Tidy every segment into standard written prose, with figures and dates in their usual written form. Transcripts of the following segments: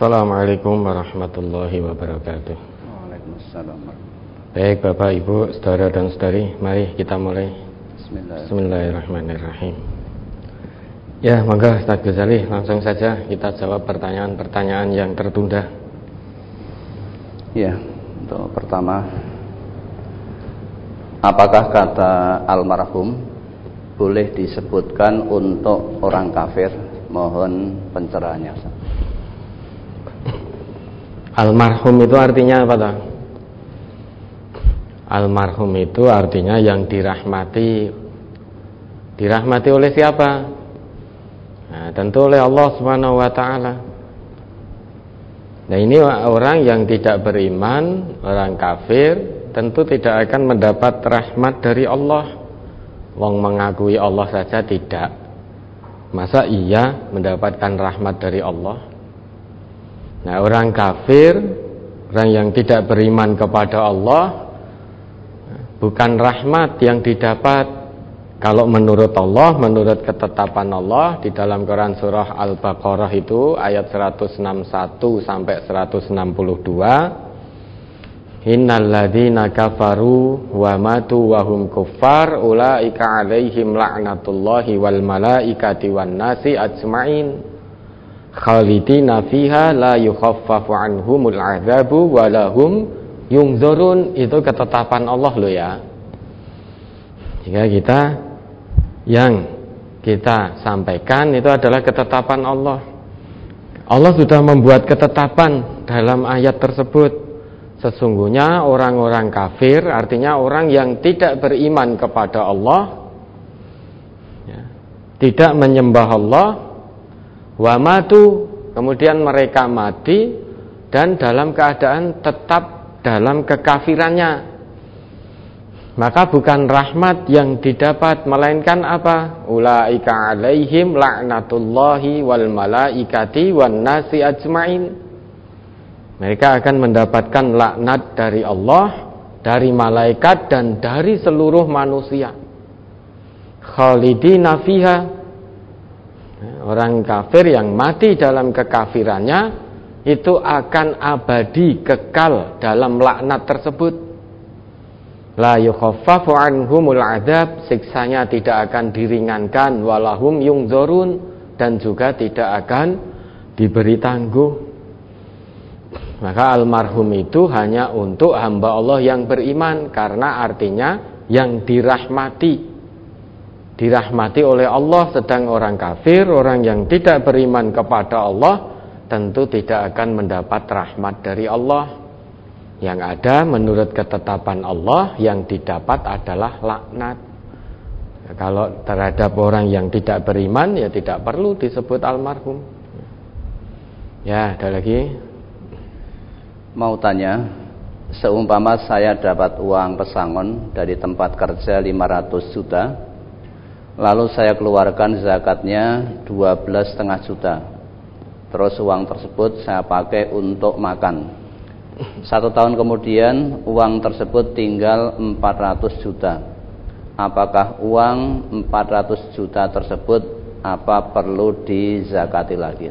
Assalamualaikum warahmatullahi wabarakatuh. Waalaikumsalam. Baik Bapak Ibu, saudara dan saudari, mari kita mulai. Bismillahirrahmanirrahim. Ya, monggo Ustaz Ghazali, langsung saja kita jawab pertanyaan-pertanyaan yang tertunda. Ya, untuk pertama, apakah kata almarhum boleh disebutkan untuk orang kafir? Mohon pencerahannya. Almarhum itu artinya apa toh? Almarhum itu artinya yang dirahmati. Dirahmati oleh siapa? Nah, tentu oleh Allah Subhanahu wa taala. Nah, ini orang yang tidak beriman, orang kafir, tentu tidak akan mendapat rahmat dari Allah. Wong mengakui Allah saja tidak. Masa iya mendapatkan rahmat dari Allah? Nah, orang kafir, orang yang tidak beriman kepada Allah, bukan rahmat yang didapat. Kalau menurut Allah, menurut ketetapan Allah di dalam Quran surah Al-Baqarah itu ayat 161 sampai 162, Innal ladzina kafaru wa matu wa hum kuffar ulaika alaihim la'natullahi wal malaikati wan nasi ajmain khalidina fiha la yukhaffafu anhumul adzabu wa lahum yunzurun. Itu ketetapan Allah loh ya. Jika yang kita sampaikan itu adalah ketetapan Allah. Allah sudah membuat ketetapan dalam ayat tersebut. Sesungguhnya orang-orang kafir, artinya orang yang tidak beriman kepada Allah, ya, tidak menyembah Allah, wa matu, kemudian mereka mati dan dalam keadaan tetap dalam kekafirannya, maka bukan rahmat yang didapat, melainkan apa? Ulaika alaihim la'natullahi wal malaikati wan nasi ajmain. Mereka akan mendapatkan laknat dari Allah, dari malaikat dan dari seluruh manusia. Khalidina fiha. Orang kafir yang mati dalam kekafirannya itu akan abadi kekal dalam laknat tersebut. La yukhaffafu anhumul adzab, siksanya tidak akan diringankan, walahum yungzurun, dan juga tidak akan diberi tangguh. Maka almarhum itu hanya untuk hamba Allah yang beriman, karena artinya yang dirahmati. Dirahmati oleh Allah, sedang orang kafir, orang yang tidak beriman kepada Allah, tentu tidak akan mendapat rahmat dari Allah. Yang ada menurut ketetapan Allah, yang didapat adalah laknat. Kalau terhadap orang yang tidak beriman, ya tidak perlu disebut almarhum. Ya, ada lagi. Mau tanya, seumpama saya dapat uang pesangon dari tempat kerja 500 juta, lalu saya keluarkan zakatnya 12,5 juta. Terus uang tersebut saya pakai untuk makan. 1 tahun kemudian uang tersebut tinggal 400 juta. Apakah uang 400 juta tersebut perlu dizakati lagi?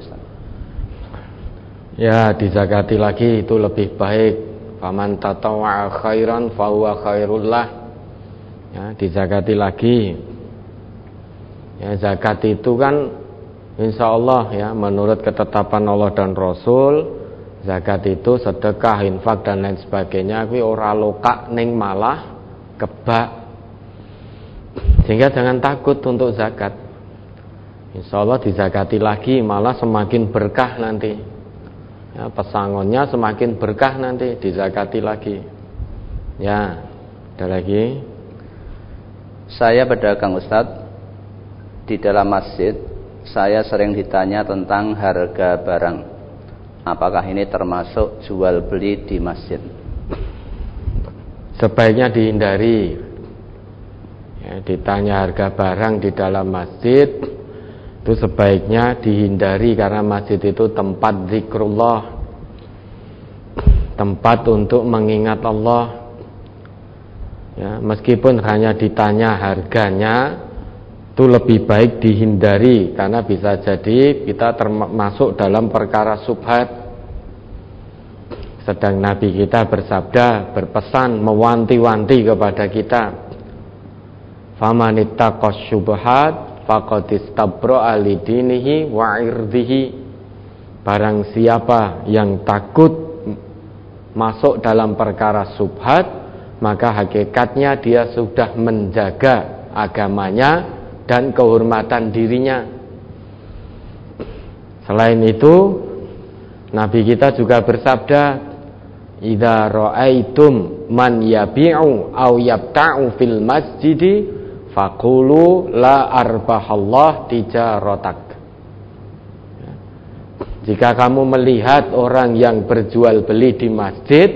Ya, dizakati lagi itu lebih baik. Faman tatawwa'a khairan fahuwa khairul lah. Ya, dizakati lagi. Ya, zakat itu kan insya Allah ya, menurut ketetapan Allah dan Rasul, zakat itu sedekah, infak dan lain sebagainya kuwi ora lokak ning malah kebak. Sehingga jangan takut untuk zakat. Insya Allah dizakati lagi, malah semakin berkah nanti. Ya, pesangonnya semakin berkah nanti, dizakati lagi. Ya, ada lagi. Saya pedagang Ustadz. Di dalam masjid saya sering ditanya tentang harga barang. Apakah ini termasuk jual beli di masjid? Sebaiknya dihindari. Ya, ditanya harga barang di dalam masjid itu sebaiknya dihindari, karena masjid itu tempat zikrullah, tempat untuk mengingat Allah. Ya, meskipun hanya ditanya harganya, itu lebih baik dihindari, karena bisa jadi kita termasuk dalam perkara subhat. sedang Nabi kita bersabda, berpesan, mewanti-wanti kepada kita, famanittaqas syubhat faqad istabra'a lidinihi wa irdihi. Barang siapa yang takut masuk dalam perkara subhat, maka hakikatnya dia sudah menjaga agamanya dan kehormatan dirinya. Selain itu, Nabi kita juga bersabda, idza ra'aitum man yabi'u aw yabta'u fil masjidi faqulu la arbahallah tijaratak. Jika kamu melihat orang yang berjual beli di masjid,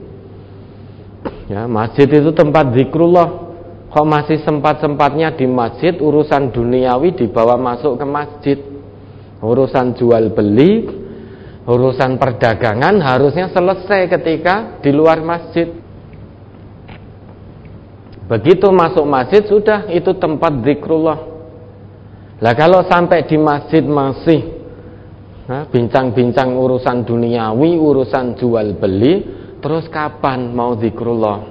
ya, masjid itu tempat zikrullah, kok masih sempat-sempatnya di masjid, urusan duniawi dibawa masuk ke masjid. Urusan jual beli, urusan perdagangan harusnya selesai ketika di luar masjid. Begitu masuk masjid sudah itu tempat zikrullah. Lah kalau sampai di masjid masih bincang-bincang urusan duniawi, urusan jual beli, terus kapan mau zikrullah?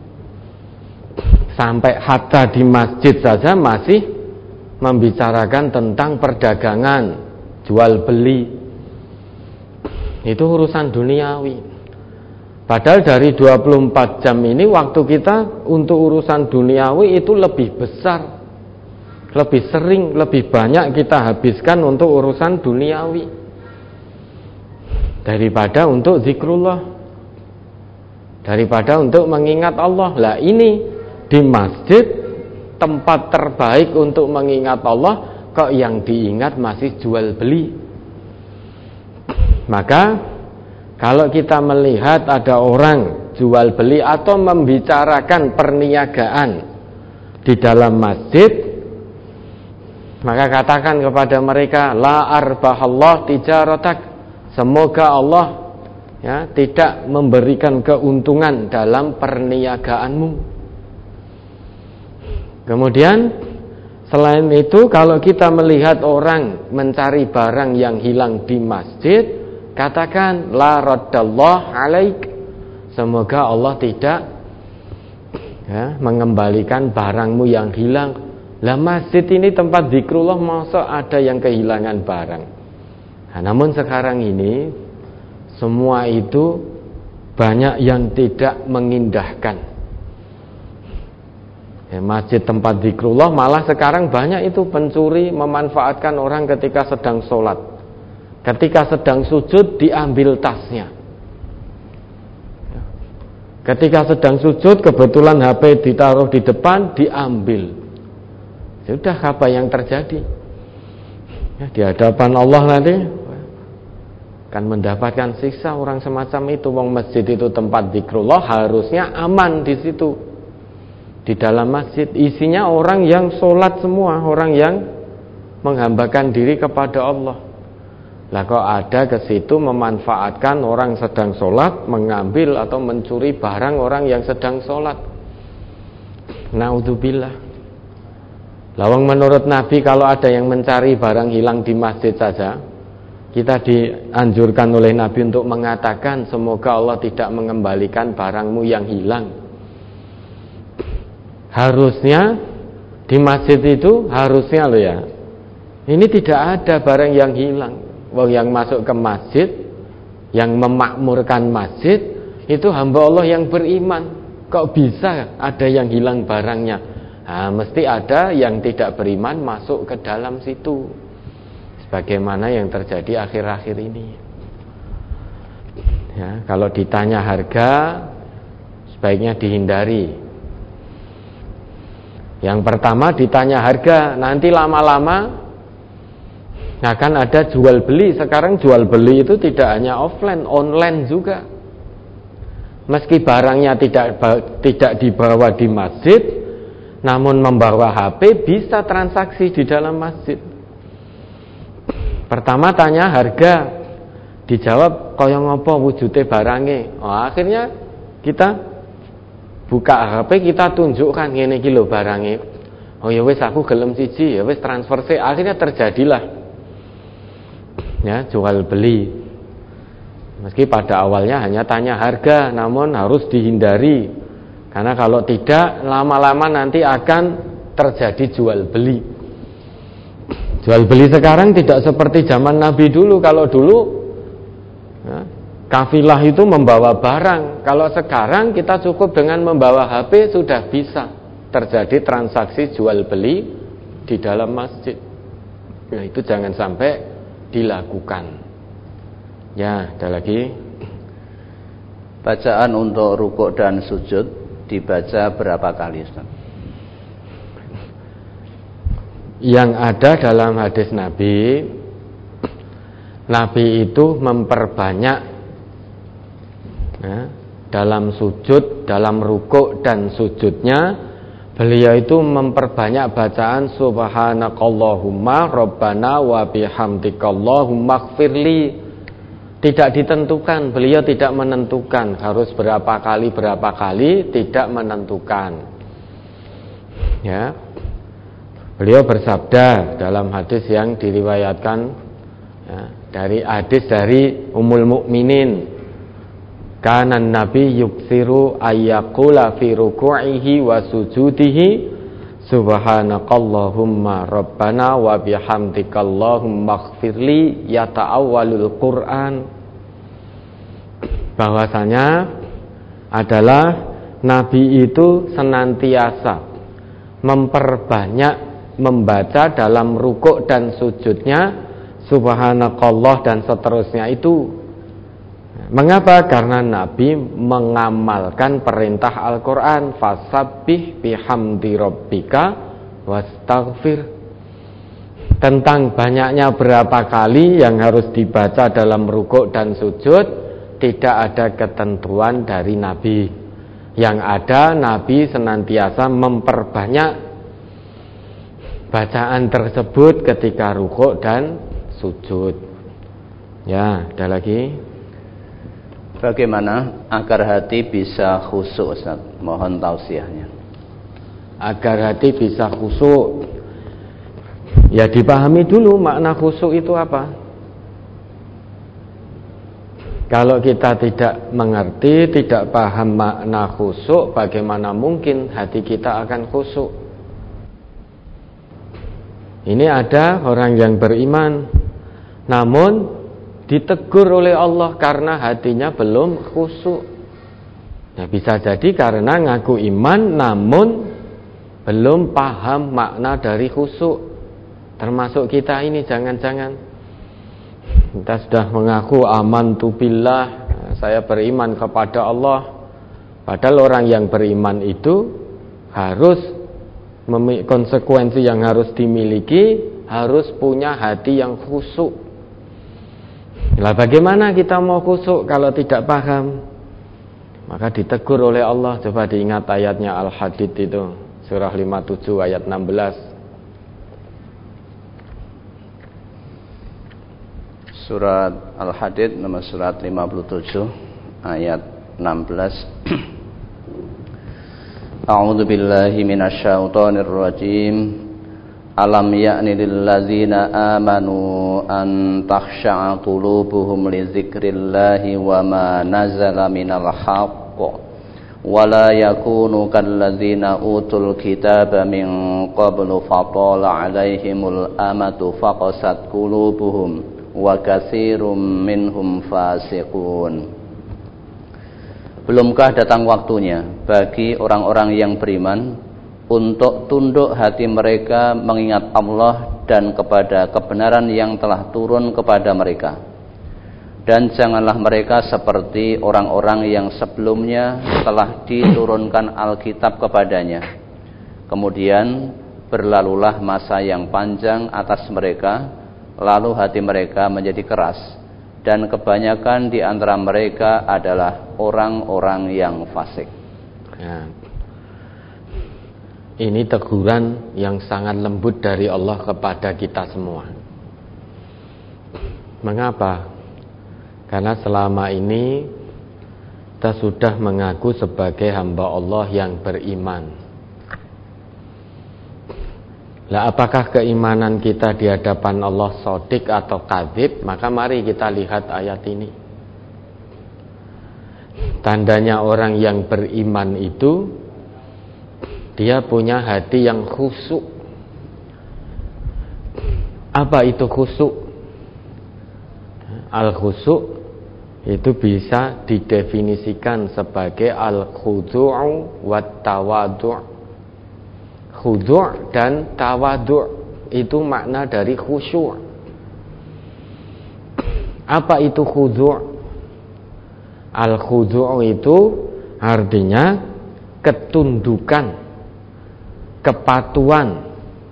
Sampai hatta di masjid saja masih membicarakan tentang perdagangan, jual beli. Itu urusan duniawi. Padahal dari 24 jam ini waktu kita untuk urusan duniawi itu lebih besar, lebih sering, lebih banyak kita habiskan untuk urusan duniawi daripada untuk zikrullah, daripada untuk mengingat Allah. Lah ini di masjid tempat terbaik untuk mengingat Allah, kok yang diingat masih jual beli. Maka kalau kita melihat ada orang jual beli atau membicarakan perniagaan di dalam masjid, maka katakan kepada mereka, la arbahallah tijaratak, semoga Allah tidak memberikan keuntungan dalam perniagaanmu. Kemudian selain itu, kalau kita melihat orang mencari barang yang hilang di masjid, katakan la raddallah alaik, semoga Allah tidak mengembalikan barangmu yang hilang. Lah masjid ini tempat zikrullah, masa ada yang kehilangan barang? Nah, namun sekarang ini semua itu banyak yang tidak mengindahkan. Masjid tempat zikrullah, malah sekarang banyak itu pencuri memanfaatkan orang ketika sedang sholat. Ketika sedang sujud diambil tasnya. Ketika sedang sujud kebetulan HP ditaruh di depan, diambil. Sudah apa yang terjadi? Di hadapan Allah nanti akan mendapatkan siksa orang semacam itu. Wong masjid itu tempat zikrullah, harusnya aman di situ. Di dalam masjid isinya orang yang sholat semua, orang yang menghambakan diri kepada Allah. Lah kok ada ke situ memanfaatkan orang sedang sholat, mengambil atau mencuri barang orang yang sedang sholat. Naudzubillah. Lawang menurut Nabi kalau ada yang mencari barang hilang di masjid saja, kita dianjurkan oleh Nabi untuk mengatakan semoga Allah tidak mengembalikan barangmu yang hilang. Harusnya di masjid itu harusnya loh ya, ini tidak ada barang yang hilang. Wong yang masuk ke masjid, yang memakmurkan masjid, itu hamba Allah yang beriman. Kok bisa ada yang hilang barangnya? Nah, mesti ada yang tidak beriman masuk ke dalam situ. Sebagaimana yang terjadi akhir-akhir ini. Ya, kalau ditanya harga, sebaiknya dihindari. Yang pertama ditanya harga, nanti lama-lama akan ada jual beli. Sekarang jual beli itu tidak hanya offline, online juga. Meski barangnya tidak dibawa di masjid, namun membawa HP bisa transaksi di dalam masjid. Pertama tanya harga, dijawab kaya ngopo wujude barange. Akhirnya kita buka HP, kita tunjukkan ngene iki lho barange. Oh ya wis aku gelem siji, ya wis transfer sih. Akhirnya terjadilah ya jual beli. Meski pada awalnya hanya tanya harga, namun harus dihindari. Karena kalau tidak, lama-lama nanti akan terjadi jual beli. Jual beli sekarang tidak seperti zaman Nabi dulu. Kalau dulu kafilah itu membawa barang. Kalau sekarang kita cukup dengan membawa HP sudah bisa terjadi transaksi jual beli di dalam masjid. Nah, itu jangan sampai dilakukan. Ya, ada lagi. Bacaan untuk rukuk dan sujud dibaca berapa kali, Ustaz? Yang ada dalam hadis Nabi, Nabi itu memperbanyak dalam sujud, dalam rukuk dan sujudnya, beliau itu memperbanyak bacaan subhanakallahumma rabbana wa bihamdikallahumma ighfirli. Tidak ditentukan, beliau tidak menentukan harus berapa kali, tidak menentukan. Ya. Beliau bersabda dalam hadis yang diriwayatkan dari Ummul Mukminin, kana Nabi yuksiru ayyaqula fi ruku'ihi wa sujudihi subhanakallahumma rabbana wa bihamdikallahumma ighfirli yata'awwalul Qur'an. Bahwasanya adalah Nabi itu senantiasa memperbanyak membaca dalam rukuk dan sujudnya subhanakallah dan seterusnya itu. Mengapa? Karena Nabi mengamalkan perintah Al-Quran, fasabbih bihamdi rabbika wastaghfir. Tentang banyaknya berapa kali yang harus dibaca dalam rukuk dan sujud, tidak ada ketentuan dari Nabi. Yang ada, Nabi senantiasa memperbanyak bacaan tersebut ketika rukuk dan sujud. Ya, ada lagi. Bagaimana agar hati bisa khusyuk, Ustaz? Mohon tausiahnya. Agar hati bisa khusyuk, ya dipahami dulu makna khusyuk itu apa. Kalau kita tidak mengerti, tidak paham makna khusyuk, bagaimana mungkin hati kita akan khusyuk? Ini ada orang yang beriman, namun ditegur oleh Allah karena hatinya belum khusyuk. Nah, bisa jadi karena ngaku iman namun belum paham makna dari khusyuk. Termasuk kita ini, jangan-jangan kita sudah mengaku amantu billah, saya beriman kepada Allah. Padahal orang yang beriman itu harus konsekuensi yang harus dimiliki, harus punya hati yang khusyuk. Lah bagaimana kita mau khusyuk kalau tidak paham? Maka ditegur oleh Allah. Coba diingat ayatnya Al-Hadid itu, surah 57 ayat 16. Surat Al-Hadid nomor surat 57 ayat 16. A'udzu billahi minasyaitonir rajim. Alam ya'ni lil ladzina amanu an takhsha'a qulubuhum li dzikrillahi wa ma nazala minal haqq wa la yakunu kal ladzina utul kitaba min qablu fatala 'alaihimul amatu faqasat qulubuhum wa katsirum minhum fasiqun. Belumkah datang waktunya bagi orang-orang yang beriman untuk tunduk hati mereka mengingat Allah dan kepada kebenaran yang telah turun kepada mereka. Dan janganlah mereka seperti orang-orang yang sebelumnya telah diturunkan Alkitab kepadanya. Kemudian berlalulah masa yang panjang atas mereka, lalu hati mereka menjadi keras. Dan kebanyakan di antara mereka adalah orang-orang yang fasik. Ya. Ini teguran yang sangat lembut dari Allah kepada kita semua. Mengapa? Karena selama ini kita sudah mengaku sebagai hamba Allah yang beriman. Lah apakah keimanan kita di hadapan Allah shadiq atau kadzib? Maka mari kita lihat ayat ini. Tandanya orang yang beriman itu dia punya hati yang khusyuk. Apa itu khusyuk? Al-khusyuk itu bisa didefinisikan sebagai al-khudu'u wat tawadhu'. Khudu' dan tawadhu' itu makna dari khusyuk. Apa itu khudu'? Al-khudu' itu artinya ketundukan, kepatuhan,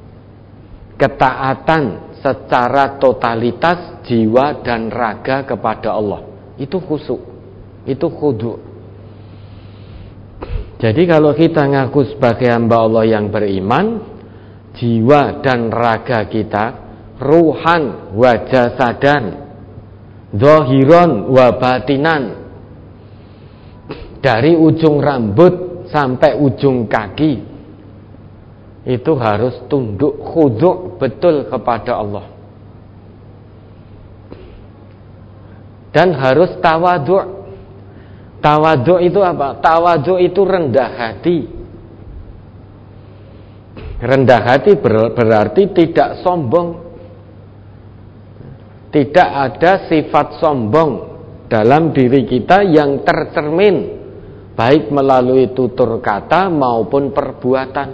ketaatan secara totalitas jiwa dan raga kepada Allah. Itu khusyuk, itu khudu'. Jadi kalau kita ngaku sebagai hamba Allah yang beriman, jiwa dan raga kita, ruhan wa jasadan, zahiron wa batinan, dari ujung rambut sampai ujung kaki, itu harus tunduk khudu' betul kepada Allah. Dan harus tawadhu'. Tawadhu' itu apa? Tawadhu' itu rendah hati. Rendah hati berarti tidak sombong. Tidak ada sifat sombong dalam diri kita yang tercermin, baik melalui tutur kata maupun perbuatan.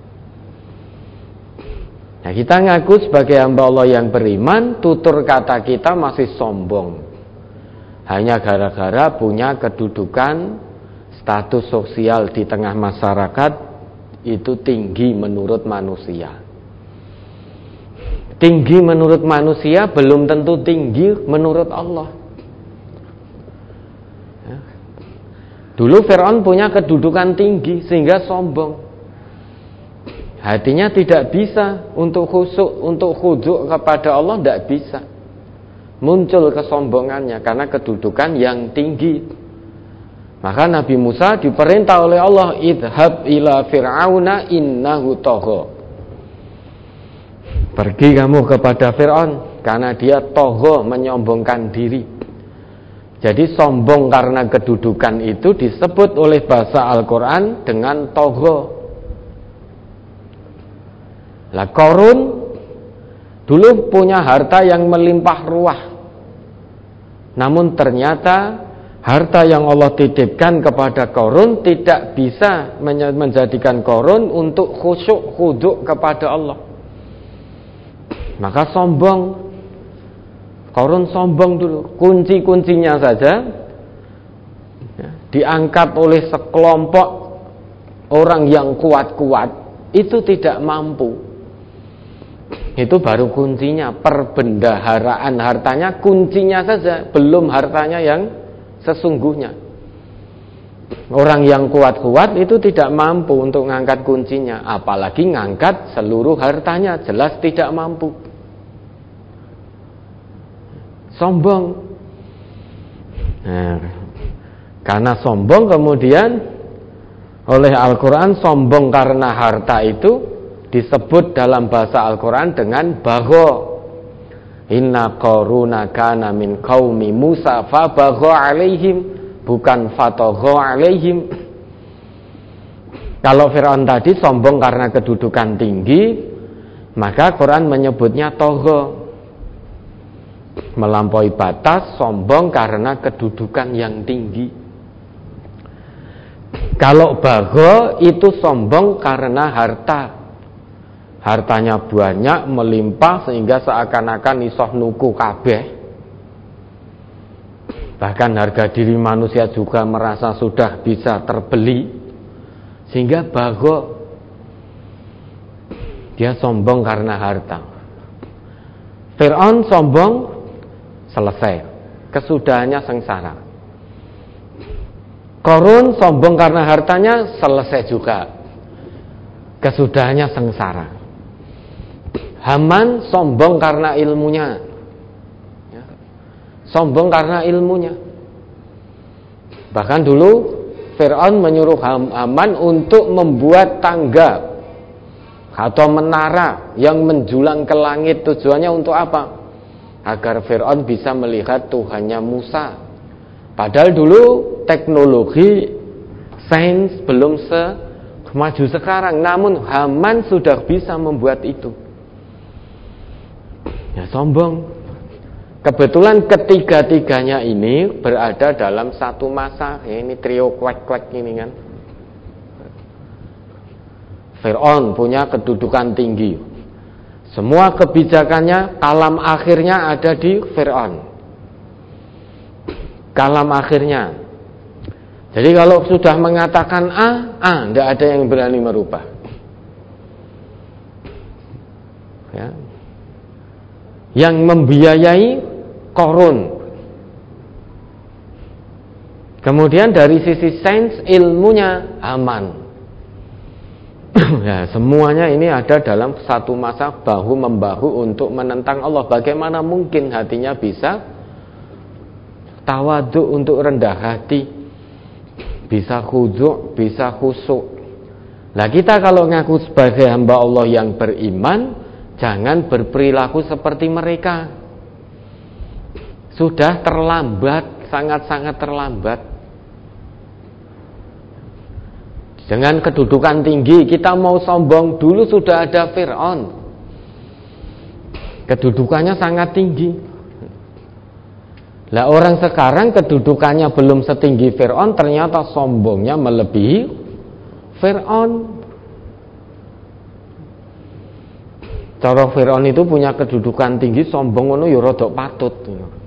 Nah, kita ngaku sebagai hamba Allah yang beriman, tutur kata kita masih sombong. Hanya gara-gara punya kedudukan, status sosial di tengah masyarakat itu tinggi menurut manusia. Tinggi menurut manusia belum tentu tinggi menurut Allah. Dulu Fir'aun punya kedudukan tinggi sehingga sombong. Hatinya tidak bisa untuk khusyuk, untuk khudu' kepada Allah, tidak bisa. Muncul kesombongannya karena kedudukan yang tinggi. Maka Nabi Musa diperintah oleh Allah, idhab ila fir'auna innahu tagha. Pergi kamu kepada Fir'aun karena dia tagha, menyombongkan diri. Jadi sombong karena kedudukan itu disebut oleh bahasa Al-Quran dengan tagha. Lah Qarun dulu punya harta yang melimpah ruah. Namun ternyata harta yang Allah titipkan kepada Qarun tidak bisa menjadikan Qarun untuk khusyuk khudu' kepada Allah. Maka sombong. Qarun sombong dulu. Kunci-kuncinya saja diangkat oleh sekelompok orang yang kuat-kuat, itu tidak mampu. Itu baru kuncinya, perbendaharaan hartanya, kuncinya saja, belum hartanya yang sesungguhnya. Orang yang kuat-kuat itu tidak mampu untuk mengangkat kuncinya, apalagi mengangkat seluruh hartanya, jelas tidak mampu. Sombong. Nah, karena sombong kemudian oleh Al-Quran, sombong karena harta itu disebut dalam bahasa Al-Quran dengan bagha. Inna Qaruna kana min qaumi Musa fa bagha alaihim, bukan fatagha alaihim. Kalau Fir'aun tadi sombong karena kedudukan tinggi, maka Quran menyebutnya tagha, melampaui batas, sombong karena kedudukan yang tinggi. Kalau bagha itu sombong karena harta. Hartanya banyak, melimpah sehingga seakan-akan isoh nuku kabeh. Bahkan harga diri manusia juga merasa sudah bisa terbeli, sehingga bagha. Dia sombong karena harta. Fir'aun sombong, selesai, kesudahannya sengsara. Qarun sombong karena hartanya, selesai juga, kesudahannya sengsara. Haman sombong karena ilmunya, sombong karena ilmunya. Bahkan dulu Fir'aun menyuruh Haman untuk membuat tangga atau menara yang menjulang ke langit. Tujuannya untuk apa? Agar Fir'aun bisa melihat Tuhannya Musa. Padahal dulu teknologi sains belum semaju sekarang, namun Haman sudah bisa membuat itu. Ya sombong. Kebetulan ketiga-tiganya ini berada dalam satu masa. Ya, ini trio kuek-kuek ini kan. Fir'aun punya kedudukan tinggi. Semua kebijakannya, kalam akhirnya ada di Fir'aun. Kalam akhirnya. Jadi kalau sudah mengatakan A, tidak ada yang berani merubah. Ya. Yang membiayai Qarun. Kemudian dari sisi sains ilmunya Haman. Ya, semuanya ini ada dalam satu masa bahu-membahu untuk menentang Allah. Bagaimana mungkin hatinya bisa tawadhu, untuk rendah hati, bisa khudu', bisa khusyuk. Nah kita kalau ngaku sebagai hamba Allah yang beriman, jangan berperilaku seperti mereka. Sudah terlambat, sangat-sangat terlambat. Dengan kedudukan tinggi, kita mau sombong, dulu sudah ada Fir'aun. Kedudukannya sangat tinggi. Lah orang sekarang kedudukannya belum setinggi Fir'aun, ternyata sombongnya melebihi Fir'aun. Cara Fir'aun itu punya kedudukan tinggi, sombong ngono ya rada patut.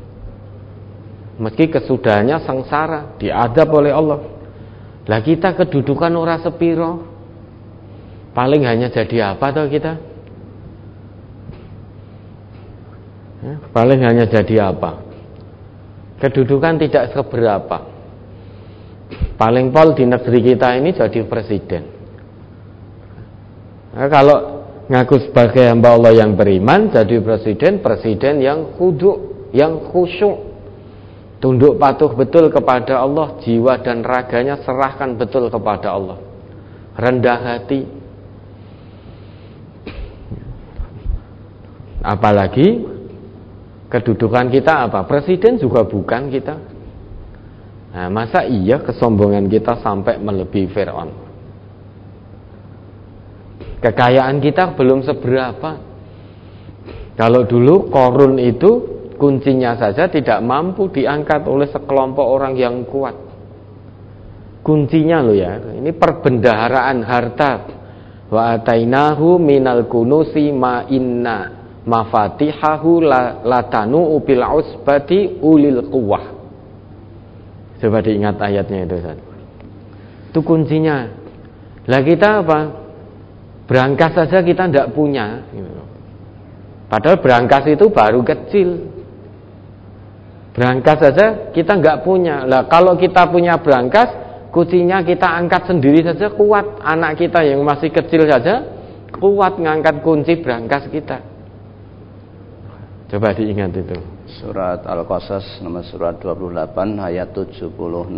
Meski kesudahannya sengsara, diadab oleh Allah. Lah kita kedudukan ora sepiro, paling hanya jadi apa toh kita? Ya, paling hanya jadi apa? Kedudukan tidak seberapa. Paling pol di negeri kita ini jadi presiden. Nah, kalau ngaku sebagai hamba Allah yang beriman, jadi presiden yang khudu', yang khusyuk, tunduk patuh betul kepada Allah, jiwa dan raganya serahkan betul kepada Allah, rendah hati. Apalagi kedudukan kita apa? Presiden juga bukan kita. Nah, masa iya kesombongan kita sampai melebihi Fir'aun? Kekayaan kita belum seberapa. Kalau dulu Qarun itu kuncinya saja tidak mampu diangkat oleh sekelompok orang yang kuat. Kuncinya loh ya, ini perbendaharaan harta. Wa atainahu minal kunusi ma inna mafatihahu latanu bil usbati ulil quwwah. Coba diingat ayatnya itu, Ustaz. Itu kuncinya. Lah kita apa? Berangkas saja kita tidak punya. Padahal berangkas itu baru kecil. Berangkas saja kita nggak punya. Lah kalau kita punya berangkas, kuncinya kita angkat sendiri saja kuat. Anak kita yang masih kecil saja kuat ngangkat kunci berangkas kita. Coba diingat itu. Surat Al-Qasas nomor surat 28 ayat 76.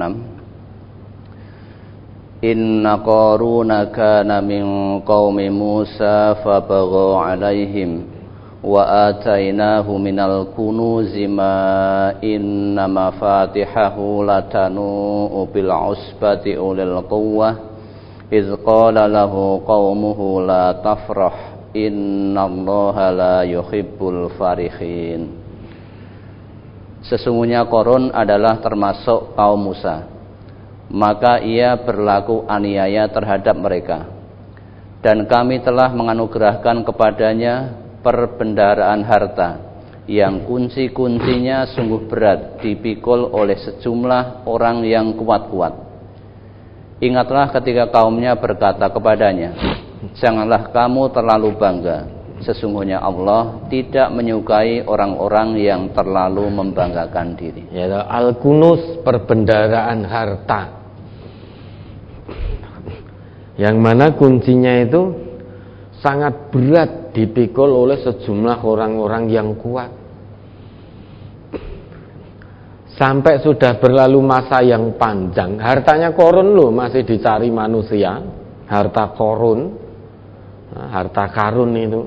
Inna Qaruna kana min qaumi Musa fabagha 'alaihim wa atainahu minal kunuzi ma inna mafatihahu latanu bil usbati ulil quwwah iz qala lahu qaumuhu la tafrah innallaha la yuhibbul farihin. Sesungguhnya Qarun adalah termasuk kaum Musa, maka ia berlaku aniaya terhadap mereka, dan kami telah menganugerahkan kepadanya perbendaharaan harta yang kunci-kuncinya sungguh berat dipikul oleh sejumlah orang yang kuat-kuat. Ingatlah ketika kaumnya berkata kepadanya, janganlah kamu terlalu bangga, sesungguhnya Allah tidak menyukai orang-orang yang terlalu membanggakan diri. Ya, al-kunuz, perbendaharaan harta, yang mana kuncinya itu sangat berat dipikul oleh sejumlah orang-orang yang kuat. Sampai sudah berlalu masa yang panjang, hartanya Qarun loh masih dicari manusia, harta Qarun, harta karun itu.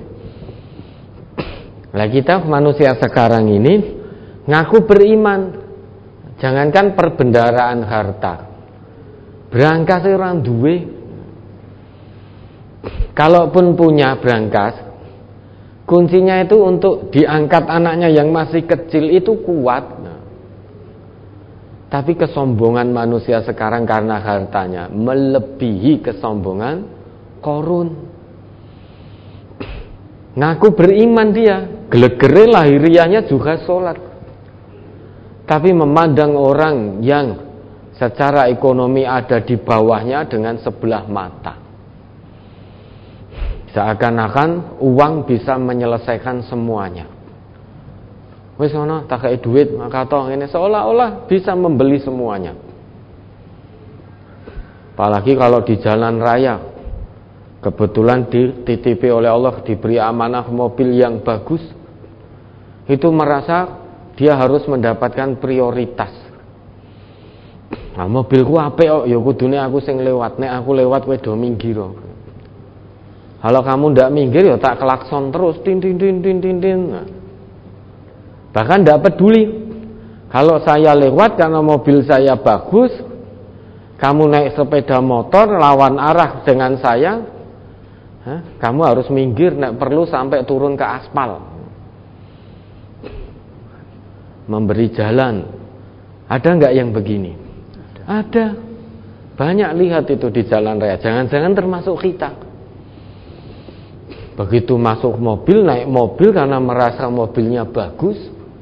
Lah kita manusia sekarang ini ngaku beriman, Jangankan perbendaharaan harta, brankas orang duwe. Kalaupun punya brankas, kuncinya itu untuk diangkat anaknya yang masih kecil itu kuat. Tapi kesombongan manusia sekarang karena hartanya melebihi kesombongan Qarun. Ngaku beriman dia, gelegere lahiriahnya juga sholat, tapi memandang orang yang secara ekonomi ada di bawahnya dengan sebelah mata. Seakan-akan uang bisa menyelesaikan semuanya. Wis ngono tak kei duit, maka toh ini seolah-olah bisa membeli semuanya. Apalagi kalau di jalan raya, kebetulan dititipi oleh Allah, diberi amanah mobil yang bagus, itu merasa dia harus mendapatkan prioritas. Nah, mobilku apik kok, ya kudune aku sing lewat. Nek aku lewat kowe do minggir. Kalau kamu ndak minggir ya tak klakson terus, tin tin tin tin tin tin. Nah, bahkan ndak peduli. Kalau saya lewat karena mobil saya bagus, kamu naik sepeda motor lawan arah dengan saya, kamu harus minggir, nek perlu sampai turun ke aspal. Memberi jalan. Ada enggak yang begini? Ada. Banyak lihat itu di jalan raya. Jangan-jangan termasuk kita. Begitu masuk mobil, naik mobil karena merasa mobilnya bagus,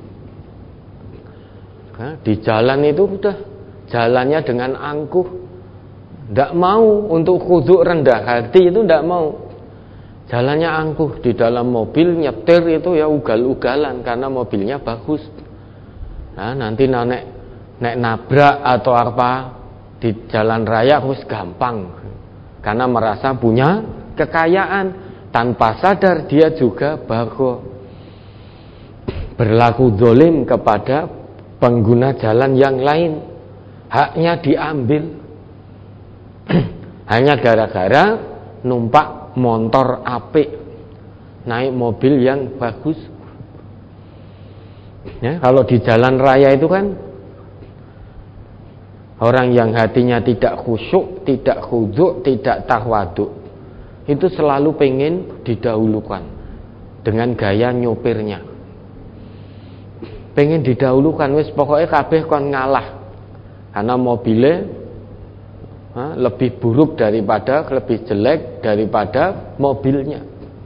di jalan itu udah jalannya dengan angkuh, tidak mau untuk khusyuk rendah hati, itu tidak mau. Jalannya angkuh, di dalam mobil nyetir itu ya ugal-ugalan karena mobilnya bagus. Nah, nanti nek nabrak atau apa di jalan raya harus gampang karena merasa punya kekayaan. Tanpa sadar dia juga bagho, berlaku zalim kepada pengguna jalan yang lain, haknya diambil hanya gara-gara numpak motor apik, naik mobil yang bagus. Ya, kalau di jalan raya itu kan orang yang hatinya tidak khusyuk, tidak khudu', tidak tawadhu, itu selalu pengen didahulukan dengan gaya nyopirnya. Pengen didahulukan, wis pokoknya kabeh kon ngalah. Karena mobilnya lebih buruk daripada, lebih jelek daripada mobilnya.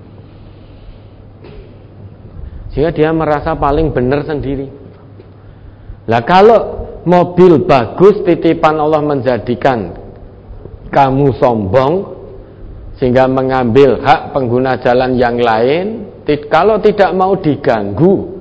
Sehingga dia merasa paling benar sendiri. Lah kalau mobil bagus titipan Allah menjadikan kamu sombong sehingga mengambil hak pengguna jalan yang lain, kalau tidak mau diganggu,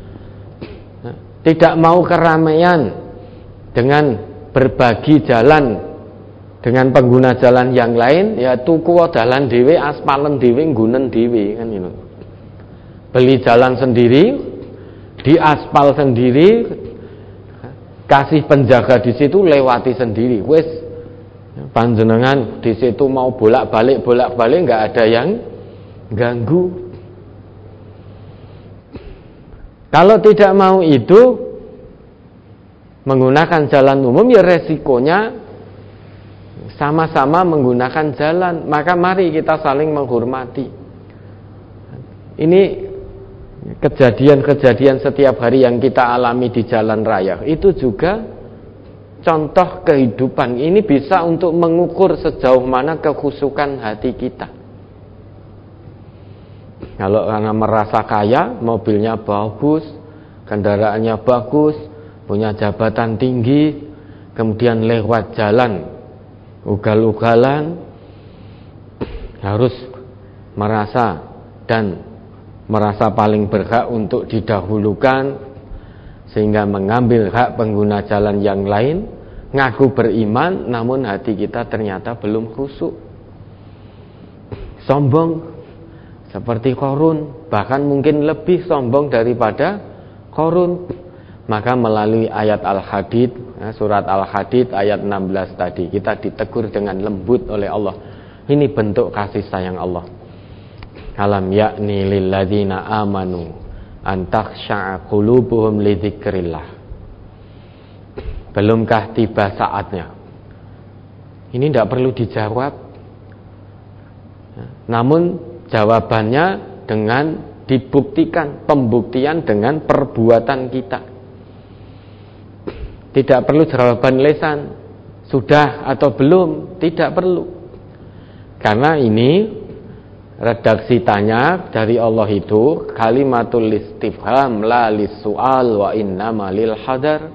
tidak mau keramaian dengan berbagi jalan dengan pengguna jalan yang lain, ya tuku dalan dhewe, aspalen dhewe, nggunen dhewe kan itu. Beli jalan sendiri, di aspal sendiri, kasih penjaga di situ, lewati sendiri. Wes panjenengan di situ mau bolak-balik nggak ada yang ganggu. Kalau tidak mau itu menggunakan jalan umum, ya resikonya sama-sama menggunakan jalan. Maka mari kita saling menghormati. Ini kejadian-kejadian setiap hari yang kita alami di jalan raya itu juga contoh kehidupan. Ini bisa untuk mengukur sejauh mana kekhusyukan hati kita. Kalau karena merasa kaya, mobilnya bagus, kendaraannya bagus, punya jabatan tinggi, kemudian lewat jalan ugal-ugalan, harus merasa paling berhak untuk didahulukan, sehingga mengambil hak pengguna jalan yang lain, ngaku beriman, namun hati kita ternyata belum khusyuk, sombong seperti Qarun, bahkan mungkin lebih sombong daripada Qarun. Maka melalui ayat Al-Hadid, surat Al-Hadid ayat 16 tadi, kita ditegur dengan lembut oleh Allah. Ini bentuk kasih sayang Allah. Alam yakni lilladzina amanu an takhsha'a qulubuhum li dzikrillah. Belumkah tiba saatnya? Ini tidak perlu dijawab. Namun jawabannya dengan dibuktikan, pembuktian dengan perbuatan kita. Tidak perlu jawaban lisan, sudah atau belum, tidak perlu. Karena ini redaksi tanya dari Allah itu kalimatul istifham la lis-su'al wa innama lil hadar.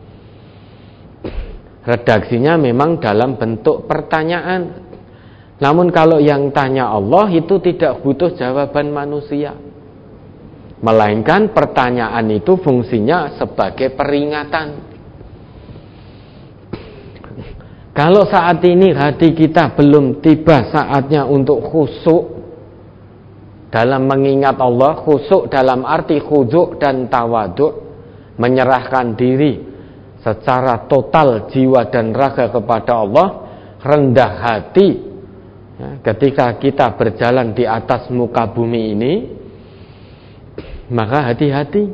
Redaksinya memang dalam bentuk pertanyaan. Namun kalau yang tanya Allah itu tidak butuh jawaban manusia. Melainkan pertanyaan itu fungsinya sebagai peringatan. Kalau saat ini hati kita belum tiba saatnya untuk khusyuk dalam mengingat Allah, khusyuk dalam arti khusyuk dan tawaduk, menyerahkan diri secara total jiwa dan raga kepada Allah, rendah hati ya, ketika kita berjalan di atas muka bumi ini, maka hati-hati.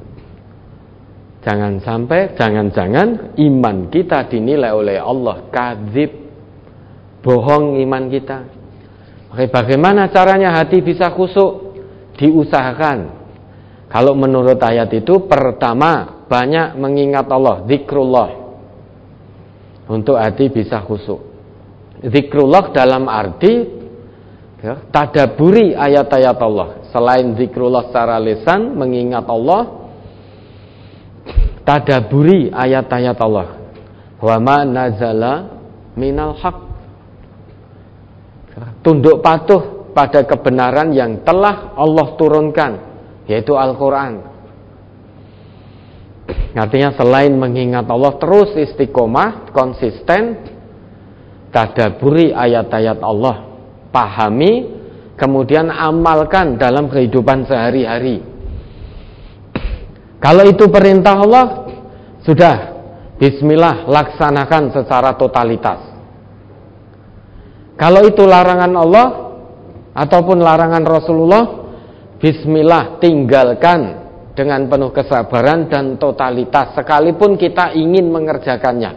Jangan sampai, jangan-jangan iman kita dinilai oleh Allah kadzib, bohong iman kita. Oke, bagaimana caranya hati bisa khusyuk? Diusahakan. Kalau menurut ayat itu, pertama banyak mengingat Allah, zikrullah, untuk hati bisa khusyuk. Zikrullah dalam arti ya, tadaburi ayat-ayat Allah. Selain zikrullah secara lisan, mengingat Allah, tadaburi ayat-ayat Allah. Wa ma nazala minal haq, tunduk patuh pada kebenaran yang telah Allah turunkan, yaitu Al-Quran. Artinya selain mengingat Allah, terus istiqomah, konsisten, tadaburi ayat-ayat Allah, pahami, kemudian amalkan dalam kehidupan sehari-hari. Kalau itu perintah Allah, sudah, bismillah, laksanakan secara totalitas. Kalau itu larangan Allah ataupun larangan Rasulullah, bismillah, tinggalkan dengan penuh kesabaran dan totalitas, sekalipun kita ingin mengerjakannya.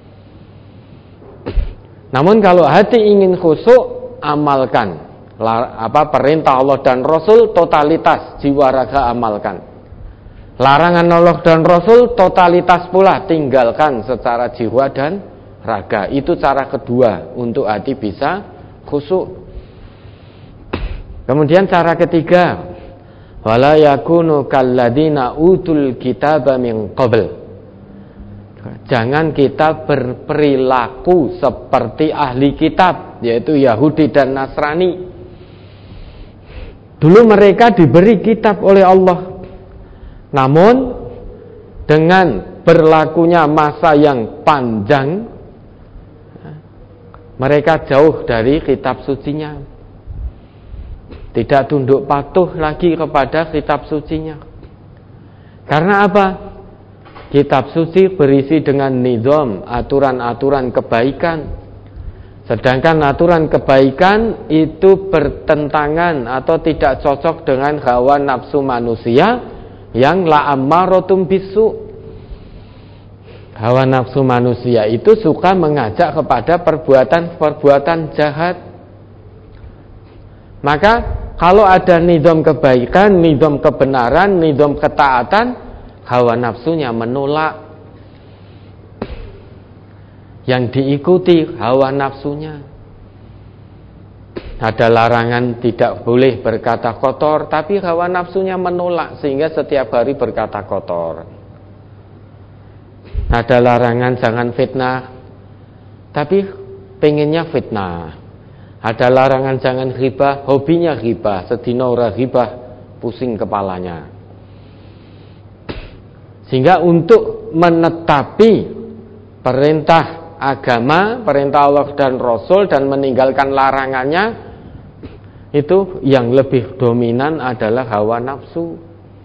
Namun kalau hati ingin khusyuk, amalkan perintah Allah dan Rasul, totalitas jiwa raga amalkan. Larangan Allah dan Rasul, totalitas pula tinggalkan secara jiwa dan raga. Itu cara kedua untuk hati bisa khusyuk. Kemudian cara ketiga, wala yakunu kalladzina utul kitaba min qabl. Jangan kita berperilaku seperti ahli kitab, yaitu Yahudi dan Nasrani. Dulu mereka diberi kitab oleh Allah, namun dengan berlakunya masa yang panjang, mereka jauh dari kitab sucinya. Tidak tunduk patuh lagi kepada kitab sucinya. Karena apa? Kitab suci berisi dengan nizam, aturan-aturan kebaikan. Sedangkan aturan kebaikan itu bertentangan atau tidak cocok dengan hawa nafsu manusia yang la'ammaratum bisu. Hawa nafsu manusia itu suka mengajak kepada perbuatan-perbuatan jahat. Maka kalau ada nizam kebaikan, nizam kebenaran, nizam ketaatan, hawa nafsunya menolak. Yang diikuti hawa nafsunya. Ada larangan tidak boleh berkata kotor, tapi hawa nafsunya menolak sehingga setiap hari berkata kotor. Ada larangan jangan fitnah, tapi pengennya fitnah. Ada larangan jangan ghibah, hobinya ghibah, sedina ora ghibah, pusing kepalanya. Sehingga untuk menetapi perintah agama, perintah Allah dan Rasul dan meninggalkan larangannya, itu yang lebih dominan adalah hawa nafsu.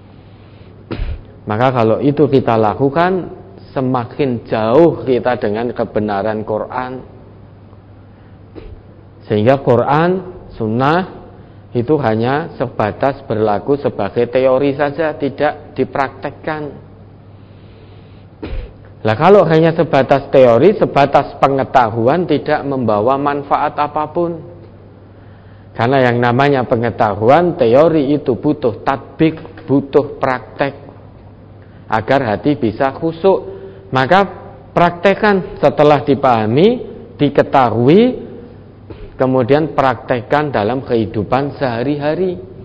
Maka kalau itu kita lakukan, semakin jauh kita dengan kebenaran Quran. Sehingga Quran, Sunnah itu hanya sebatas berlaku sebagai teori saja, tidak dipraktekkan. Lah kalau hanya sebatas teori, sebatas pengetahuan tidak membawa manfaat apapun. Karena yang namanya pengetahuan, teori itu butuh tatbik, butuh praktek agar hati bisa khusyuk. Maka praktekkan setelah dipahami, diketahui, kemudian praktekkan dalam kehidupan sehari-hari.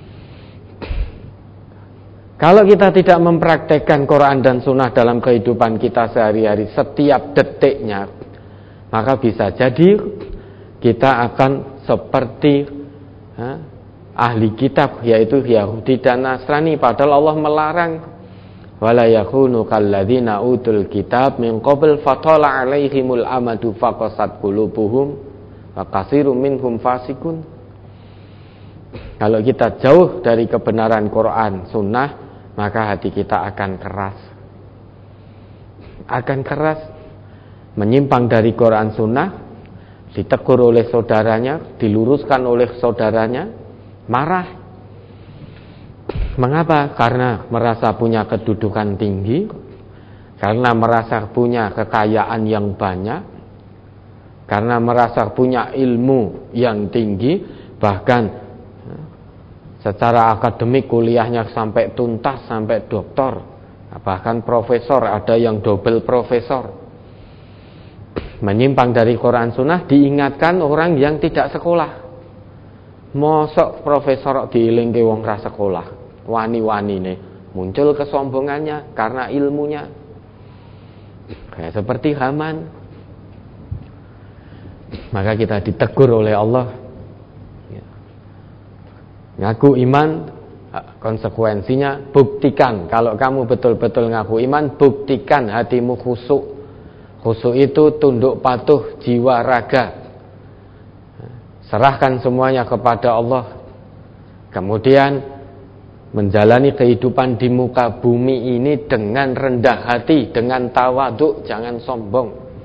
Kalau kita tidak mempraktekkan Quran dan Sunnah dalam kehidupan kita sehari-hari setiap detiknya, maka bisa jadi kita akan seperti ahli kitab, yaitu Yahudi dan Nasrani. Padahal Allah melarang, wala yakunu kalladzina utul kitab min qabl fatala alaihimul amadu faqasat qulubuhum wa katsirum minhum fasikun. Kalau kita jauh dari kebenaran Quran Sunnah, maka hati kita akan keras, menyimpang dari Quran Sunnah, ditegur oleh saudaranya, diluruskan oleh saudaranya, marah. Mengapa? Karena merasa punya kedudukan tinggi, karena merasa punya kekayaan yang banyak, karena merasa punya ilmu yang tinggi, bahkan secara akademik kuliahnya sampai tuntas, sampai doktor, bahkan profesor, ada yang double profesor. Menyimpang dari Quran Sunnah, diingatkan orang yang tidak sekolah. Mosok profesor diilingke wong ra sekolah, wani-wani nih muncul kesombongannya karena ilmunya. Kayak seperti Haman. Maka kita ditegur oleh Allah. Ngaku iman, konsekuensinya buktikan. Kalau kamu betul-betul ngaku iman, buktikan hatimu khusyuk. Khusyuk itu tunduk patuh jiwa raga. Serahkan semuanya kepada Allah. Kemudian menjalani kehidupan di muka bumi ini dengan rendah hati, dengan tawaduk, jangan sombong.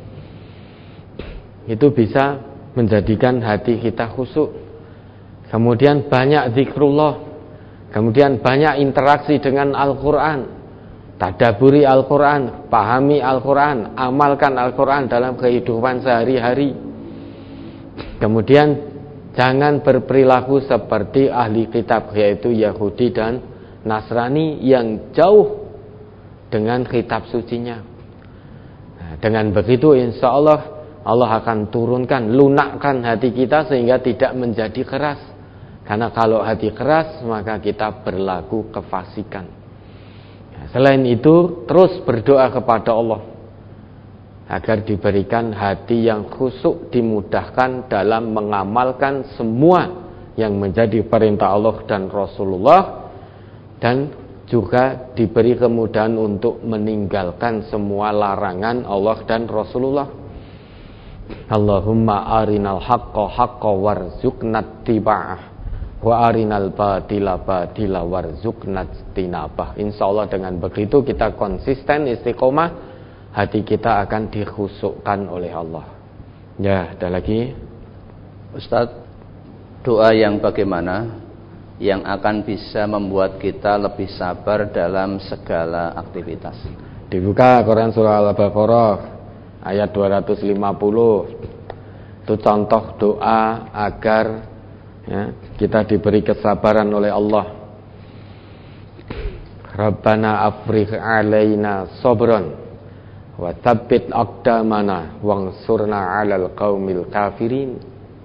Itu bisa menjadikan hati kita khusyuk. Kemudian banyak zikrullah, kemudian banyak interaksi dengan Al-Quran, tadaburi Al-Quran, pahami Al-Quran, amalkan Al-Quran dalam kehidupan sehari-hari. Kemudian jangan berperilaku seperti ahli kitab, yaitu Yahudi dan Nasrani yang jauh dengan kitab sucinya. Dengan begitu insya Allah akan turunkan, lunakkan hati kita sehingga tidak menjadi keras. Karena kalau hati keras, maka kita berlaku kefasikan. Selain itu, terus berdoa kepada Allah agar diberikan hati yang khusyuk, dimudahkan dalam mengamalkan semua yang menjadi perintah Allah dan Rasulullah, dan juga diberi kemudahan untuk meninggalkan semua larangan Allah dan Rasulullah. Allahumma arinal haqqa haqqa warzuqna tiba'ah wa arinal batila batila warzuqna tinabah. Insyaallah dengan begitu kita konsisten istiqomah, hati kita akan dikhusyukkan oleh Allah. Ya, ada lagi Ustaz, doa yang bagaimana yang akan bisa membuat kita lebih sabar dalam segala aktivitas? Dibuka Quran surah Al-Baqarah ayat 250. Itu contoh doa agar kita diberi kesabaran oleh Allah. Rabbana afrigh alaina sabran wa tsabbit aqdamana wansurna 'alal qaumil kafirin.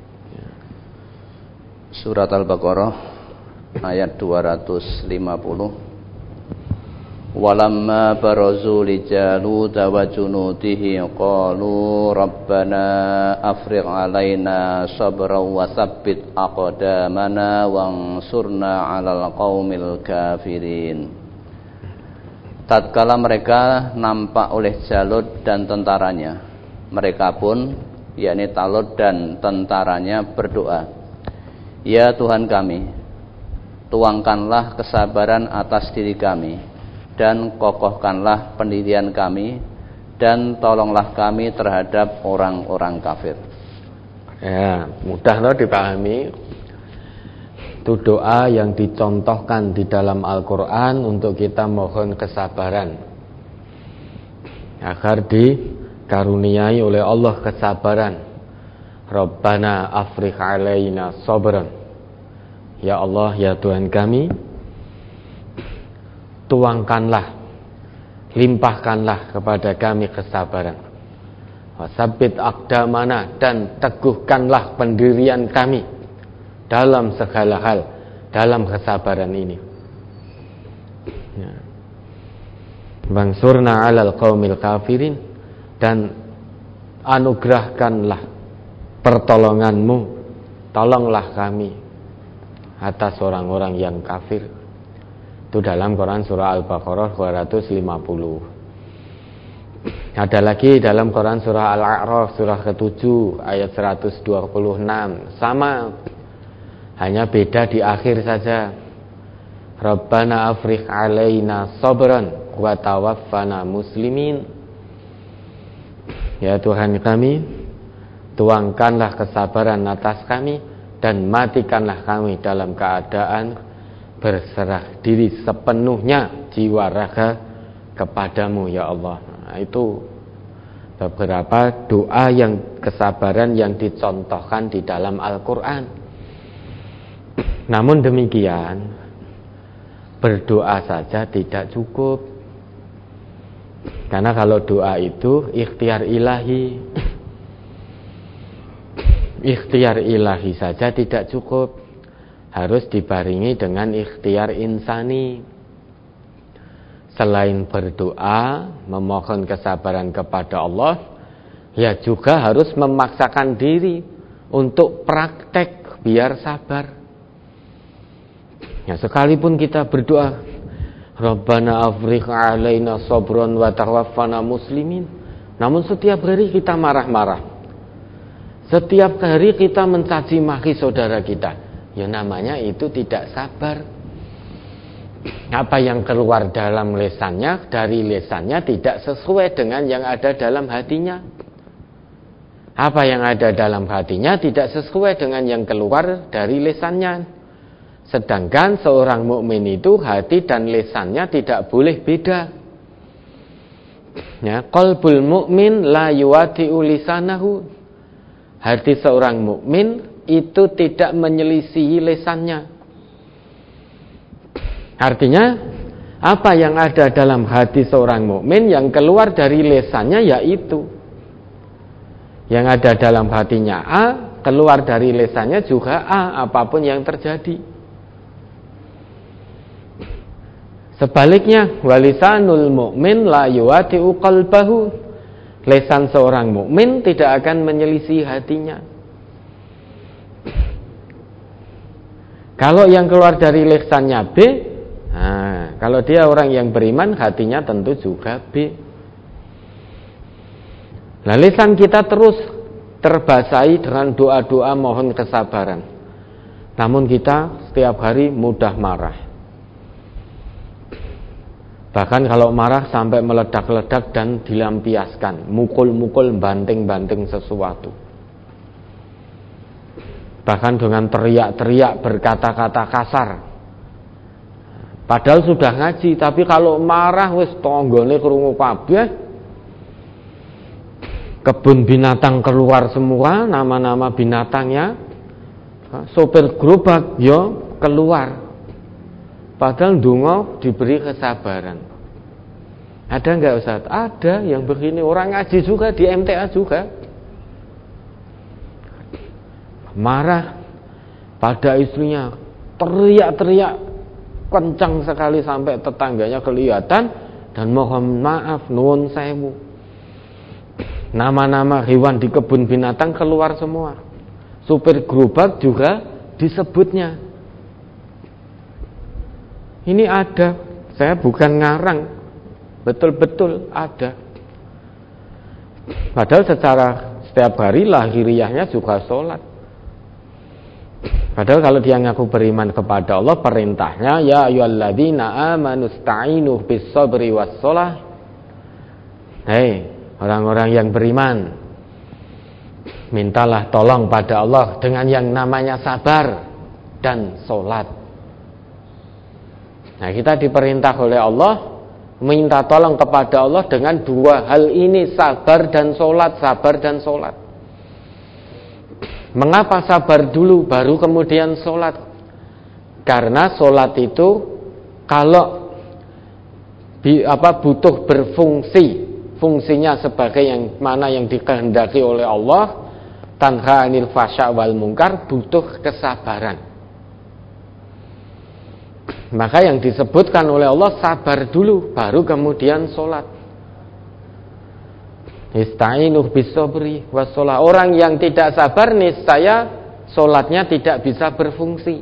Surat Al-Baqarah ayat 250. Walamma barazu li Jalut wa junudihi qalu rabbana afrigh alaina sabran wa tsabbit aqdamana wansurna 'alal qaumil kafirin. Tatkala mereka nampak oleh Jalut dan tentaranya, mereka pun, yakni Talut dan tentaranya, berdoa, ya Tuhan kami, tuangkanlah kesabaran atas diri kami, dan kokohkanlah pendirian kami, dan tolonglah kami terhadap orang-orang kafir. Ya, mudah loh dipahami. Itu doa yang dicontohkan di dalam Al-Quran untuk kita mohon kesabaran. agar dikaruniai oleh Allah kesabaran. Rabbana afrigh alaina sabran. Ya Allah, ya Tuhan kami, tuangkanlah, limpahkanlah kepada kami kesabaran. Wasabbit aqdamana, dan teguhkanlah pendirian kami dalam segala hal, dalam kesabaran ini. Bangsurna 'alal qaumil kafirin, dan anugerahkanlah pertolonganmu, tolonglah kami atas orang-orang yang kafir. Itu dalam Quran surah Al-Baqarah 250. Ada lagi dalam Quran surah Al-A'raf surah ke-7 ayat 126. Sama, hanya beda di akhir saja. Rabbana afrigh alaina sabran wa tawaffana muslimin. Ya Tuhan kami, tuangkanlah kesabaran atas kami dan matikanlah kami dalam keadaan berserah diri sepenuhnya jiwa raga kepadamu ya Allah. Nah, itu beberapa doa yang kesabaran yang dicontohkan di dalam Al-Quran. Namun demikian, berdoa saja tidak cukup, karena kalau doa itu ikhtiar ilahi. Ikhtiar ilahi saja tidak cukup, harus dibarengi dengan ikhtiar insani. Selain berdoa, memohon kesabaran kepada Allah, ya juga harus memaksakan diri untuk praktek biar sabar. Ya, sekalipun kita berdoa, Rabbana afrigh alaina sabran wa tawaffana muslimin, namun setiap hari kita marah-marah, setiap hari kita mencaci maki saudara kita, ya namanya itu tidak sabar. Apa yang keluar dalam lesannya, dari lesannya tidak sesuai dengan yang ada dalam hatinya. Apa yang ada dalam hatinya tidak sesuai dengan yang keluar dari lesannya. Sedangkan seorang mukmin itu hati dan lesannya tidak boleh beda. Ya, qalbul mukmin la yuwati'u lisanahu. Hati seorang mukmin itu tidak menyelisihi lesannya. Artinya, apa yang ada dalam hati seorang mukmin yang keluar dari lesannya yaitu. Yang ada dalam hatinya A, keluar dari lesannya juga A, apapun yang terjadi. Sebaliknya, walisanul mukmin la yuwati'u qalbahu. Lesan seorang mukmin tidak akan menyelisih hatinya. Kalau yang keluar dari lesannya B, nah, kalau dia orang yang beriman, hatinya tentu juga B. Nah, lisan kita terus terbasahi dengan doa-doa mohon kesabaran. Namun kita setiap hari mudah marah. Bahkan kalau marah sampai meledak-ledak dan dilampiaskan, mukul-mukul, banting-banting sesuatu. Bahkan dengan teriak-teriak, berkata-kata kasar. Padahal sudah ngaji, tapi kalau marah wis tonggone krungu kabeh. Kebun binatang keluar semua, nama-nama binatangnya. Sopir gerobak yo keluar. Padahal ndonga diberi kesabaran. Ada enggak Ustaz? Ada yang begini, orang ngaji juga di MTA juga. Marah pada istrinya, teriak-teriak kencang sekali sampai tetangganya kelihatan dan mohon maaf, nuwun sewu. Nama-nama hewan di kebun binatang keluar semua. Supir gerobak juga disebutnya. Ini ada, saya bukan ngarang, betul-betul ada. Padahal secara setiap hari lahiriahnya juga sholat. Padahal kalau dia ngaku beriman kepada Allah, perintahnya ya ayyuhalladzina amanu sta'inu bis sabri was shalah. Hei, orang-orang yang beriman, mintalah tolong pada Allah dengan yang namanya sabar dan sholat. Nah, kita diperintah oleh Allah minta tolong kepada Allah dengan dua hal ini, sabar dan sholat, sabar dan sholat. Mengapa sabar dulu baru kemudian sholat? Karena sholat itu kalau butuh berfungsi, fungsinya sebagai yang mana yang dikehendaki oleh Allah, tanha anil fasya wal mungkar, butuh kesabaran. Maka yang disebutkan oleh Allah sabar dulu baru kemudian sholat. Ista'inu bis-sabri was-shalah. Orang yang tidak sabar niscaya sholatnya tidak bisa berfungsi.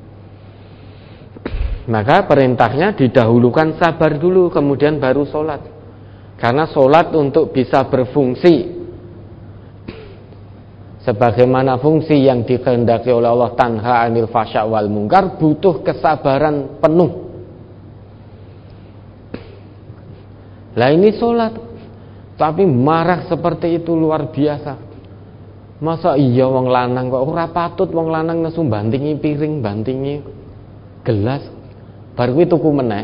Maka perintahnya didahulukan sabar dulu kemudian baru sholat. Karena sholat untuk bisa berfungsi sebagaimana fungsi yang dikehendaki oleh Allah, tanha anil fasya wal mungkar, butuh kesabaran penuh. Lah ini sholat, tapi marah seperti itu luar biasa. Masa iya wong lanang kok ora patut wong lanang nesu bantingi piring, bantingi gelas, bar kuwi tuku meneh.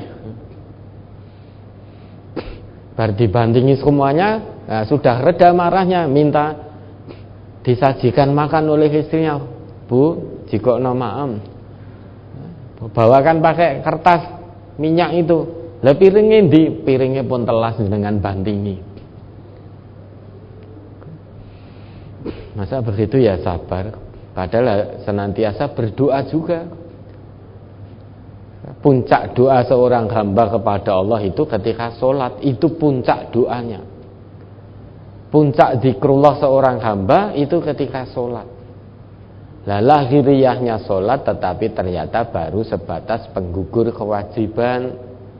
Bar dibantingi semuanya, nah, sudah reda marahnya, minta disajikan makan oleh istrinya. Bu, jikokno maem, bawakan pakai kertas minyak itu. Lah piringnya di piringnya pun telas dengan bantingi. Masa begitu ya sabar? Padahal senantiasa berdoa juga. Puncak doa seorang hamba kepada Allah itu ketika sholat, itu puncak doanya. Puncak zikrullah seorang hamba itu ketika sholat. Lah lahiriahnya sholat tetapi ternyata baru sebatas penggugur kewajiban.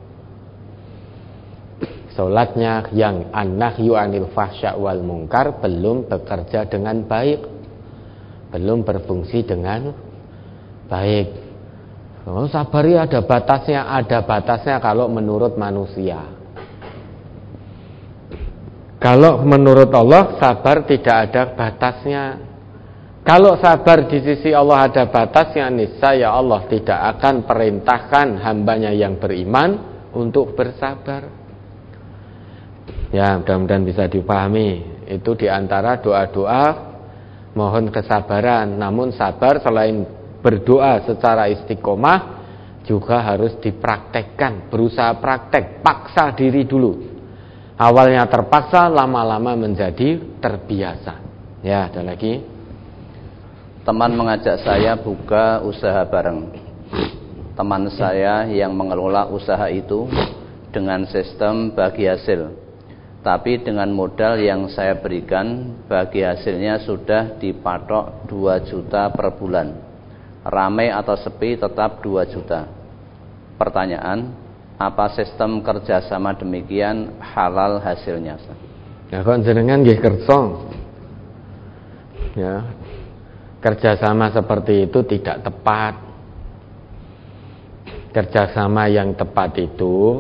Sholatnya yang an-nahyu anil fahsya wal mungkar belum bekerja dengan baik, belum berfungsi dengan baik. Oh, sabari ada batasnya kalau menurut manusia. Kalau menurut Allah sabar tidak ada batasnya. Kalau sabar di sisi Allah ada batasnya, niscaya Allah tidak akan perintahkan hambanya yang beriman untuk bersabar. Ya, mudah-mudahan bisa dipahami. Itu diantara doa-doa mohon kesabaran. Namun sabar selain berdoa secara istiqomah juga harus dipraktekkan, berusaha praktek, paksa diri dulu. Awalnya terpaksa, lama-lama menjadi terbiasa. Ya, ada lagi. Teman mengajak saya buka usaha bareng. Teman saya yang mengelola usaha itu dengan sistem bagi hasil. Tapi dengan modal yang saya berikan, bagi hasilnya sudah dipatok 2 juta per bulan. Ramai atau sepi tetap 2 juta. Pertanyaan, apa sistem kerjasama demikian halal hasilnya? Ya kok jenengan nggih kersa. Ya. Kerjasama seperti itu tidak tepat. Kerjasama yang tepat itu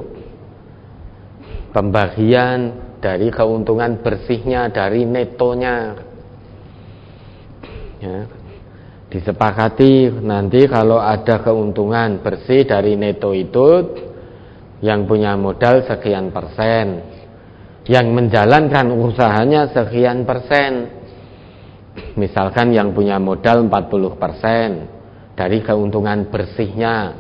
pembagian dari keuntungan bersihnya, dari netonya. Ya. Disepakati nanti kalau ada keuntungan bersih dari neto itu, yang punya modal sekian persen, yang menjalankan usahanya sekian persen. Misalkan yang punya modal 40% dari keuntungan bersihnya,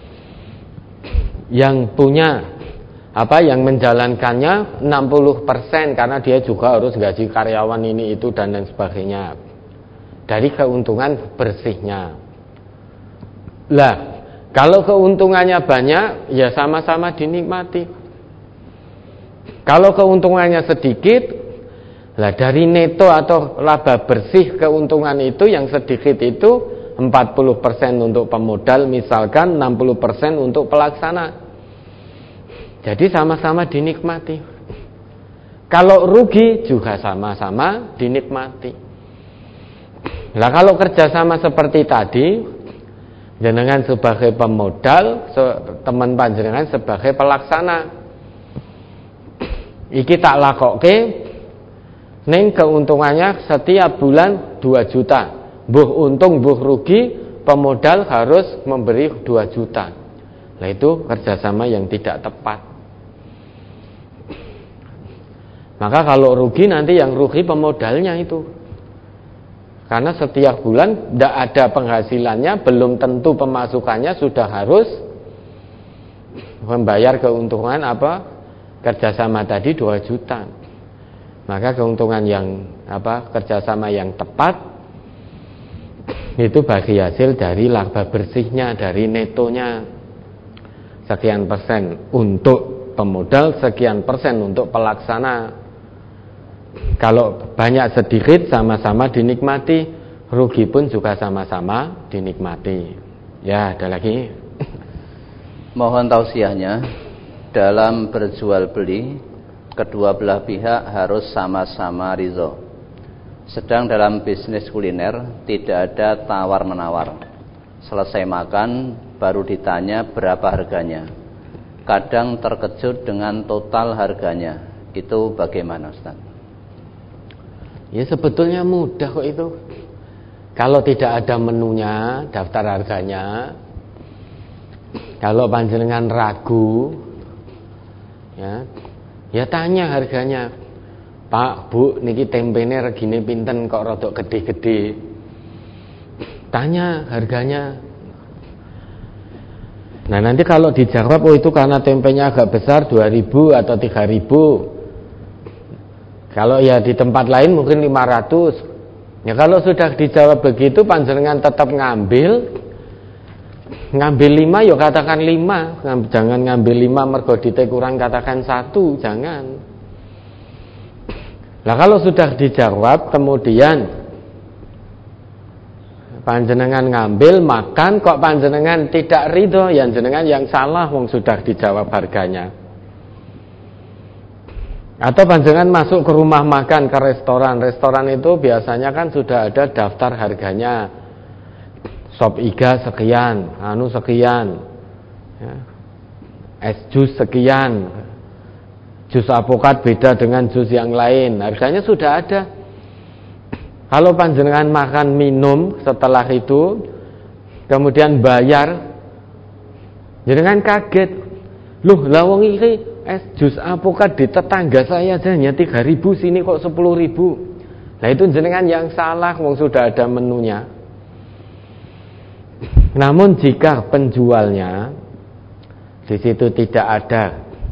yang punya yang menjalankannya 60% karena dia juga harus gaji karyawan ini itu dan lain sebagainya dari keuntungan bersihnya. Lah, kalau keuntungannya banyak, ya sama-sama dinikmati. Kalau keuntungannya sedikit, lah dari neto atau laba bersih keuntungan itu yang sedikit itu 40% untuk pemodal misalkan, 60% untuk pelaksana. Jadi sama-sama dinikmati. Kalau rugi juga sama-sama dinikmati. Lah kalau kerjasama seperti tadi, jenengan sebagai pemodal, teman panjenengan sebagai pelaksana. Iki tak lakoke, ning keuntungannya setiap bulan 2 juta. Mbuh untung, mbuh rugi, pemodal harus memberi 2 juta. Nah itu kerjasama yang tidak tepat. Maka kalau rugi nanti yang rugi pemodalnya itu. Karena setiap bulan tidak ada penghasilannya, belum tentu pemasukannya sudah harus membayar keuntungan kerjasama tadi 2 juta. Maka keuntungan yang kerjasama yang tepat itu bagi hasil dari laba bersihnya, dari netonya sekian persen untuk pemodal, sekian persen untuk pelaksana. Kalau banyak sedikit sama-sama dinikmati, rugi pun juga sama-sama dinikmati. Ya, ada lagi. Mohon tausiahnya, dalam berjual beli kedua belah pihak harus sama-sama ridho. Sedang dalam bisnis kuliner tidak ada tawar-menawar. Selesai makan baru ditanya berapa harganya. Kadang terkejut dengan total harganya. Itu bagaimana, Ustaz? Ya sebetulnya mudah kok itu. Kalau tidak ada menunya, daftar harganya. Kalau panjenengan ragu, ya tanya harganya. Pak, Bu, niki tempene regine pinten kok rodok gede-gede. Tanya harganya. Nah, nanti kalau dijawab itu karena tempenya agak besar 2.000 atau 3.000. Kalau ya di tempat lain mungkin 500. Ya kalau sudah dijawab begitu panjenengan tetap ngambil 5 ya katakan 5. Jangan ngambil 5 mergo dite kurang katakan 1, jangan. Nah kalau sudah dijawab kemudian panjenengan ngambil makan kok panjenengan tidak ridho, ya jenengan yang salah, wong sudah dijawab harganya. Atau panjenengan masuk ke rumah makan, ke restoran itu biasanya kan sudah ada daftar harganya. Sop iga sekian, sekian, es jus sekian, jus apokat beda dengan jus yang lain, harganya sudah ada. Kalau panjenengan makan minum setelah itu kemudian bayar, jenengan kaget, loh lah wong iki es jus apokat di tetangga saya aja hanya 3.000, sini kok 10.000. Nah itu jenengan yang salah, wong sudah ada menunya. Namun jika penjualnya di situ tidak ada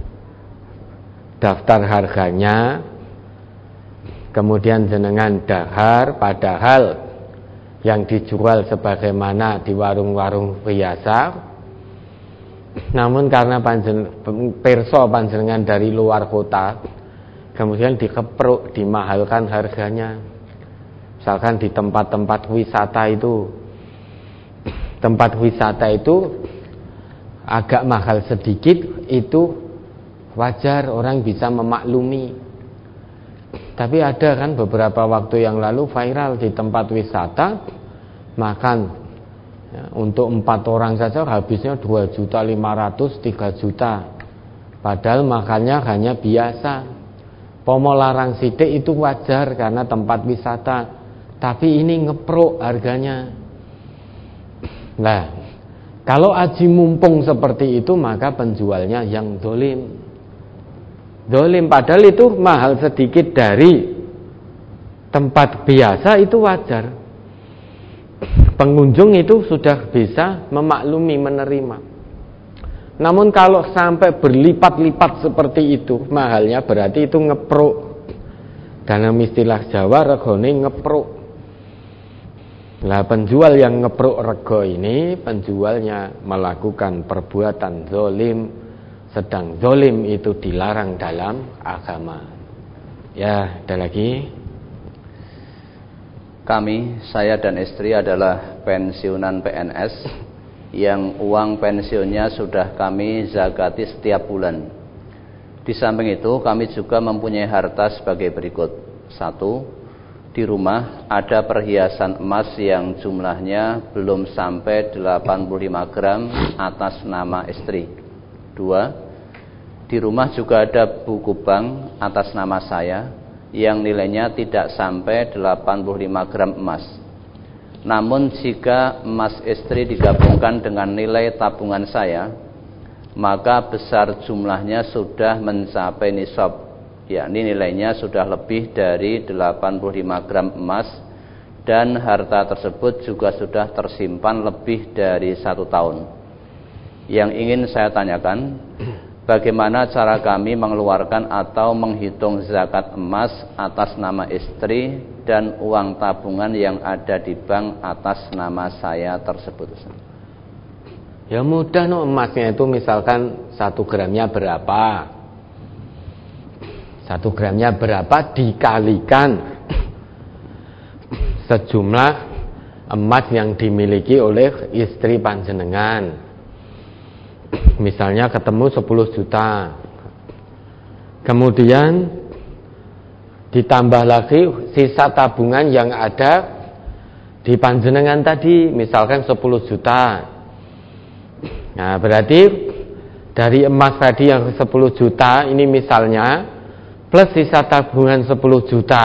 daftar harganya, kemudian jenengan dahar, padahal yang dijual sebagaimana di warung-warung biasa, namun karena pirsa panjenengan dari luar kota, kemudian dikepruk, dimahalkan harganya. Misalkan di tempat-tempat wisata itu agak mahal sedikit, itu wajar, orang bisa memaklumi. Tapi ada kan beberapa waktu yang lalu viral di tempat wisata, makan untuk 4 orang saja habisnya 2.500.000, 3 juta. Padahal makannya hanya biasa. Pomo larang sidik itu wajar karena tempat wisata. Tapi ini ngepruk harganya. Nah, kalau aji mumpung seperti itu, maka penjualnya yang dolim, padahal itu mahal sedikit dari tempat biasa, itu wajar. Pengunjung itu sudah bisa memaklumi, menerima. Namun kalau sampai berlipat-lipat seperti itu mahalnya, berarti itu ngepruk. Dalam istilah Jawa regone ngepruk. Nah, penjual yang ngepruk rego ini penjualnya melakukan perbuatan zalim, sedang zalim itu dilarang dalam agama. Ya, ada lagi. Kami, saya dan istri adalah pensiunan PNS yang uang pensiunnya sudah kami zakati setiap bulan. Di samping itu kami juga mempunyai harta sebagai berikut. 1. Di rumah ada perhiasan emas yang jumlahnya belum sampai 85 gram atas nama istri. 2. Di rumah juga ada buku bank atas nama saya yang nilainya tidak sampai 85 gram emas. Namun jika emas istri digabungkan dengan nilai tabungan saya, maka besar jumlahnya sudah mencapai nisab, yakni nilainya sudah lebih dari 85 gram emas, dan harta tersebut juga sudah tersimpan lebih dari 1 tahun. Yang ingin saya tanyakan, bagaimana cara kami mengeluarkan atau menghitung zakat emas atas nama istri dan uang tabungan yang ada di bank atas nama saya tersebut? Ya mudah, no. Emasnya itu misalkan 1 gramnya berapa, 1 gramnya berapa dikalikan sejumlah emas yang dimiliki oleh istri panjenengan. Misalnya ketemu 10 juta, kemudian ditambah lagi sisa tabungan yang ada di panjenengan tadi, misalkan 10 juta. Nah, berarti dari emas tadi yang 10 juta ini misalnya, plus sisa tabungan 10 juta,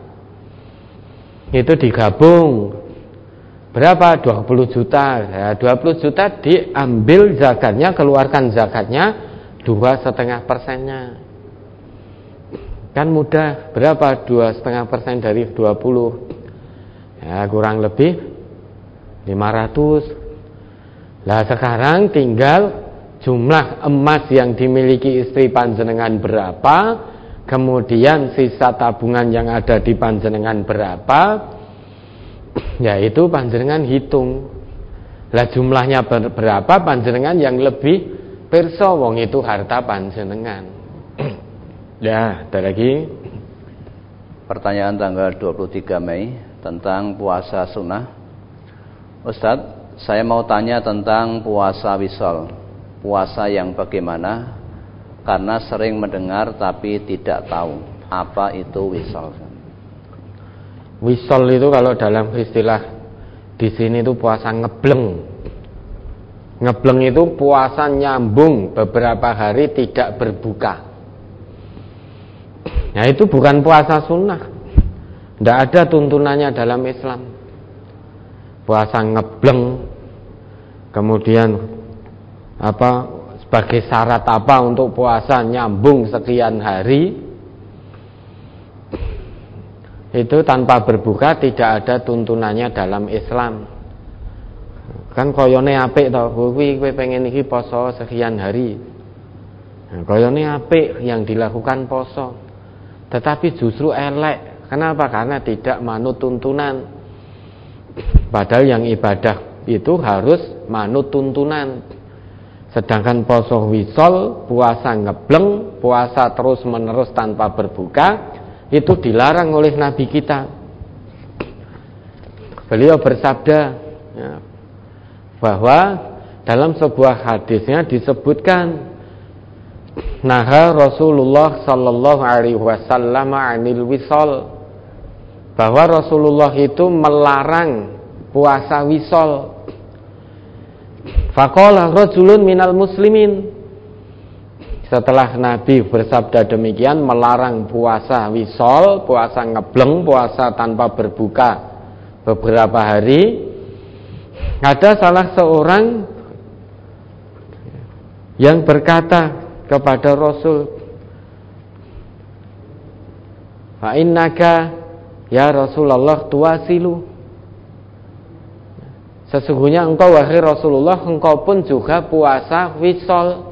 itu digabung berapa? 20 juta. Ya, 20 juta diambil zakatnya, keluarkan zakatnya 2,5%-nya. Kan mudah. Berapa 2,5% dari 20? Ya, kurang lebih 500. Lah sekarang tinggal jumlah emas yang dimiliki istri panjenengan berapa, kemudian sisa tabungan yang ada di panjenengan berapa, yaitu panjenengan hitung. Lah jumlahnya berapa, panjenengan yang lebih pirsa, wong itu harta panjenengan. Ya, ada lagi. Pertanyaan tanggal 23 Mei tentang puasa sunnah. Ustadz, saya mau tanya tentang puasa wisol. Puasa yang bagaimana? Karena sering mendengar tapi tidak tahu apa itu wisol. Wisol itu kalau dalam istilah di sini itu puasa ngebleng. Ngebleng itu puasa nyambung beberapa hari tidak berbuka. Nah, itu bukan puasa sunnah. Tidak ada tuntunannya dalam Islam. Puasa ngebleng, kemudian sebagai syarat apa untuk puasa nyambung sekian hari, itu tanpa berbuka tidak ada tuntunannya dalam Islam. Kan koyone apik to, kowe pengen iki poso sekian hari. Nah, koyone apik yang dilakukan poso. Tetapi justru elek. Kenapa? Karena tidak manut tuntunan. Padahal yang ibadah itu harus manut tuntunan. Sedangkan poso wisol, puasa ngebleng, puasa terus menerus tanpa berbuka, itu dilarang oleh Nabi kita. Beliau bersabda ya, bahwa dalam sebuah hadisnya disebutkan, naha Rasulullah sallallahu alaihi wasallam 'anil wisol, bahwa Rasulullah itu melarang puasa wisol. Faqala rajulun minal muslimin, setelah Nabi bersabda demikian, melarang puasa wisol, puasa ngebleng, puasa tanpa berbuka beberapa hari, ada salah seorang yang berkata kepada Rasul, fa innaka ya Rasulullah tuwasilu, sesungguhnya engkau wahai Rasulullah, engkau pun juga puasa wisol.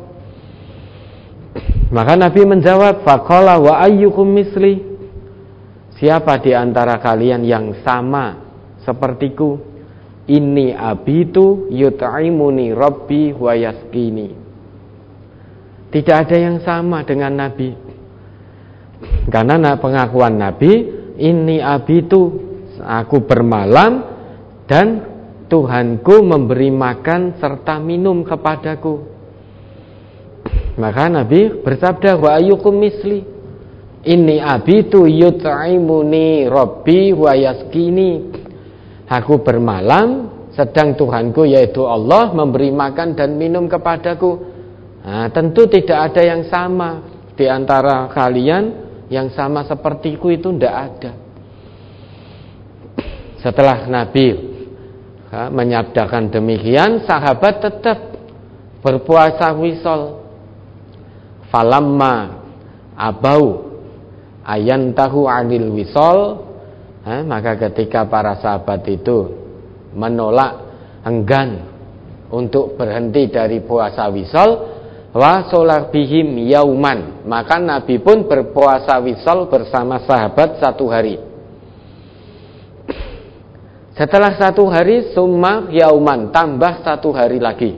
Maka Nabi menjawab, faqala wa ayyukum misli, siapa di antara kalian yang sama sepertiku? Inni abitu yut'imuni rabbi wa yaskini. Tidak ada yang sama dengan Nabi. Karena pengakuan Nabi, inni abitu, aku bermalam dan Tuhanku memberi makan serta minum kepadaku. Maka Nabi bersabda, wa ayyukum misli, inni abitu yut'imuni rabbi wa yaskini. Aku bermalam sedang Tuhanku yaitu Allah memberi makan dan minum kepadaku. Nah, tentu tidak ada yang sama di antara kalian yang sama sepertiku, itu tidak ada. Setelah Nabi menyabdakan demikian, sahabat tetap berpuasa wisol. Falamma abau ayantahu 'anil wisol, maka ketika para sahabat itu menolak, enggan untuk berhenti dari puasa wisol, wa sholat bihim yauman, maka Nabi pun berpuasa wisol bersama sahabat 1 hari. Setelah 1 hari, summa yauman, tambah 1 hari lagi.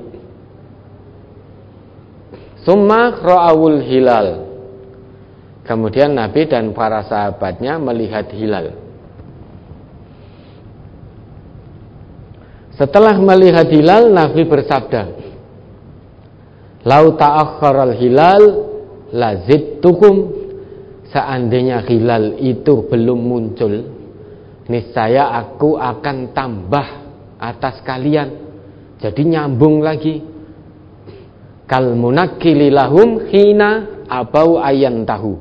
Summa ra'awul hilal, kemudian Nabi dan para sahabatnya melihat hilal. Setelah melihat hilal, Nabi bersabda, lau ta'akhkharal hilal lazidtukum, seandainya hilal itu belum muncul, niscaya aku akan tambah atas kalian, jadi nyambung lagi. Kal munakkili lahum hina abau ayantahu.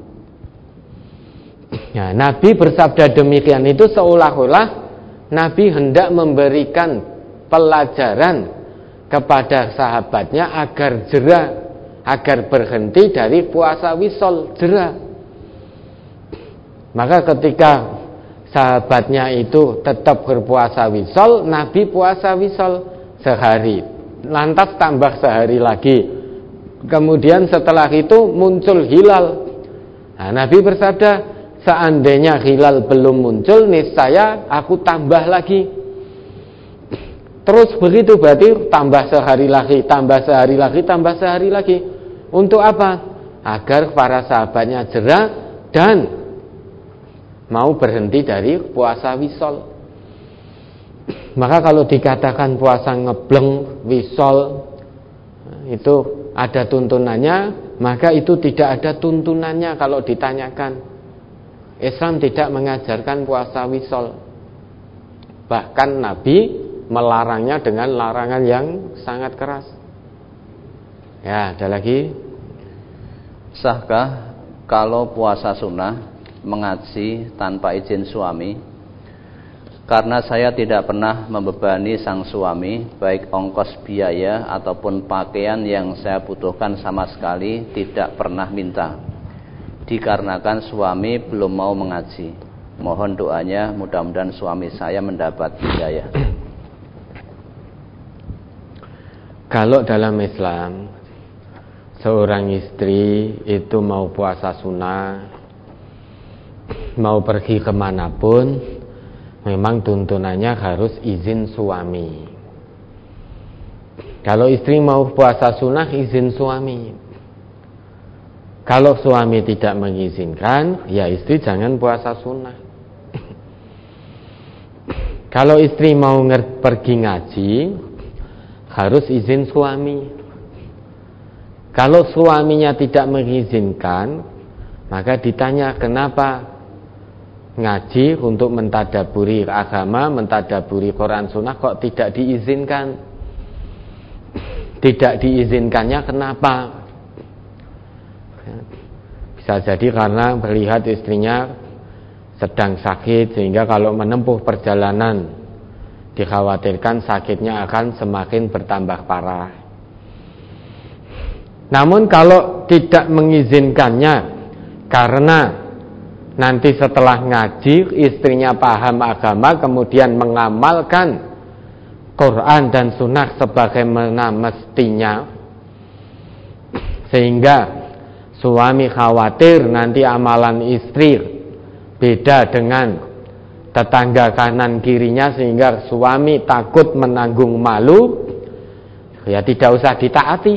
Nah, Nabi bersabda demikian itu seolah-olah Nabi hendak memberikan pelajaran kepada sahabatnya agar jera, agar berhenti dari puasa wisol, jera. Maka ketika sahabatnya itu tetap berpuasa wisol, Nabi puasa wisol sehari, lantas tambah sehari lagi. Kemudian setelah itu muncul hilal. Nah, Nabi bersabda, seandainya hilal belum muncul, niscaya aku tambah lagi. Terus begitu, berarti tambah sehari lagi, tambah sehari lagi, tambah sehari lagi. Untuk apa? Agar para sahabatnya jera dan mau berhenti dari puasa wisol. Maka kalau dikatakan puasa ngebleng, wisol, itu ada tuntunannya, maka itu tidak ada tuntunannya kalau ditanyakan. Islam tidak mengajarkan puasa wisol. Bahkan Nabi melarangnya dengan larangan yang sangat keras. Ya, ada lagi. Sahkah kalau puasa sunnah mengaji tanpa izin suami? Karena saya tidak pernah membebani sang suami, baik ongkos biaya ataupun pakaian yang saya butuhkan sama sekali tidak pernah minta. Dikarenakan suami belum mau mengaji. Mohon doanya, mudah-mudahan suami saya mendapat hidayah. Kalau dalam Islam seorang istri itu mau puasa sunnah, mau pergi kemanapun, memang tuntunannya harus izin suami. Kalau istri mau puasa sunnah, izin suami. Kalau suami tidak mengizinkan, ya istri jangan puasa sunnah. Kalau istri mau pergi ngaji, harus izin suami. Kalau suaminya tidak mengizinkan, maka ditanya kenapa ngaji untuk mentadaburi agama, mentadaburi Quran Sunnah kok tidak diizinkan? Tidak diizinkannya kenapa? Bisa jadi karena melihat istrinya sedang sakit, sehingga kalau menempuh perjalanan dikhawatirkan sakitnya akan semakin bertambah parah. Namun kalau tidak mengizinkannya karena nanti setelah ngaji istrinya paham agama, kemudian mengamalkan Quran dan Sunnah sebagaimana mestinya, sehingga suami khawatir nanti amalan istri beda dengan tetangga kanan kirinya, sehingga suami takut menanggung malu, ya tidak usah ditaati.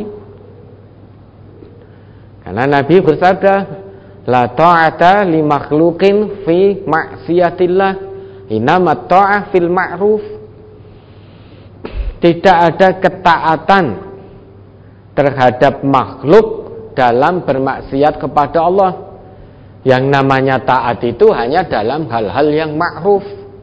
Karena Nabi bersabda, la ta'ata li makhluqin fi ma'siyatillah, innamat ta'ah fil ma'ruf. Tidak ada ketaatan terhadap makhluk dalam bermaksiat kepada Allah. Yang namanya taat itu hanya dalam hal-hal yang ma'ruf.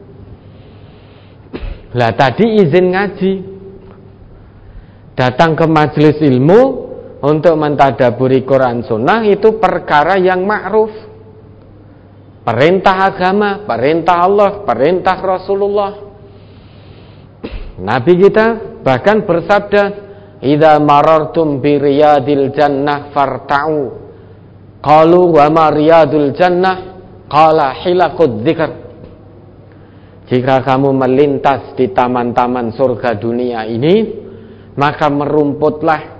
Lah tadi izin ngaji, datang ke majelis ilmu untuk mentadaburi Quran Sunnah, itu perkara yang ma'ruf. Perintah agama, perintah Allah, perintah Rasulullah. Nabi kita bahkan bersabda, idza marartum bi riyadil jannah farta'u. Qalu wa ma riyadul jannah? qala hilaqud dzikr. Jika kamu melintas di taman-taman surga dunia ini, maka merumputlah.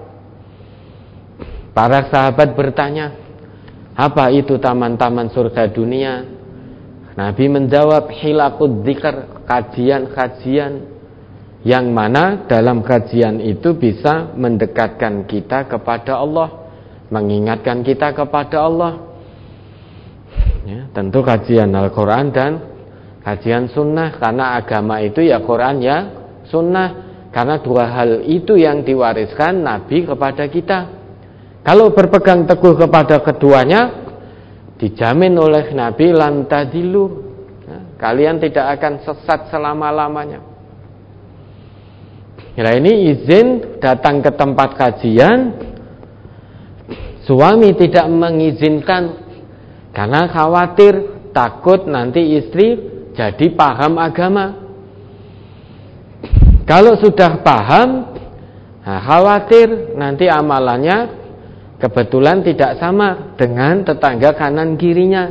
Para sahabat bertanya, apa itu taman-taman surga dunia? Nabi menjawab, hilaqud dzikr, kajian-kajian yang mana dalam kajian itu bisa mendekatkan kita kepada Allah, mengingatkan kita kepada Allah. Ya, tentu kajian Al-Quran dan kajian sunnah, karena agama itu ya Quran ya sunnah, karena dua hal itu yang diwariskan Nabi kepada kita. Kalau berpegang teguh kepada keduanya, dijamin oleh Nabi lan tadilu, ya, kalian tidak akan sesat selama-lamanya. Nah, ini izin datang ke tempat kajian, suami tidak mengizinkan karena khawatir, takut nanti istri jadi paham agama. Kalau sudah paham, nah, khawatir nanti amalannya kebetulan tidak sama dengan tetangga kanan kirinya.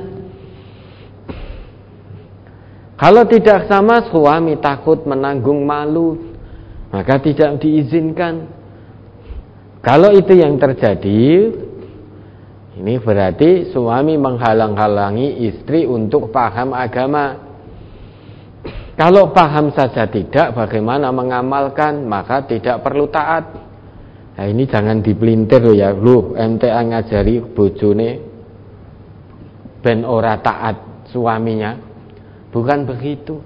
Kalau tidak sama, suami takut menanggung malu, maka tidak diizinkan. Kalau itu yang terjadi, ini berarti suami menghalang-halangi istri untuk paham agama. Kalau paham saja tidak, bagaimana mengamalkan? Maka tidak perlu taat. Nah, ini jangan dipelintir loh ya, lu MTA ngajari bojone ben ora taat suaminya, bukan begitu.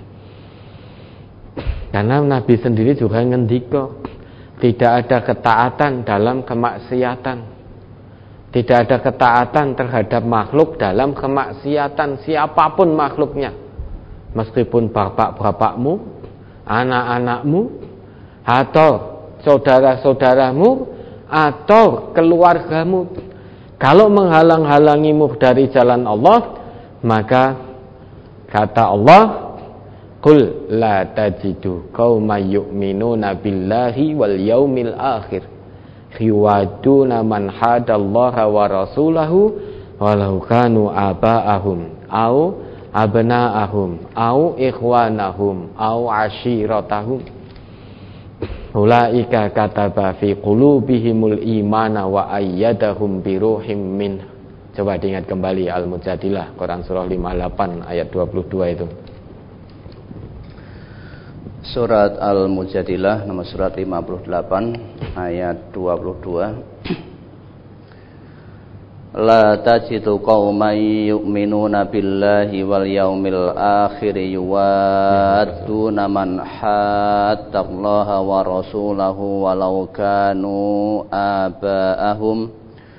Karena Nabi sendiri juga ngendika, tidak ada ketaatan dalam kemaksiatan, tidak ada ketaatan terhadap makhluk dalam kemaksiatan, siapapun makhluknya, meskipun bapak-bapakmu, anak-anakmu, atau saudara-saudaramu atau keluargamu. Kalau menghalang-halangimu dari jalan Allah, maka kata Allah, qul la tajidu qauman yu'minuna billahi wal yaumil akhir yuwaduna man hadallaha wa rasulahu walau kanu aba'ahum au abna'ahum au ikhwanahum au ashiratahum. Ulaika kataba fi qulubihimul imana wa ayyadahum biruhim min. Coba diingat kembali Al-Mujadilah, Quran surah 58 ayat 22 itu. Surat Al-Mujadilah nomor surat 58 ayat 22. La tajidu qauman yu'minuna billahi wal yaumil akhir yuwadduna man haddallaha wa rasulahu walau kanu aba'ahum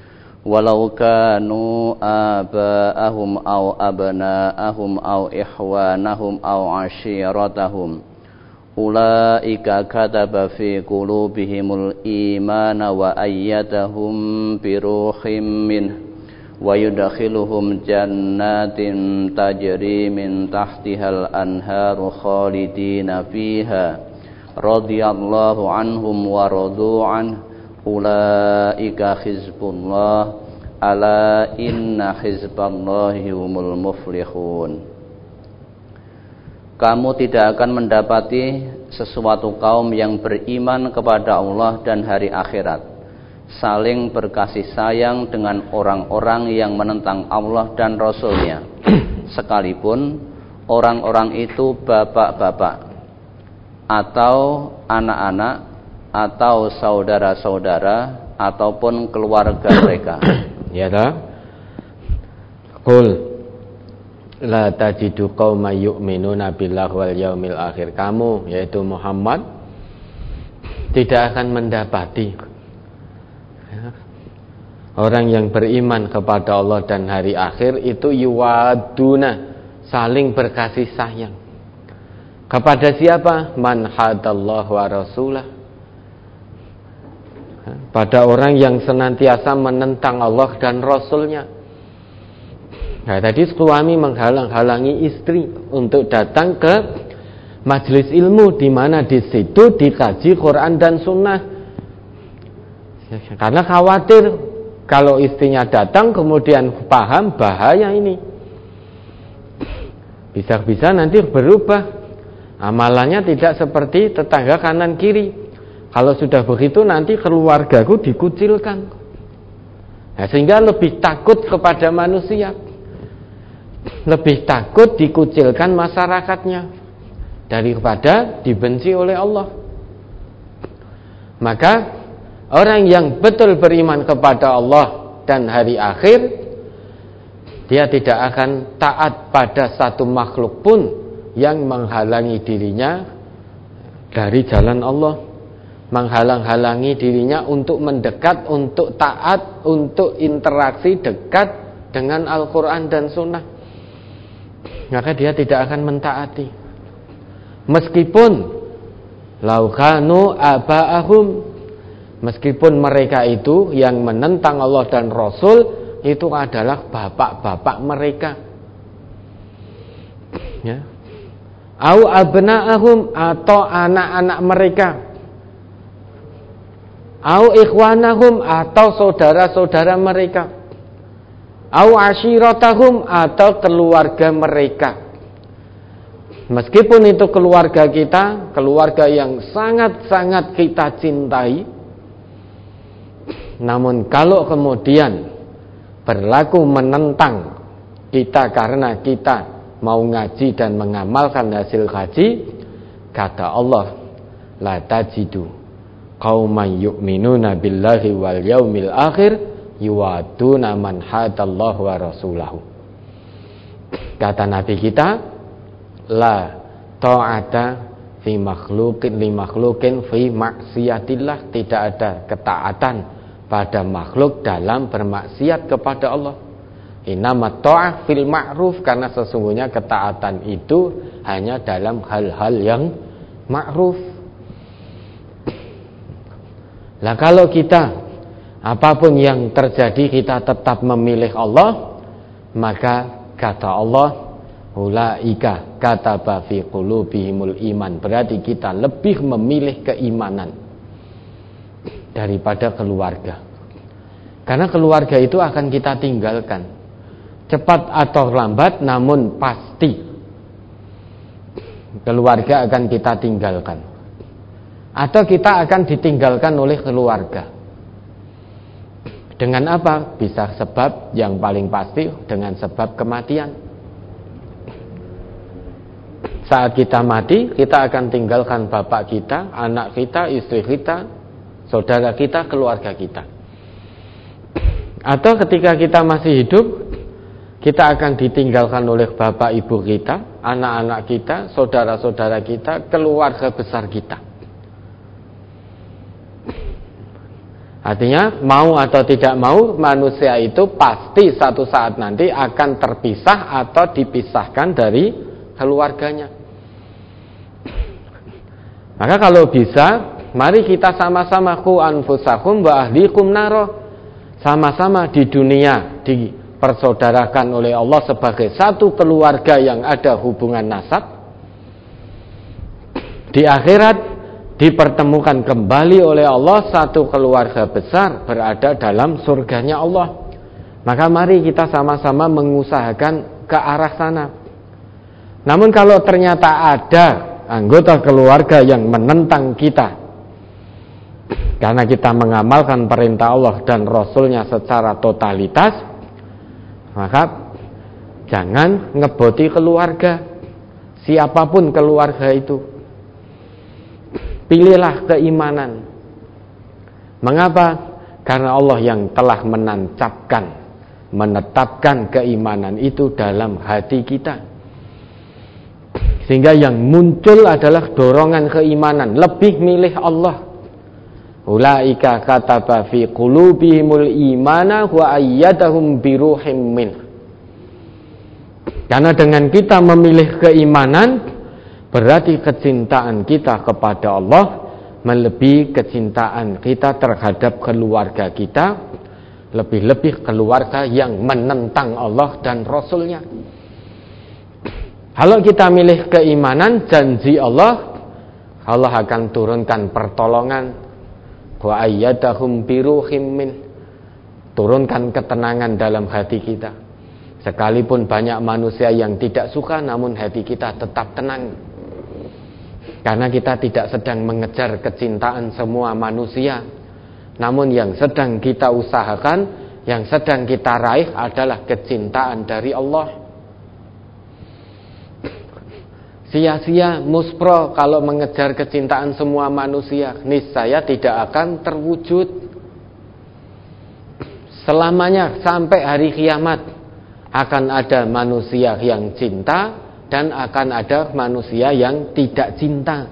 aw abna'ahum aw ikhwanahum aw ashiratahum. Ulaika kataba fi qulubihimul imana wa ayyadahum biruhim min wa yudkhiluhum jannatin tajri min tahtihal anharu khalidina fiha radhiyallahu anhum wa radu an. Ulaika hizbullah ala inna hizballahi humul muflihun. Kamu tidak akan mendapati sesuatu kaum yang beriman kepada Allah dan hari akhirat, saling berkasih sayang dengan orang-orang yang menentang Allah dan Rasul-Nya, sekalipun orang-orang itu bapak-bapak, atau anak-anak, atau saudara-saudara, ataupun keluarga mereka. Ya dah. Qul la tajidu qauman yu'minuna billahi wal yaumil akhir. Kamu, yaitu Muhammad, tidak akan mendapati orang yang beriman kepada Allah dan hari akhir itu yuwaduna, saling berkasih sayang. Kepada siapa? Man hadallahu wa rasulah. Pada orang yang senantiasa menentang Allah dan Rasulnya. Nah, tadi suami menghalang-halangi istri untuk datang ke majelis ilmu, di mana di situ dikaji Quran dan Sunnah. Karena khawatir kalau istrinya datang kemudian paham, bahaya ini. Bisa-bisa nanti berubah, amalannya tidak seperti tetangga kanan kiri. Kalau sudah begitu nanti keluargaku dikucilkan. Nah, sehingga lebih takut kepada manusia, lebih takut dikucilkan masyarakatnya daripada dibenci oleh Allah. Maka orang yang betul beriman kepada Allah dan hari akhir, dia tidak akan taat pada satu makhluk pun yang menghalangi dirinya dari jalan Allah, menghalang-halangi dirinya untuk mendekat, untuk taat, untuk interaksi dekat dengan Al-Quran dan Sunnah. Maka dia tidak akan mentaati, meskipun laukanu aba'ahum, meskipun mereka itu yang menentang Allah dan Rasul itu adalah bapak-bapak mereka, ya. Au abna'ahum, atau anak-anak mereka. Au ikhwanahum, atau saudara-saudara mereka. Au ashiratahum, atau keluarga mereka. Meskipun itu keluarga kita, keluarga yang sangat-sangat kita cintai, namun kalau kemudian berlaku menentang kita karena kita mau ngaji dan mengamalkan hasil ngaji, kata Allah, la tajidu qauman yu'minuna billahi wal yaumil akhir yuwaduna man hadallahu wa rasulahu. Kata Nabi kita, la ta'ata fi makhluqin li makhluqin fi maksiatillah, tidak ada ketaatan pada makhluk dalam bermaksiat kepada Allah. Innamat ta'ah fil ma'ruf, karena sesungguhnya ketaatan itu hanya dalam hal-hal yang ma'ruf. Nah, kalau kita apapun yang terjadi kita tetap memilih Allah, maka kata Allah, ulaika kataba fi qulubihimul iman, berarti kita lebih memilih keimanan daripada keluarga. Karena keluarga itu akan kita tinggalkan, cepat atau lambat, namun pasti keluarga akan kita tinggalkan, atau kita akan ditinggalkan oleh keluarga. Dengan apa? Bisa sebab yang paling pasti dengan sebab kematian. Saat kita mati, kita akan tinggalkan bapak kita, anak kita, istri kita, saudara kita, keluarga kita. Atau ketika kita masih hidup, kita akan ditinggalkan oleh bapak ibu kita, anak-anak kita, saudara-saudara kita, keluarga besar kita. Artinya, mau atau tidak mau, manusia itu pasti satu saat nanti akan terpisah atau dipisahkan dari keluarganya. Maka kalau bisa, mari kita sama-sama ku anfusakum wa ahlikum naro, sama-sama di dunia dipersaudarakan oleh Allah sebagai satu keluarga yang ada hubungan nasab. Di akhirat dipertemukan kembali oleh Allah satu keluarga besar berada dalam surganya Allah. Maka mari kita sama-sama mengusahakan ke arah sana. Namun kalau ternyata ada anggota keluarga yang menentang kita karena kita mengamalkan perintah Allah dan Rasulnya secara totalitas, maka jangan ngeboti keluarga, siapapun keluarga itu. Pilihlah keimanan. Mengapa? Karena Allah yang telah menancapkan, menetapkan keimanan itu dalam hati kita, sehingga yang muncul adalah dorongan keimanan, lebih milih Allah. Ulaika kataba fi qulubihimul imana wa ayyadahum biruhim min. Karena dengan kita memilih keimanan, berarti kecintaan kita kepada Allah melebihi kecintaan kita terhadap keluarga kita, lebih-lebih keluarga yang menentang Allah dan Rasulnya. Kalau kita milih keimanan, janji Allah akan turunkan pertolongan. Wa ayyadahum biruhim min, turunkan ketenangan dalam hati kita, Sekalipun banyak manusia yang tidak suka, namun hati kita tetap tenang. Karena kita tidak sedang mengejar kecintaan semua manusia. Namun yang sedang kita usahakan, yang sedang kita raih adalah kecintaan dari Allah. Sia-sia muspro kalau mengejar kecintaan semua manusia, niscaya tidak akan terwujud. Selamanya sampai hari kiamat akan ada manusia yang cinta dan akan ada manusia yang tidak cinta.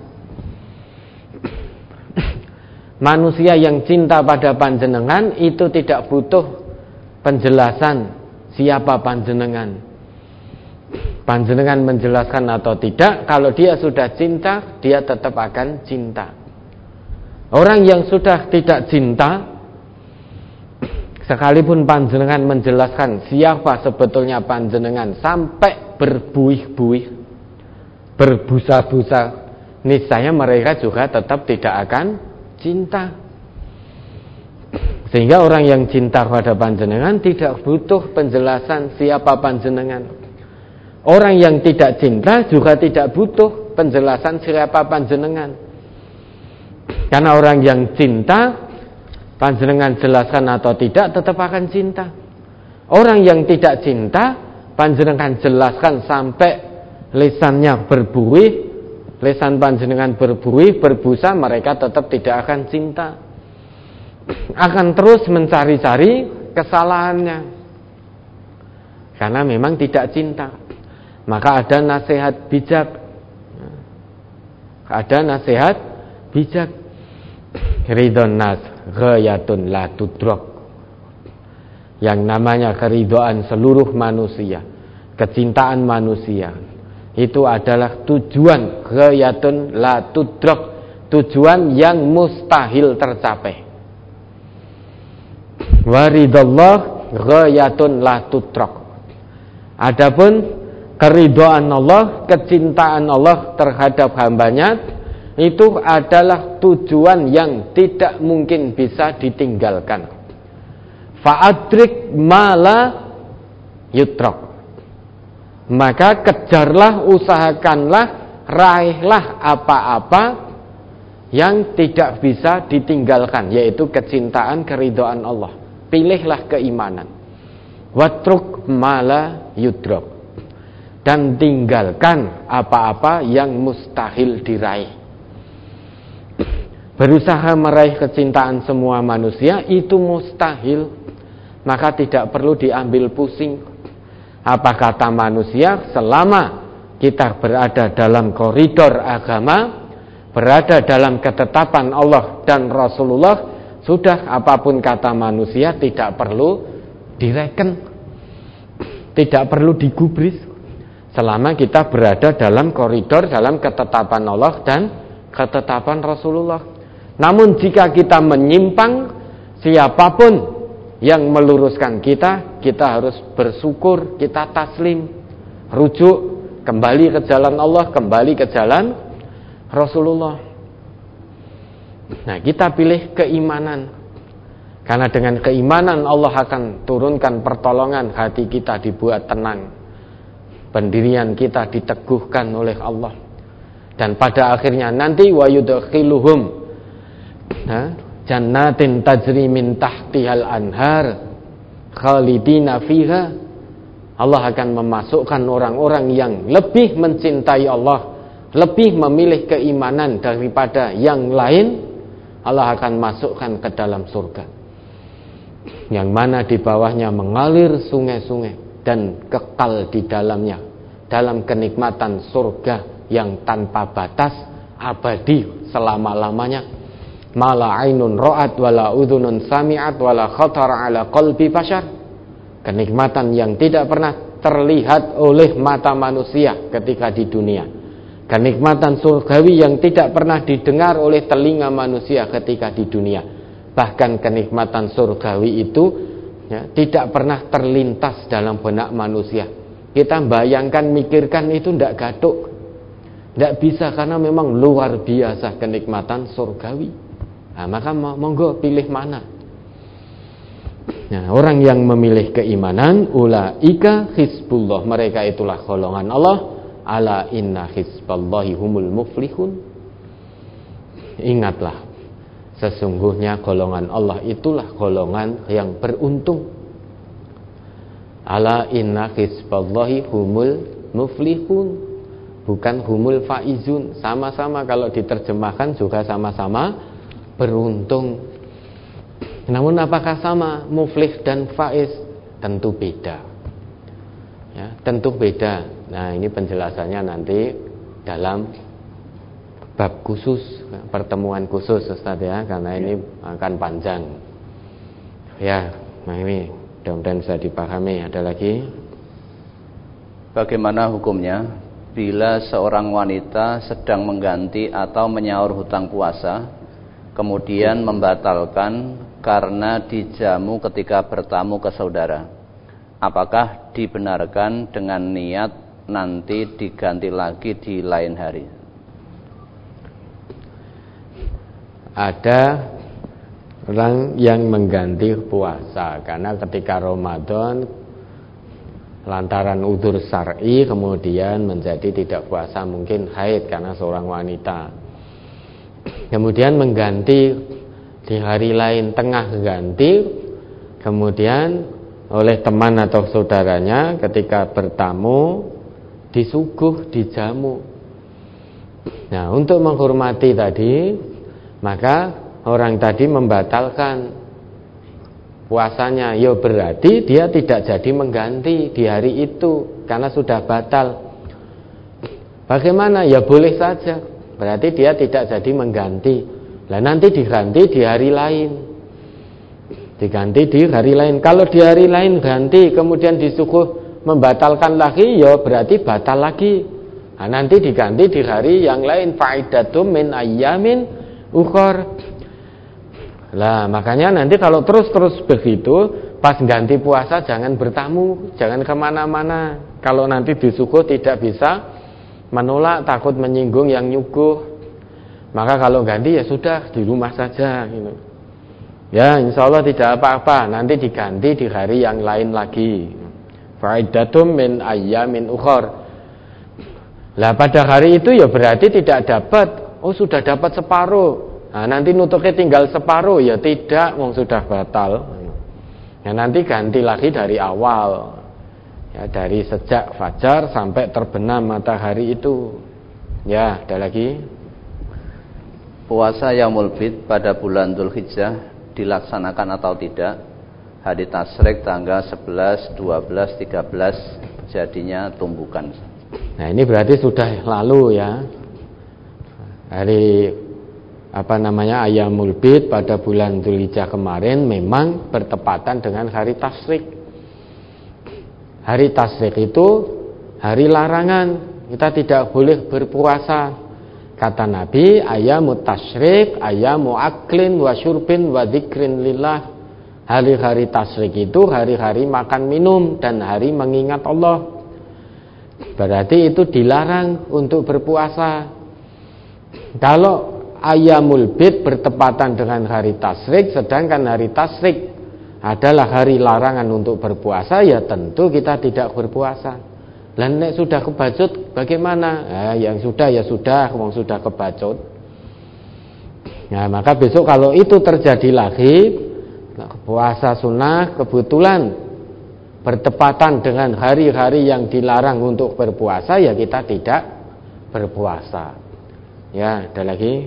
Manusia yang cinta pada panjenengan itu tidak butuh penjelasan siapa panjenengan. Panjenengan menjelaskan atau tidak, kalau dia sudah cinta, dia tetap akan cinta. Orang yang sudah tidak cinta, sekalipun panjenengan menjelaskan siapa sebetulnya panjenengan sampai berbuih-buih, berbusa-busa, niscaya mereka juga tetap tidak akan cinta. Sehingga orang yang cinta kepada panjenengan tidak butuh penjelasan siapa panjenengan. Orang yang tidak cinta juga tidak butuh penjelasan siapa panjenengan. Karena orang yang cinta, panjenengan jelaskan atau tidak, tetap akan cinta. Orang yang tidak cinta, panjenengan jelaskan sampai lisannya berbuih, lisan panjenengan berbuih, berbusa, mereka tetap tidak akan cinta. Akan terus mencari-cari kesalahannya. Karena memang tidak cinta. Maka ada nasihat bijak. Ada nasihat bijak. Ridon nas ghayatun la tudrak. Yang namanya keridhaan seluruh manusia, kecintaan manusia, itu adalah tujuan ghayatun la tudrak, tujuan yang mustahil tercapai. Waridallah ghayatun la tudrak. Adapun keridhaan Allah, kecintaan Allah terhadap hambanya, itu adalah tujuan yang tidak mungkin bisa ditinggalkan. Fa'adrik mala yutrak. Maka kejarlah, usahakanlah, raihlah apa-apa yang tidak bisa ditinggalkan, yaitu kecintaan, keridhaan Allah. Pilihlah keimanan. Watruk mala yudrak. Dan tinggalkan apa-apa yang mustahil diraih. Berusaha meraih kecintaan semua manusia itu mustahil, maka tidak perlu diambil pusing. Apa kata manusia? Selama kita berada dalam koridor agama, berada dalam ketetapan Allah dan Rasulullah, sudah apapun kata manusia tidak perlu direken, tidak perlu digubris. Selama kita berada dalam koridor, dalam ketetapan Allah dan ketetapan Rasulullah. Namun jika kita menyimpang, siapapun yang meluruskan kita, kita harus bersyukur, kita taslim, rujuk, kembali ke jalan Allah, kembali ke jalan Rasulullah. Nah, kita pilih keimanan. Karena dengan keimanan Allah akan turunkan pertolongan, hati kita dibuat tenang. Pendirian kita diteguhkan oleh Allah. Dan pada akhirnya nanti wa yudkhiluhum jannatin tajri min tahtihal anhar khalidina fiha. Allah akan memasukkan orang-orang yang lebih mencintai Allah, lebih memilih keimanan daripada yang lain. Allah akan masukkan ke dalam surga, yang mana di bawahnya mengalir sungai-sungai dan kekal di dalamnya, dalam kenikmatan surga yang tanpa batas, abadi selama-lamanya. Mala ainun ra'at wala udhunun sami'at wala khatara ala qalbi bashar. Kenikmatan yang tidak pernah terlihat oleh mata manusia ketika di dunia. Kenikmatan surgawi yang tidak pernah didengar oleh telinga manusia ketika di dunia. Bahkan kenikmatan surgawi itu tidak pernah terlintas dalam benak manusia. Kita bayangkan, mikirkan itu tidak gatuk, tidak bisa, karena memang luar biasa kenikmatan surgawi. Nah, maka monggo pilih mana. Nah, orang yang memilih keimanan, ulaika hizbullah, mereka itulah golongan Allah. Ala inna hizballahi humul muflihun. Ingatlah, sesungguhnya golongan Allah itulah golongan yang beruntung. Ala inna hizballahi humul muflihun, bukan humul faizun. Sama-sama kalau diterjemahkan juga sama-sama beruntung. Namun apakah sama muflih dan faiz? Tentu beda. Ya, tentu beda. Nah, ini penjelasannya nanti dalam bab khusus, pertemuan khusus Ustaz ya, karena ini akan panjang. Ya, nah ini mudah-mudahan bisa dipahami. Ada lagi? Bagaimana hukumnya bila seorang wanita sedang mengganti atau menyaur hutang puasa, kemudian membatalkan karena dijamu ketika bertamu ke saudara? Apakah dibenarkan dengan niat nanti diganti lagi di lain hari? Ada orang yang mengganti puasa karena ketika Ramadan lantaran udzur syar'i kemudian menjadi tidak puasa, mungkin haid karena seorang wanita. Kemudian mengganti di hari lain, tengah ganti, kemudian oleh teman atau saudaranya ketika bertamu disuguh, dijamu. Nah, untuk menghormati tadi, maka orang tadi membatalkan puasanya. Ya berarti dia tidak jadi mengganti di hari itu karena sudah batal. Bagaimana? Ya boleh saja. Berarti dia tidak jadi mengganti. Lah nanti diganti di hari lain. Diganti di hari lain. Kalau di hari lain ganti kemudian disuguh membatalkan lagi, ya berarti batal lagi. Nah, nanti diganti di hari yang lain. Faidatum min ayyamin ukhor. Lah makanya nanti kalau terus begitu, pas ganti puasa jangan bertamu, jangan kemana-mana. Kalau nanti disuguh tidak bisa menolak, takut menyinggung yang nyuguh. Maka kalau ganti ya sudah di rumah saja gitu. Ya insya Allah tidak apa-apa. Nanti diganti di hari yang lain lagi. Faidatum min ayyamin ukhor. Lah pada hari itu ya berarti tidak dapat. Oh sudah dapat separuh. Nah, nanti nutupnya tinggal separuh. Ya tidak, wong sudah batal. Ya nanti ganti lagi dari awal. Ya dari sejak fajar sampai terbenam matahari itu. Ya ada lagi. Puasa Yaumul Bid pada bulan Dzulhijjah dilaksanakan atau tidak? Hari Tasyrik tanggal 11, 12, 13 jadinya tumbukan. Nah ini berarti sudah lalu ya. Hari Ayyamul Bid pada bulan Dzulhijjah kemarin memang bertepatan dengan hari Tasyrik. Hari Tasyrik itu hari larangan. Kita tidak boleh berpuasa. Kata Nabi, ayyamut tasyrik, ayyamu aklin wa syurbin wa dzikrin lillah. Hari-hari tasyrik itu hari-hari makan minum dan hari mengingat Allah. Berarti itu dilarang untuk berpuasa. Kalau ayyamul bid bertepatan dengan hari tasyrik, sedangkan hari tasyrik adalah hari larangan untuk berpuasa, ya tentu kita tidak berpuasa. Dan nek sudah kebacut bagaimana? Yang sudah ya sudah, wong sudah kebacut. Nah, maka besok kalau itu terjadi lagi, puasa sunnah kebetulan bertepatan dengan hari-hari yang dilarang untuk berpuasa, ya kita tidak berpuasa. Ya, ada lagi.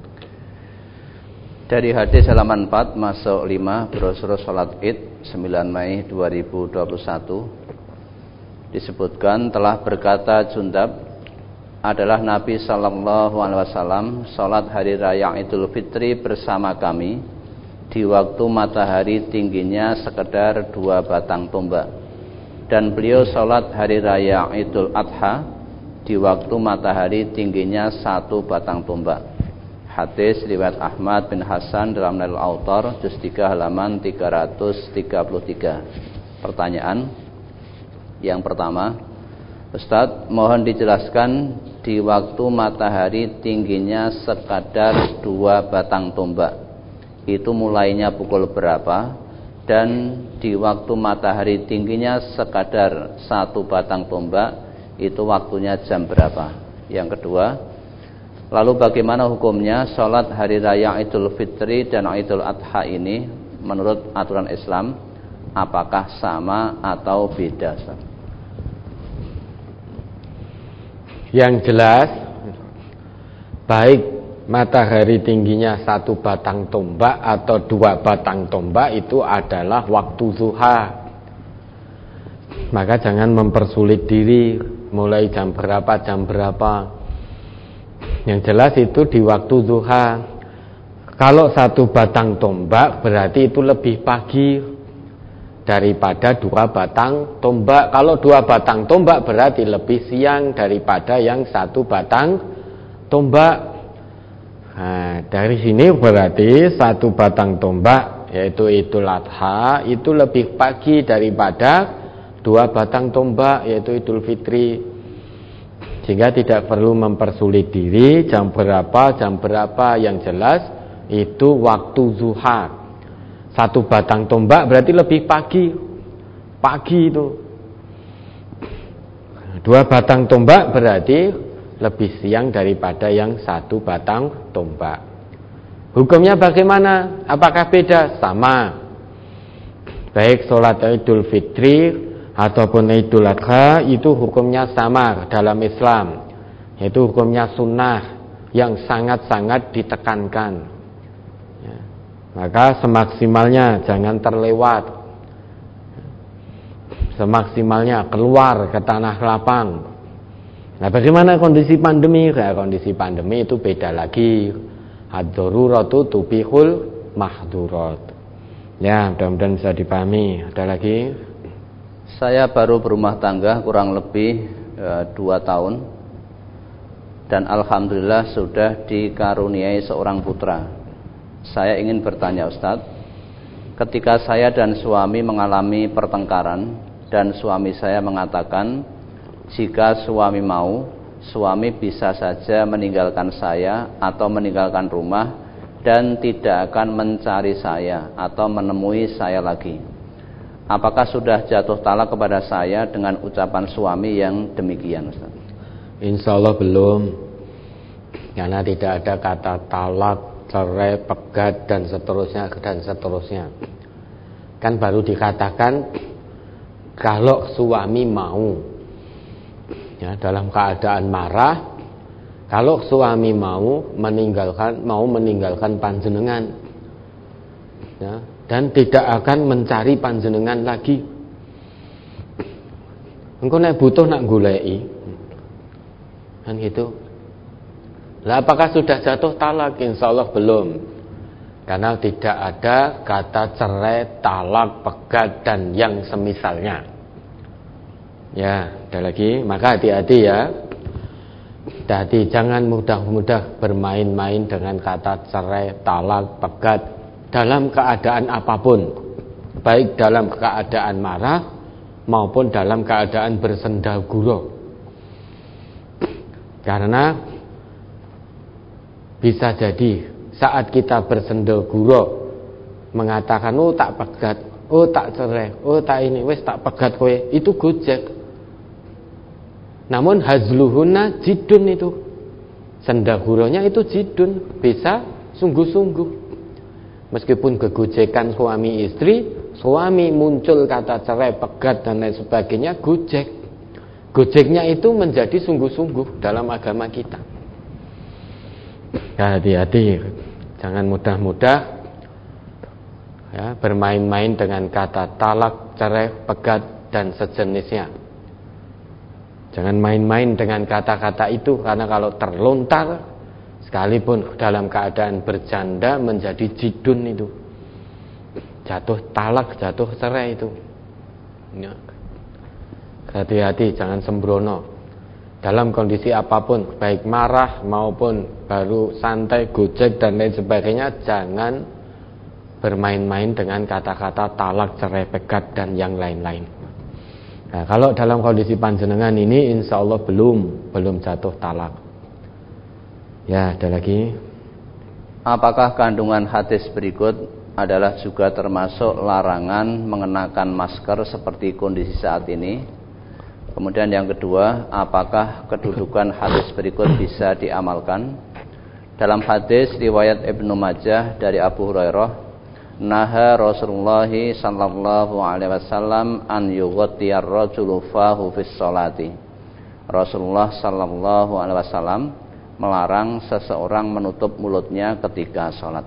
Dari hadis halaman 4 masuk 5 brosur salat Id 9 Mei 2021 disebutkan telah berkata Jundab, adalah Nabi sallallahu alaihi wasallam salat hari raya Idul Fitri bersama kami di waktu matahari tingginya sekedar 2 batang tombak, dan beliau salat hari raya Idul Adha di waktu matahari tingginya 1 batang tombak. Hadis riwayat Ahmad bin Hasan dalam Nailul Autar juz 3 halaman 333. Pertanyaan yang pertama, Ustadz, mohon dijelaskan di waktu matahari tingginya sekadar 2 batang tombak, itu mulainya pukul berapa dan di waktu matahari tingginya sekadar 1 batang tombak, itu waktunya jam berapa? Yang kedua, lalu bagaimana hukumnya sholat hari raya Idul Fitri dan Idul Adha ini menurut aturan Islam? Apakah sama atau beda? Yang jelas, baik matahari tingginya 1 batang tombak atau 2 batang tombak itu adalah waktu zuha. Maka jangan mempersulit diri mulai jam berapa. Yang jelas itu di waktu zuha. Kalau 1 batang tombak berarti itu lebih pagi daripada 2 batang tombak. Kalau 2 batang tombak berarti lebih siang daripada yang 1 batang tombak. Nah, dari sini berarti 1 batang tombak yaitu Idul Adha itu lebih pagi daripada 2 batang tombak yaitu Idul Fitri. Sehingga tidak perlu mempersulit diri jam berapa, yang jelas itu waktu zuha. 1 batang tombak berarti lebih pagi itu. 2 batang tombak berarti lebih siang daripada yang 1 batang tombak. Hukumnya bagaimana? Apakah beda? Sama. Baik sholat Idul Fitri ataupun Idul Adha itu hukumnya sama dalam Islam. Yaitu hukumnya sunnah yang sangat-sangat ditekankan. Maka semaksimalnya jangan terlewat, semaksimalnya keluar ke tanah lapang. Nah, bagaimana kondisi pandemi? Kondisi pandemi itu beda lagi. Ad-daruratu tubihul mahdurat. Ya, mudah-mudahan bisa dipahami. Ada lagi? Saya baru berumah tangga kurang lebih 2 tahun dan alhamdulillah sudah dikaruniai seorang putra. Saya ingin bertanya Ustadz, ketika saya dan suami mengalami pertengkaran dan suami saya mengatakan jika suami mau, suami bisa saja meninggalkan saya atau meninggalkan rumah dan tidak akan mencari saya atau menemui saya lagi. Apakah sudah jatuh talak kepada saya dengan ucapan suami yang demikian, Ustaz? Insya Allah belum, karena tidak ada kata talak, cerai, pegat dan seterusnya. Kan baru dikatakan kalau suami mau, ya, dalam keadaan marah, kalau suami mau meninggalkan panjenengan, ya, dan tidak akan mencari panjenengan lagi. Engko nek butuh nak goleki, kan gitu. Lah apakah sudah jatuh talak? Insya Allah belum, karena tidak ada kata cerai, talak, pegat dan yang semisalnya. Ya, ada lagi. Maka hati-hati ya. Hati-hati, jangan mudah-mudah bermain-main dengan kata cerai, talak, pegat dalam keadaan apapun, baik dalam keadaan marah maupun dalam keadaan bersendagura. Karena bisa jadi saat kita bersendagura mengatakan oh tak pegat, oh tak cerai, oh tak ini, wis tak pegat kowe, itu gojek. Namun hazluhunna jidun, itu sendaguranya itu jidun, bisa sungguh-sungguh. Meskipun kegojekan suami istri, suami muncul kata cerai, pegat dan lain sebagainya, gojek. Gojeknya itu menjadi sungguh-sungguh dalam agama kita. Ya, hati-hati, jangan mudah-mudah ya, bermain-main dengan kata talak, cerai, pegat dan sejenisnya. Jangan main-main dengan kata-kata itu, karena kalau terlontar sekalipun dalam keadaan berjanda menjadi jidun itu, jatuh talak, jatuh cerai itu. Ya. Hati-hati, jangan sembrono dalam kondisi apapun, baik marah maupun baru santai, gojek dan lain sebagainya. Jangan bermain-main dengan kata-kata talak, cerai, pegat dan yang lain-lain. Nah, kalau dalam kondisi panjenengan ini insya Allah belum jatuh talak. Ya, ada lagi. Apakah kandungan hadis berikut adalah juga termasuk larangan mengenakan masker seperti kondisi saat ini. Kemudian yang kedua, apakah kedudukan hadis berikut bisa diamalkan? Dalam hadis riwayat Ibnu Majah dari Abu Hurairah, naha Rasulullah sallallahu alaihi wasallam an yughattiyar rajulu fahu fis sholati. Rasulullah sallallahu alaihi wasallam melarang seseorang menutup mulutnya ketika sholat.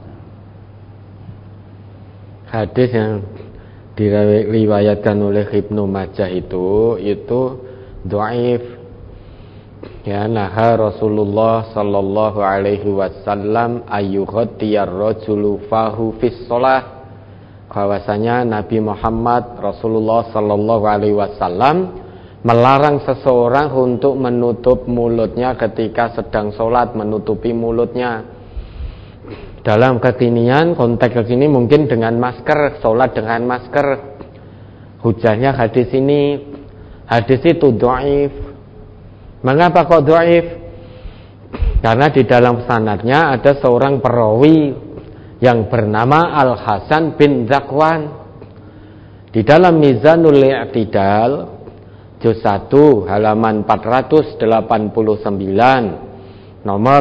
Hadis yang diriwayatkan oleh Ibnu Majah itu dhaif. Ya, naha Rasulullah sallallahu alaihi wasallam ayyughattiyar rajulu fahu fis shalah. Bahwasanya Nabi Muhammad Rasulullah sallallahu alaihi wasallam melarang seseorang untuk menutup mulutnya ketika sedang sholat, menutupi mulutnya. Dalam kekinian, konteks kekini mungkin dengan masker, sholat dengan masker. Hujahnya hadis ini, hadis itu dhaif. Mengapa kok dhaif? Karena di dalam sanadnya ada seorang perawi yang bernama Al-Hasan bin Zakwan. Di dalam Mizanul I'tidal juz 1 halaman 489 nomor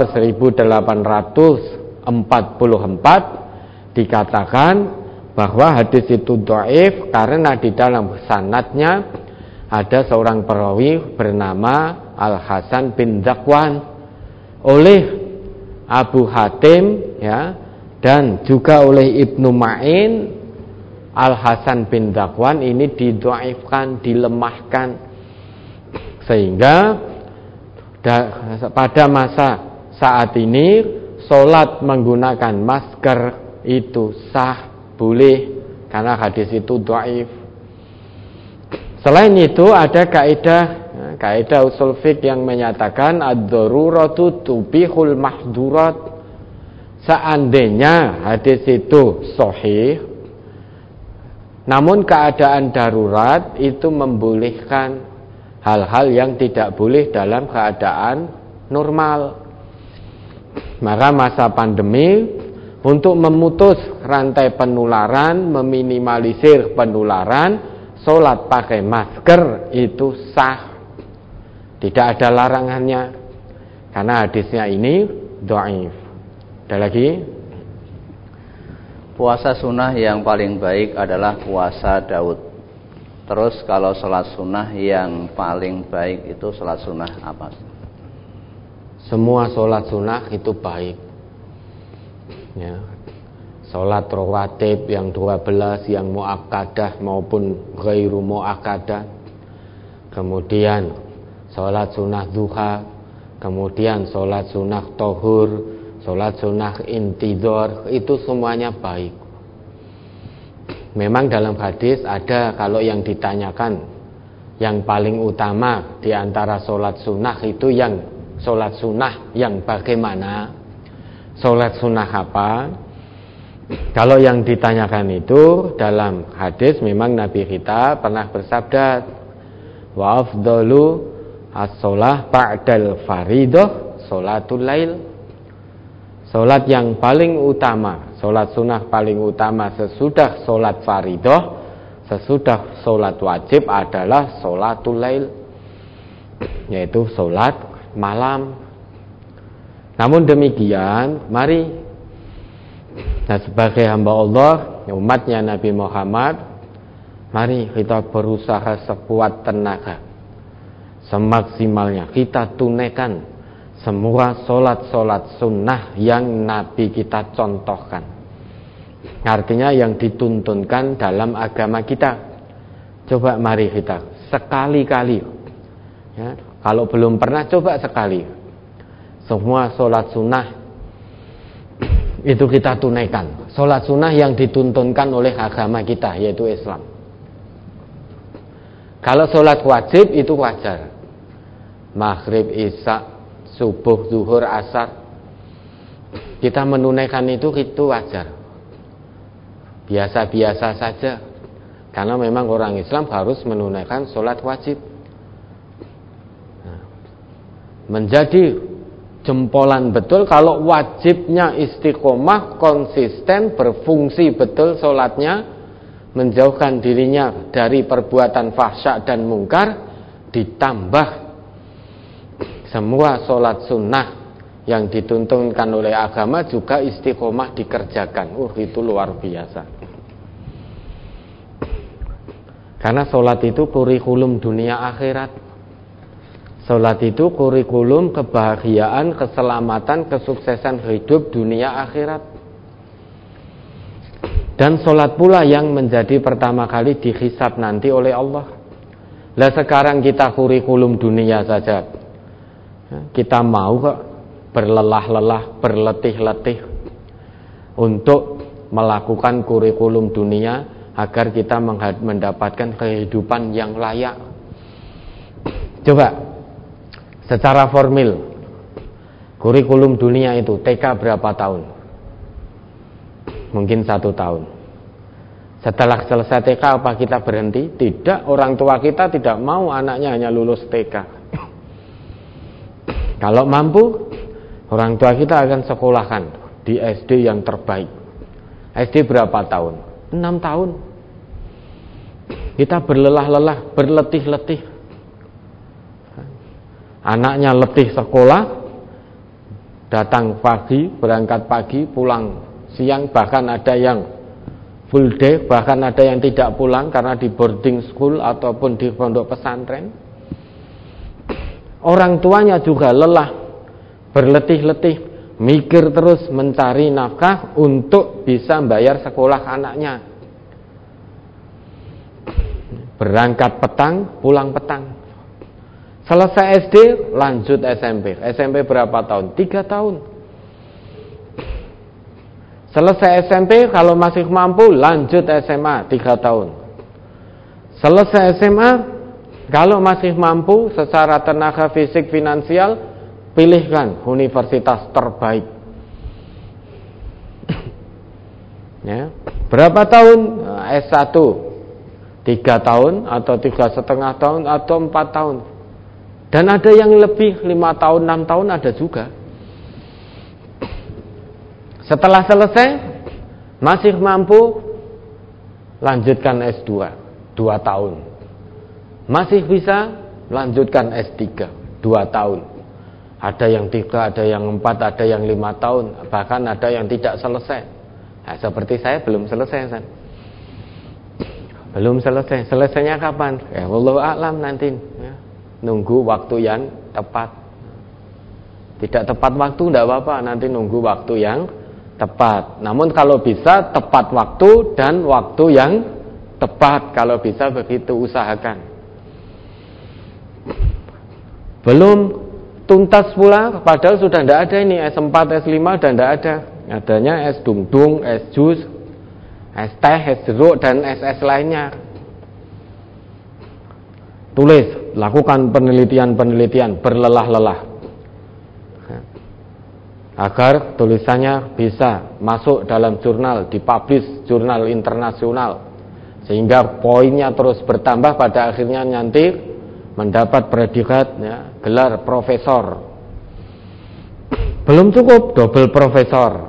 1844 dikatakan bahwa hadis itu dhaif karena di dalam sanadnya ada seorang perawi bernama Al-Hasan bin Zakwan. Oleh Abu Hatim ya, dan juga oleh Ibnu Ma'in, Al-Hasan bin Zakwan ini didhaifkan, dilemahkan, sehingga pada masa saat ini sholat menggunakan masker itu sah, boleh, karena hadis itu dhaif. Selain itu ada kaidah usul fiqh yang menyatakan ad-daruratu tubihul mahdurat. Seandainya hadis itu sahih, namun keadaan darurat itu membolehkan hal-hal yang tidak boleh dalam keadaan normal. Maka masa pandemi, untuk memutus rantai penularan, meminimalisir penularan, sholat pakai masker itu sah, tidak ada larangannya, karena hadisnya ini dhaif. Ada lagi? Puasa sunnah yang paling baik adalah puasa Daud. Terus kalau sholat sunnah yang paling baik itu sholat sunnah apa? Semua sholat sunnah itu baik ya. Sholat rawatib yang 12, yang muakkadah maupun ghairu muakkadah, kemudian sholat sunnah duha, kemudian sholat sunnah tohur, sholat sunnah intidhar, itu semuanya baik. Memang dalam hadis ada, kalau yang ditanyakan yang paling utama di antara sholat sunnah itu yang sholat sunnah yang bagaimana, sholat sunnah apa? Kalau yang ditanyakan itu dalam hadis memang Nabi kita pernah bersabda, wa afdalu as-sholah ba'dal faridah sholatul lail. Sholat yang paling utama, sholat sunnah paling utama sesudah sholat faridah, sesudah sholat wajib adalah sholatul lail, yaitu sholat malam. Namun demikian, mari sebagai hamba Allah, umatnya Nabi Muhammad, mari kita berusaha sekuat tenaga, semaksimalnya kita tunaikan semua sholat-sholat sunnah yang Nabi kita contohkan. Artinya yang dituntunkan dalam agama kita. Coba mari kita sekali-kali ya, kalau belum pernah, coba sekali. Semua sholat sunnah itu kita tunaikan. Sholat sunnah yang dituntunkan oleh agama kita, yaitu Islam. Kalau sholat wajib itu wajar, maghrib, isya, subuh, zuhur, asar, kita menunaikan itu wajar, biasa-biasa saja, karena memang orang Islam harus menunaikan sholat wajib. Menjadi jempolan betul kalau wajibnya istiqomah, konsisten, berfungsi betul sholatnya, menjauhkan dirinya dari perbuatan fahsya dan mungkar, ditambah semua sholat sunnah yang dituntunkan oleh agama juga istiqomah dikerjakan. Itu luar biasa. Karena sholat itu kurikulum dunia akhirat. Sholat itu kurikulum kebahagiaan, keselamatan, kesuksesan hidup dunia akhirat. Dan sholat pula yang menjadi pertama kali dihisab nanti oleh Allah. Lah sekarang kita kurikulum dunia saja, kita mau kok berlelah-lelah, berletih-letih untuk melakukan kurikulum dunia agar kita mendapatkan kehidupan yang layak. Coba secara formil, kurikulum dunia itu TK berapa tahun? Mungkin 1 tahun. Setelah selesai TK apa kita berhenti? Tidak, orang tua kita tidak mau anaknya hanya lulus TK. Kalau mampu, orang tua kita akan sekolahkan di SD yang terbaik. SD berapa tahun? 6 tahun. Kita berlelah-lelah, berletih-letih. Anaknya letih sekolah, datang pagi, berangkat pagi, pulang siang, bahkan ada yang full day, bahkan ada yang tidak pulang karena di boarding school ataupun di pondok pesantren. Orang tuanya juga lelah, berletih-letih, mikir terus mencari nafkah untuk bisa bayar sekolah anaknya. Berangkat petang, pulang petang. Selesai SD, lanjut SMP. SMP berapa tahun? 3 tahun. Selesai SMP, kalau masih mampu, lanjut SMA 3 tahun. Selesai SMA, kalau masih mampu secara tenaga fisik finansial, pilihkan universitas terbaik. Ya. Berapa tahun? S1 3 tahun atau 3,5 tahun atau 4 tahun. Dan ada yang lebih 5 tahun, 6 tahun ada juga. Setelah selesai, masih mampu, lanjutkan S2 2 tahun. Masih bisa, lanjutkan S3 2 tahun. Ada yang 3, ada yang 4, ada yang 5 tahun. Bahkan ada yang tidak selesai. Nah, seperti saya belum selesai, San. Belum selesai. Selesainya kapan? Ya wallahu a'lam nanti. Ya. Nunggu waktu yang tepat. Tidak tepat waktu tidak apa-apa, nanti nunggu waktu yang tepat. Namun kalau bisa tepat waktu dan waktu yang tepat, kalau bisa begitu usahakan. Belum tuntas pula, padahal sudah tidak ada ini S4, S5 dan tidak ada. Adanya es dung-dung, es jus, es teh, es jeruk dan es lainnya. Tulis, lakukan penelitian-penelitian berlelah-lelah agar tulisannya bisa masuk dalam jurnal, dipublish jurnal internasional, sehingga poinnya terus bertambah, pada akhirnya nanti mendapat predikat ya, gelar profesor. Belum cukup double profesor.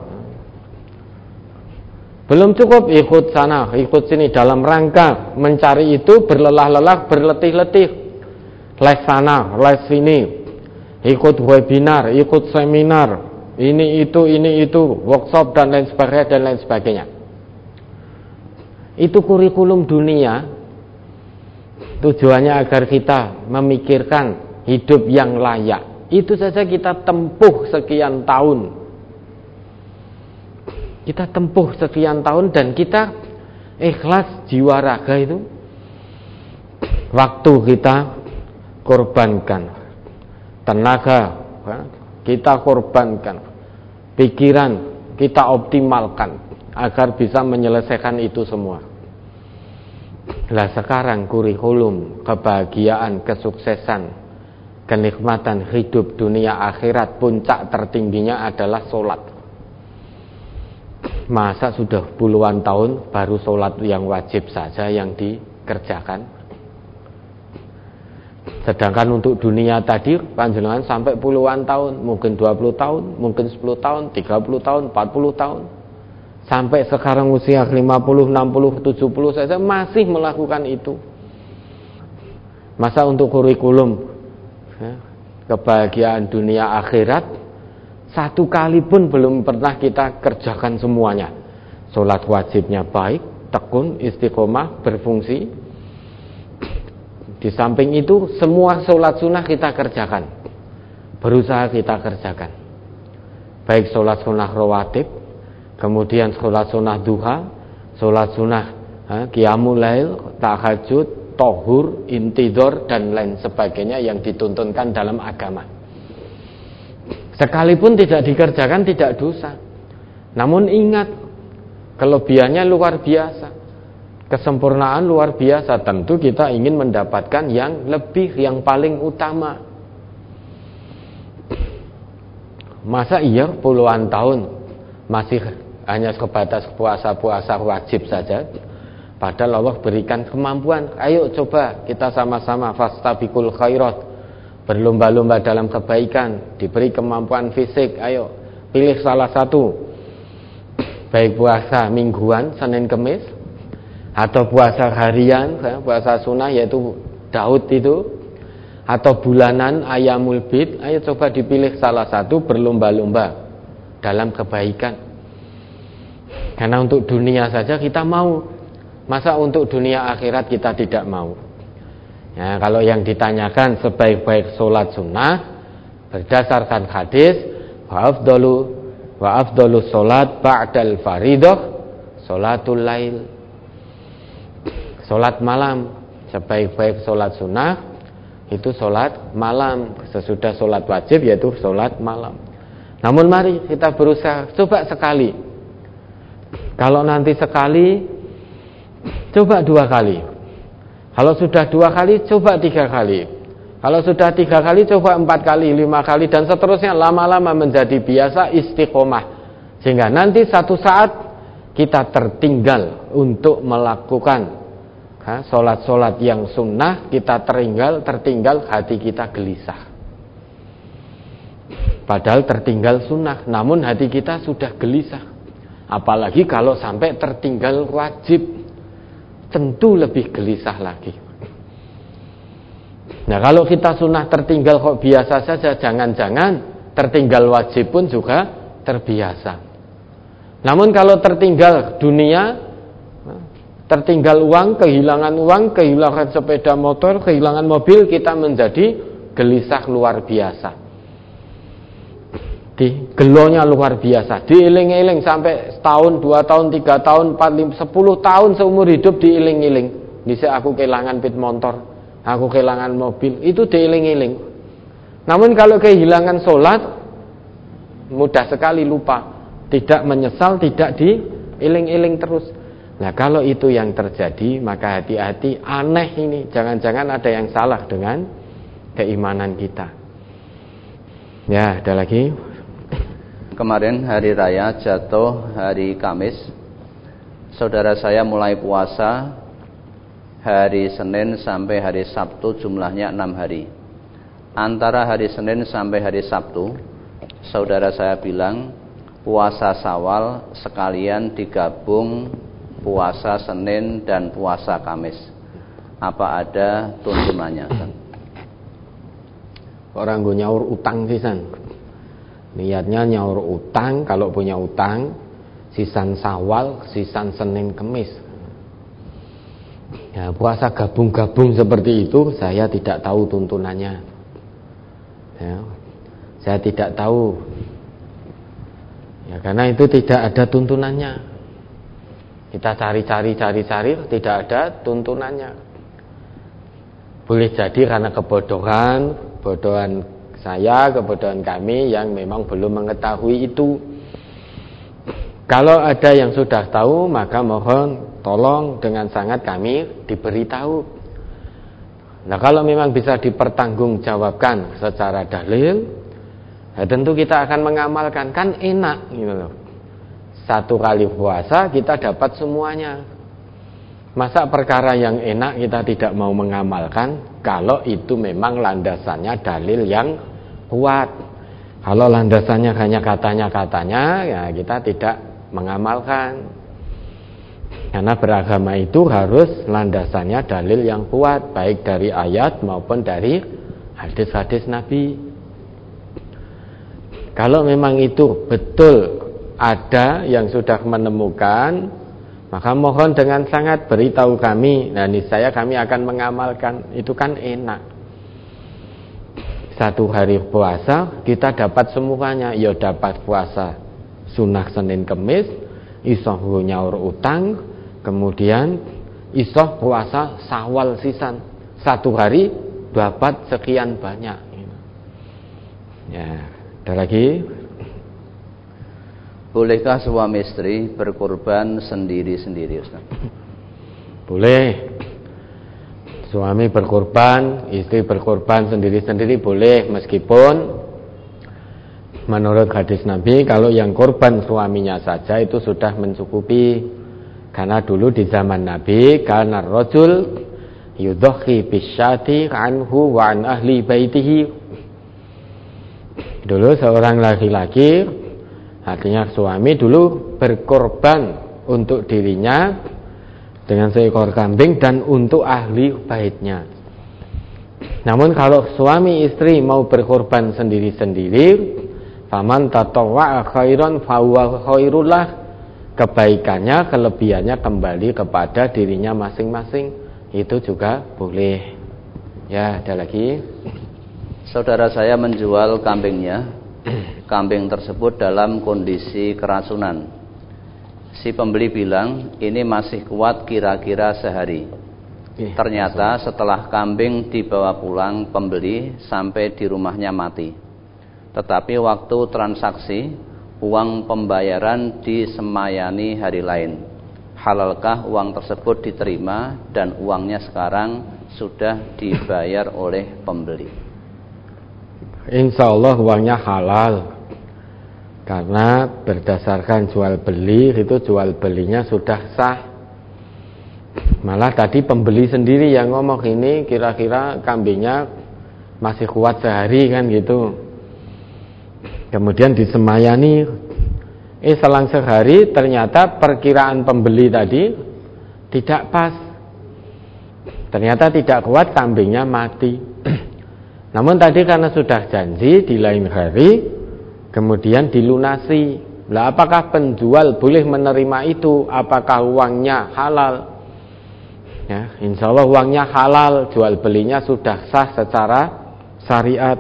Belum cukup ikut sana, ikut sini, dalam rangka mencari itu berlelah-lelah, berletih-letih. Les sana, les sini, ikut webinar, ikut seminar, ini itu, workshop dan lain sebagainya. Itu kurikulum dunia. Tujuannya agar kita memikirkan hidup yang layak. Itu saja kita tempuh sekian tahun. Kita tempuh sekian tahun dan kita ikhlas jiwa raga itu. Waktu kita korbankan, tenaga kita korbankan, pikiran kita optimalkan agar bisa menyelesaikan itu semua. Lah sekarang kurikulum kebahagiaan, kesuksesan, kenikmatan hidup dunia akhirat, puncak tertingginya adalah sholat. Masa sudah puluhan tahun baru sholat yang wajib saja yang dikerjakan? Sedangkan untuk dunia tadi panjenengan sampai puluhan tahun, mungkin 20 tahun, mungkin 10 tahun, 30 tahun, 40 tahun. Sampai sekarang usia 50, 60, 70 saja masih melakukan itu. Masa untuk kurikulum kebahagiaan dunia akhirat satu kali pun belum pernah kita kerjakan semuanya. Sholat wajibnya baik, tekun, istiqomah, berfungsi. Di samping itu semua sholat sunnah kita kerjakan, berusaha kita kerjakan. Baik sholat sunnah rawatib, kemudian sholat sunnah duha, sholat sunnah qiyamul lail, tahajud, tohur, intidor, dan lain sebagainya yang dituntunkan dalam agama. Sekalipun tidak dikerjakan tidak dosa. Namun ingat, kelebihannya luar biasa, kesempurnaan luar biasa. Tentu kita ingin mendapatkan yang lebih, yang paling utama. Masa iya puluhan tahun masih hanya sebatas puasa-puasa wajib saja, padahal Allah berikan kemampuan. Ayo coba kita sama-sama fastabiqul khairat, berlomba-lomba dalam kebaikan, diberi kemampuan fisik. Ayo pilih salah satu, baik puasa mingguan Senin Kemis atau puasa harian, puasa sunnah yaitu Daud itu, atau bulanan Ayyamul Bid. Ayo coba dipilih salah satu, berlomba-lomba dalam kebaikan. Karena untuk dunia saja kita mau, masa untuk dunia akhirat kita tidak mau? Ya, kalau yang ditanyakan sebaik-baik sholat sunnah berdasarkan hadis wa afdalu sholat ba'dal faridah sholatul lail, sholat malam. Sebaik-baik sholat sunnah itu sholat malam, sesudah sholat wajib yaitu sholat malam. Namun mari kita berusaha, coba sekali. Kalau nanti sekali, coba 2 kali. Kalau sudah 2 kali, coba 3 kali. Kalau sudah 3 kali, coba 4 kali, 5 kali, dan seterusnya. Lama-lama menjadi biasa, istiqomah. Sehingga nanti satu saat kita tertinggal untuk melakukan sholat-sholat yang sunnah. Kita tertinggal, hati kita gelisah. Padahal tertinggal sunnah, namun hati kita sudah gelisah. Apalagi kalau sampai tertinggal wajib, tentu lebih gelisah lagi. Nah, kalau kita sunnah tertinggal kok biasa saja, jangan-jangan tertinggal wajib pun juga terbiasa. Namun kalau tertinggal dunia, tertinggal uang, kehilangan sepeda motor, kehilangan mobil, kita menjadi gelisah luar biasa. Gelonya luar biasa, diiling-iling sampai setahun, 2 tahun, 3 tahun, 4, 5, 10 tahun seumur hidup diiling-iling. Bisa aku kehilangan pit motor, aku kehilangan mobil, itu diiling-iling. Namun kalau kehilangan sholat, mudah sekali lupa, tidak menyesal, tidak diiling-iling terus. Nah, kalau itu yang terjadi, maka hati-hati, aneh ini, jangan-jangan ada yang salah dengan keimanan kita. Ya, ada lagi. Kemarin hari raya jatuh hari Kamis. Saudara saya mulai puasa hari Senin sampai hari Sabtu, jumlahnya 6 hari. Antara hari Senin sampai hari Sabtu, saudara saya bilang puasa Syawal sekalian digabung puasa Senin dan puasa Kamis. Apa ada tuntunannya? Orang gue nyaur utang sisan. Niatnya nyaur utang, kalau punya utang, sisan Syawal, sisan Senin Kemis. Ya, puasa gabung-gabung seperti itu, saya tidak tahu tuntunannya. Ya, saya tidak tahu. Ya, karena itu tidak ada tuntunannya. Kita cari, tidak ada tuntunannya. Boleh jadi karena kebodohan saya, kebodohan kami yang memang belum mengetahui itu. Kalau ada yang sudah tahu, maka mohon tolong dengan sangat kami diberitahu. Nah, kalau memang bisa dipertanggungjawabkan secara dalil, ya tentu kita akan mengamalkan, kan enak gitu loh. 1 kali puasa kita dapat semuanya. Masa perkara yang enak kita tidak mau mengamalkan kalau itu memang landasannya dalil yang kuat. Kalau landasannya hanya katanya-katanya, ya kita tidak mengamalkan. Karena beragama itu harus landasannya dalil yang kuat, baik dari ayat maupun dari hadis-hadis Nabi. Kalau memang itu betul ada yang sudah menemukan, maka mohon dengan sangat beritahu kami. Nah, niscaya kami akan mengamalkan. Itu kan enak. Satu hari puasa kita dapat semuanya. Ya dapat puasa sunah Senin Kemis, iso nyaur utang, kemudian iso puasa Syawal sisan. Satu hari dapat sekian banyak. Ya, ada lagi. Bolehkah suami istri berkorban sendiri-sendiri, Ustaz? Boleh. Suami berkorban, istri berkorban sendiri-sendiri boleh, meskipun menurut hadis Nabi kalau yang korban suaminya saja itu sudah mencukupi. Karena dulu di zaman Nabi kana rajul yudhi bisyati anhu wa an ahli baitihi. Dulu seorang laki-laki, artinya suami dulu berkorban untuk dirinya dengan seekor kambing dan untuk ahli baitnya. Namun kalau suami istri mau berkorban sendiri-sendiri, faman tatawwa'a khairan fahuwa khairullah, kebaikannya, kelebihannya kembali kepada dirinya masing-masing. Itu juga boleh. Ya, ada lagi. Saudara saya menjual kambingnya. Kambing tersebut dalam kondisi keracunan. Si pembeli bilang ini masih kuat kira-kira sehari. Ternyata setelah kambing dibawa pulang pembeli sampai di rumahnya mati. Tetapi waktu transaksi uang pembayaran disemayani hari lain. Halalkah uang tersebut diterima dan uangnya sekarang sudah dibayar oleh pembeli? Insya Allah uangnya halal. Karena berdasarkan jual beli, itu jual belinya sudah sah. Malah tadi pembeli sendiri yang ngomong ini kira-kira kambingnya masih kuat sehari kan gitu. Kemudian disemayani, selang sehari ternyata perkiraan pembeli tadi tidak pas. Ternyata tidak kuat, kambingnya mati. Namun tadi karena sudah janji di lain hari, kemudian dilunasi. Lah apakah penjual boleh menerima itu? Apakah uangnya halal? Ya, insya Allah uangnya halal, jual belinya sudah sah secara syariat.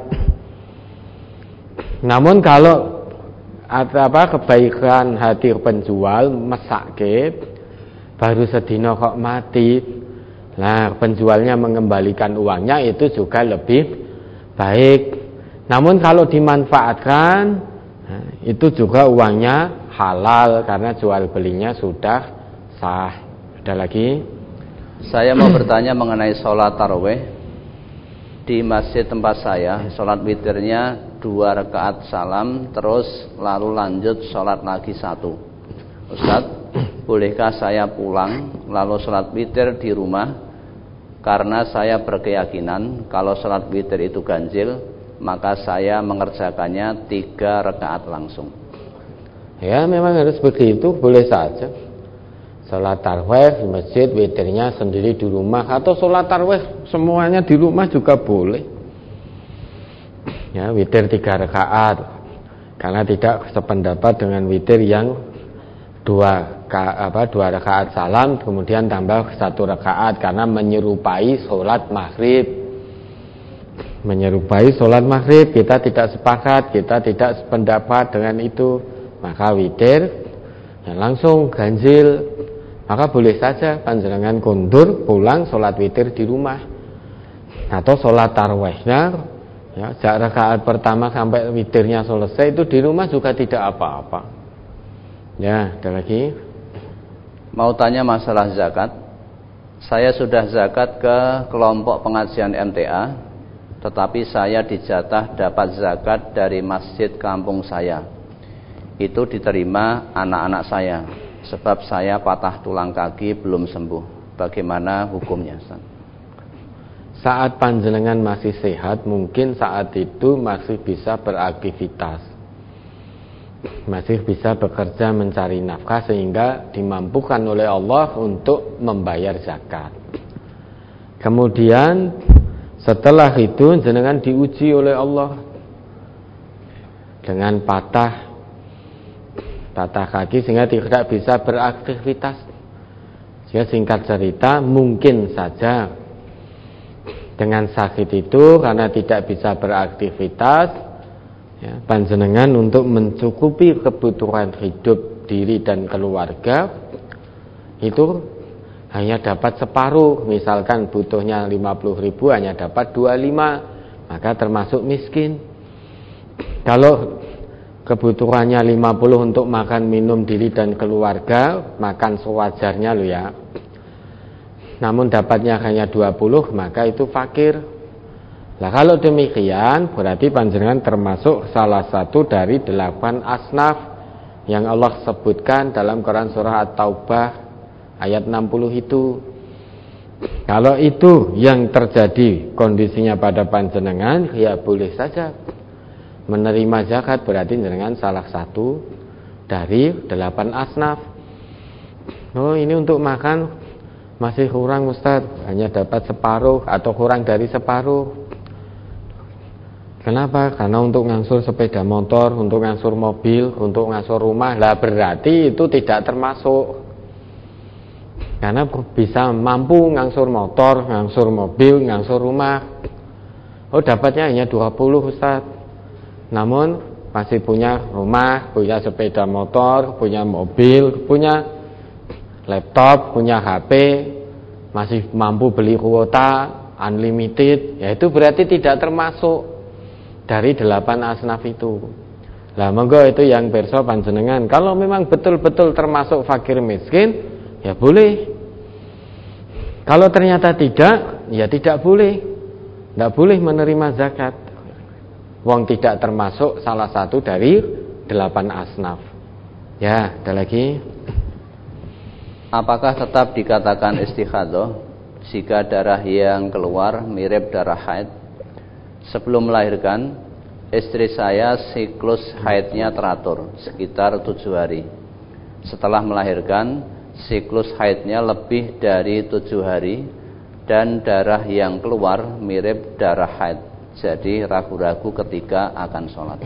Namun kalau kebaikan hati penjual mesake baru sedino kok mati, nah penjualnya mengembalikan uangnya itu juga lebih baik. Namun kalau dimanfaatkan, nah, itu juga uangnya halal karena jual belinya sudah sah. Ada lagi? Saya mau bertanya mengenai sholat tarawih. Di masjid tempat saya, sholat witirnya 2 rakaat salam, terus lalu lanjut sholat lagi 1. Ustaz, bolehkah saya pulang lalu sholat witir di rumah? Karena saya berkeyakinan kalau sholat witir itu ganjil, maka saya mengerjakannya 3 rakaat langsung. Ya memang harus begitu, boleh saja. Sholat tarawih di masjid, witirnya sendiri di rumah, atau sholat tarawih semuanya di rumah juga boleh. Ya, witir 3 rakaat, karena tidak sependapat dengan witir yang 2 rakaat salam kemudian tambah 1 rakaat, karena menyerupai sholat maghrib. Menyerupai sholat maghrib, kita tidak sepakat, kita tidak sependapat dengan itu. Maka witir ya langsung ganjil. Maka boleh saja panjenengan kondur pulang sholat witir di rumah, atau sholat tarawihnya ya, sejak rakaat pertama sampai witirnya selesai itu di rumah juga tidak apa-apa. Ya, ada lagi? Mau tanya masalah zakat. Saya sudah zakat ke kelompok pengajian MTA, tetapi saya dijatah dapat zakat dari masjid kampung saya. Itu diterima anak-anak saya, sebab saya patah tulang kaki belum sembuh. Bagaimana hukumnya, Ustaz? Saat panjenengan masih sehat, mungkin saat itu masih bisa beraktivitas, masih bisa bekerja mencari nafkah sehingga dimampukan oleh Allah untuk membayar zakat. Kemudian setelah itu jenengan diuji oleh Allah dengan patah kaki sehingga tidak bisa beraktivitas. Sehingga singkat cerita, mungkin saja dengan sakit itu karena tidak bisa beraktivitas, ya, panjenengan untuk mencukupi kebutuhan hidup diri dan keluarga itu hanya dapat separuh. Misalkan butuhnya 50.000 hanya dapat 25, maka termasuk miskin. Kalau kebutuhannya 50 untuk makan minum diri dan keluarga, makan sewajarnya loh ya, namun dapatnya hanya 20, maka itu fakir. Nah kalau demikian berarti panjenengan termasuk salah satu dari 8 asnaf yang Allah sebutkan dalam Quran surah At-Taubah ayat 60 itu. Kalau itu yang terjadi kondisinya pada panjenengan, ya boleh saja menerima zakat, berarti jenengan salah satu dari 8 asnaf. Oh ini untuk makan masih kurang Ustaz, hanya dapat separuh atau kurang dari separuh. Kenapa? Karena untuk ngangsur sepeda motor, untuk ngangsur mobil, untuk ngangsur rumah, lah berarti itu tidak termasuk. Karena bisa mampu ngangsur motor, ngangsur mobil, ngangsur rumah. Oh dapatnya hanya 20 Ustaz. Namun masih punya rumah, punya sepeda motor, punya mobil, punya laptop, punya HP, masih mampu beli kuota unlimited, ya itu berarti tidak termasuk dari 8 asnaf itu. Lah monggo itu yang pirsa panjenengan, kalau memang betul-betul termasuk fakir miskin, ya boleh. Kalau ternyata tidak, ya tidak boleh. Tidak boleh menerima zakat. Wong tidak termasuk salah satu dari 8 asnaf. Ya, ada lagi. Apakah tetap dikatakan istikhadah jika darah yang keluar mirip darah haid? Sebelum melahirkan, istri saya siklus haidnya teratur sekitar 7 hari. Setelah melahirkan, siklus haidnya lebih dari 7 hari dan darah yang keluar mirip darah haid. Jadi ragu-ragu ketika akan sholat.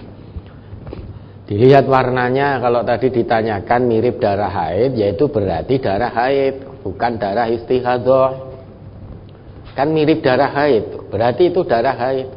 Dilihat warnanya, kalau tadi ditanyakan mirip darah haid, yaitu berarti darah haid, bukan darah istighadah. Kan mirip darah haid, berarti itu darah haid.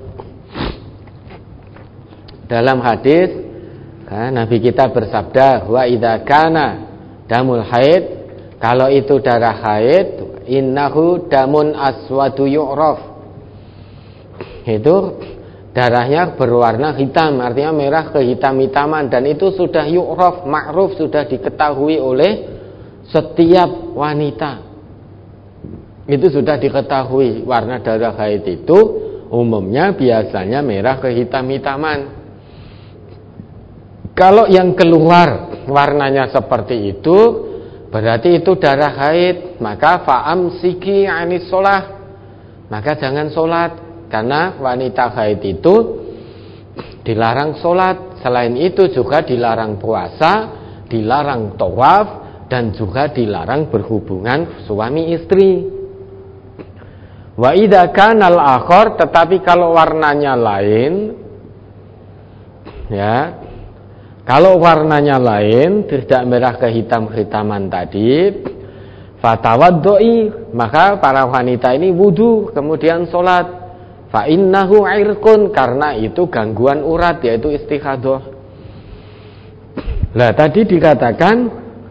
Dalam hadis kan, Nabi kita bersabda, wa idza kana damul haid, kalau itu darah haid, innahu damun aswadu yu'raf. Itu darahnya berwarna hitam, artinya merah kehitam-hitaman, dan itu sudah yu'raf, ma'ruf, sudah diketahui oleh setiap wanita. Itu sudah diketahui, warna darah haid itu umumnya biasanya merah kehitam-hitaman. Kalau yang keluar warnanya seperti itu, berarti itu darah haid, maka fa'amsiki anis sholah, maka jangan sholat. Karena wanita haid itu dilarang sholat. Selain itu juga dilarang puasa, dilarang tawaf, dan juga dilarang berhubungan suami istri. Wa idza kana al-akhar, tetapi kalau warnanya lain, ya, kalau warnanya lain, tidak merah kehitam-hitaman tadi, fatawaddoi, maka para wanita ini wudu kemudian sholat. Fa innahu irqun, karena itu gangguan urat, yaitu istighadah. Lah tadi dikatakan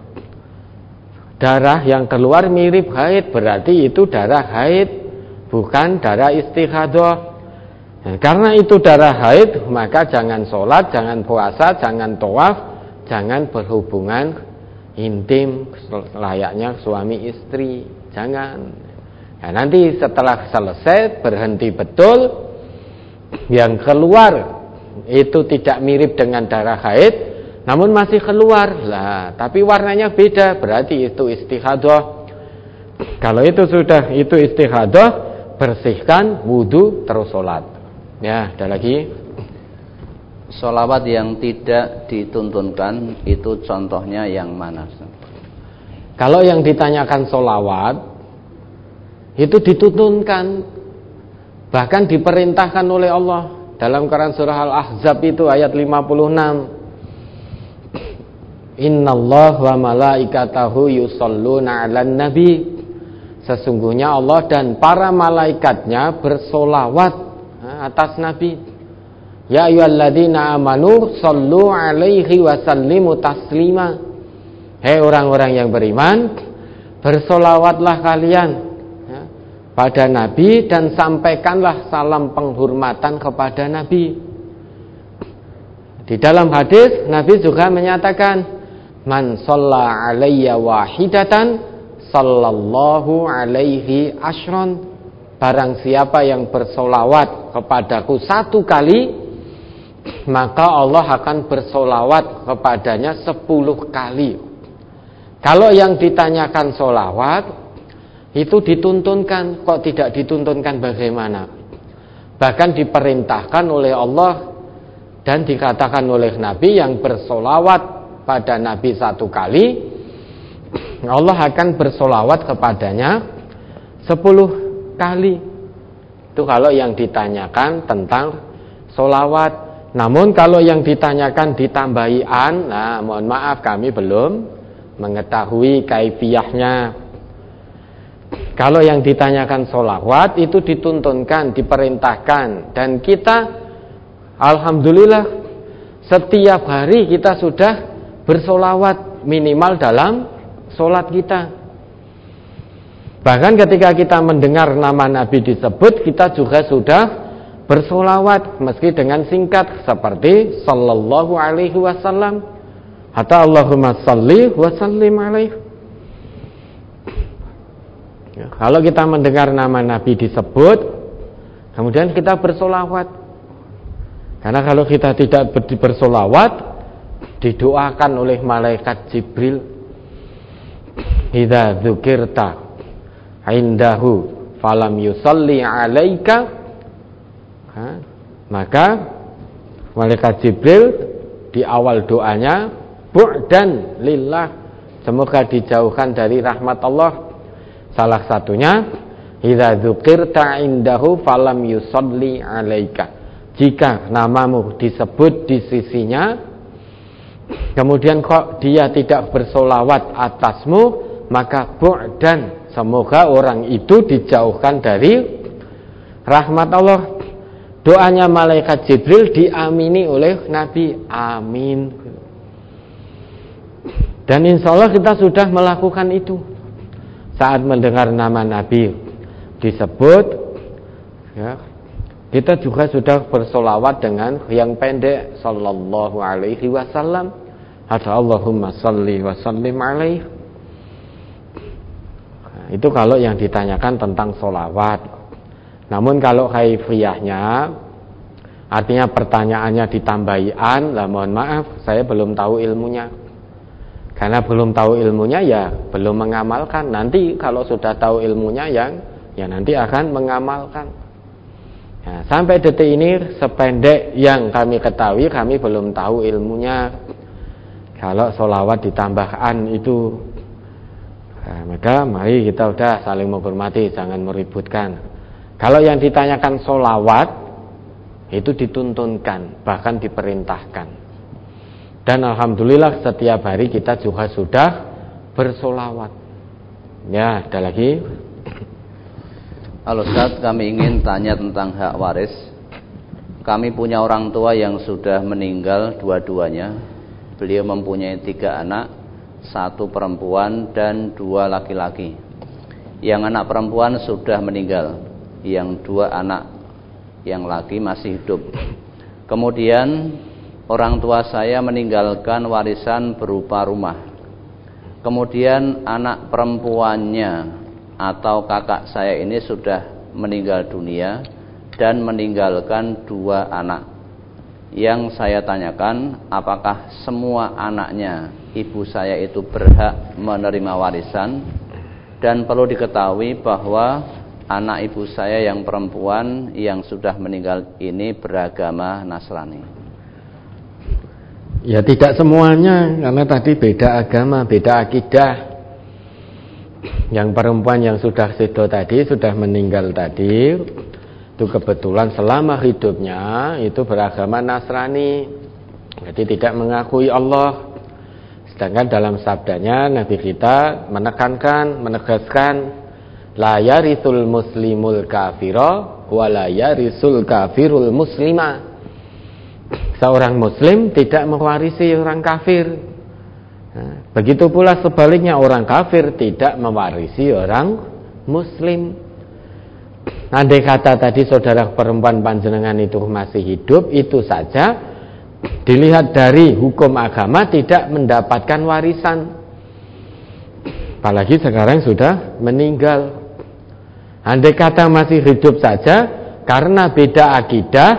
darah yang keluar mirip haid, berarti itu darah haid, bukan darah istighadah. Nah, karena itu darah haid, maka jangan sholat, jangan puasa, jangan tawaf, jangan berhubungan intim layaknya suami istri, jangan. Nah, nanti setelah selesai berhenti betul, yang keluar itu tidak mirip dengan darah haid, namun masih keluar lah, tapi warnanya beda, berarti itu istighadah. Kalau itu sudah itu istihadah, bersihkan wudu terus sholat. Ya, ada lagi. Sholawat yang tidak dituntunkan itu contohnya yang mana? Kalau yang ditanyakan sholawat itu dituntunkan, bahkan diperintahkan oleh Allah dalam Quran surah Al-Ahzab itu ayat 56. Innallaha wa malaikatahu yusholluna 'alan nabi. Sesungguhnya Allah dan para malaikatnya bersolawat atas Nabi. Ya ayyuhalladzina amanu shollu 'alaihi wa sallimu taslima. Hei orang-orang yang beriman, bersolawatlah kalian pada Nabi dan sampaikanlah salam penghormatan kepada Nabi. Di dalam hadis Nabi juga menyatakan, man shalla 'alayya wahidatan sallallahu alaihi asyron. Barang siapa yang bersolawat kepadaku satu kali, maka Allah akan bersolawat kepadanya 10 kali. Kalau yang ditanyakan solawat itu dituntunkan, kok tidak dituntunkan bagaimana? Bahkan diperintahkan oleh Allah dan dikatakan oleh Nabi yang bersolawat pada Nabi satu kali, Allah akan bersolawat kepadanya 10 kali. Itu kalau yang ditanyakan tentang solawat. Namun kalau yang ditanyakan ditambahi nah mohon maaf kami belum mengetahui kaifiyahnya. Kalau yang ditanyakan solawat itu dituntunkan, diperintahkan, dan kita alhamdulillah setiap hari kita sudah bersolawat minimal dalam sholat kita. Bahkan ketika kita mendengar nama Nabi disebut, kita juga sudah bersolawat meski dengan singkat seperti sallallahu alaihi wasallam atau Allahumma salli wa sallim alaihi. Kalau kita mendengar nama Nabi disebut, kemudian kita bersolawat. Karena kalau kita tidak bersolawat, didoakan oleh malaikat Jibril, idza dzukirta indahu falam yusalli alaika, maka malaikat Jibril di awal doanya bu'dan lillah, semoga dijauhkan dari rahmat Allah. Salah satunya idza dzukirta indahu falam yusalli alaika, jika namamu disebut di sisinya kemudian kok dia tidak bersolawat atasmu, maka bu'dan, semoga orang itu dijauhkan dari rahmat Allah. Doanya malaikat Jibril diamini oleh Nabi, amin. Dan insya Allah kita sudah melakukan itu. Saat mendengar nama Nabi disebut, ya, kita juga sudah bersolawat dengan yang pendek, sallallahu alaihi wasallam atau Allahumma salli wa sallim alaihi. Itu kalau yang ditanyakan tentang solawat. Namun kalau kaifiyahnya, artinya pertanyaannya ditambahi lah mohon maaf, saya belum tahu ilmunya. Karena belum tahu ilmunya ya belum mengamalkan. Nanti kalau sudah tahu ilmunya ya nanti akan mengamalkan. Nah, sampai detik ini sependek yang kami ketahui, kami belum tahu ilmunya. Kalau solawat ditambahkan itu, nah, maka mari kita udah saling menghormati, jangan meributkan. Kalau yang ditanyakan solawat itu dituntunkan, bahkan diperintahkan. Dan alhamdulillah setiap hari kita juga sudah bersolawat. Ya, ada lagi. Halo Ustaz, kami ingin tanya tentang hak waris. Kami punya orang tua yang sudah meninggal dua-duanya. Beliau mempunyai 3 anak, 1 perempuan dan 2 laki-laki. Yang anak perempuan sudah meninggal, yang 2 anak yang laki masih hidup. Kemudian orang tua saya meninggalkan warisan berupa rumah. Kemudian anak perempuannya atau kakak saya ini sudah meninggal dunia dan meninggalkan 2 anak. Yang saya tanyakan, apakah semua anaknya ibu saya itu berhak menerima warisan Dan perlu diketahui bahwa anak ibu saya yang perempuan yang sudah meninggal ini beragama Nasrani. Ya tidak semuanya, karena tadi beda agama, beda akidah. Yang perempuan yang sudah sedo tadi, sudah meninggal tadi, itu kebetulan selama hidupnya itu beragama Nasrani, jadi tidak mengakui Allah. Sedangkan dalam sabdanya Nabi kita menegaskan la yarithul muslimul kafira wa la yarithul kafirul muslima. Seorang muslim tidak mewarisi orang kafir. Nah, begitu pula sebaliknya, orang kafir tidak mewarisi orang muslim. Andai kata tadi saudara perempuan panjenengan itu masih hidup, itu saja dilihat dari hukum agama tidak mendapatkan warisan. Apalagi sekarang sudah meninggal. Andai kata masih hidup saja, karena beda akidah,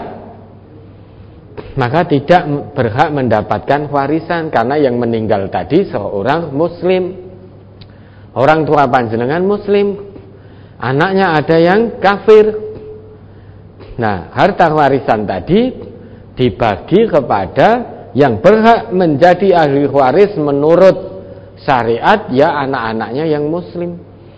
maka tidak berhak mendapatkan warisan, karena yang meninggal tadi seorang muslim. Orang tua panjenengan muslim, anaknya ada yang kafir. Nah, harta warisan tadi dibagi kepada yang berhak menjadi ahli waris menurut syariat, ya anak-anaknya yang muslim.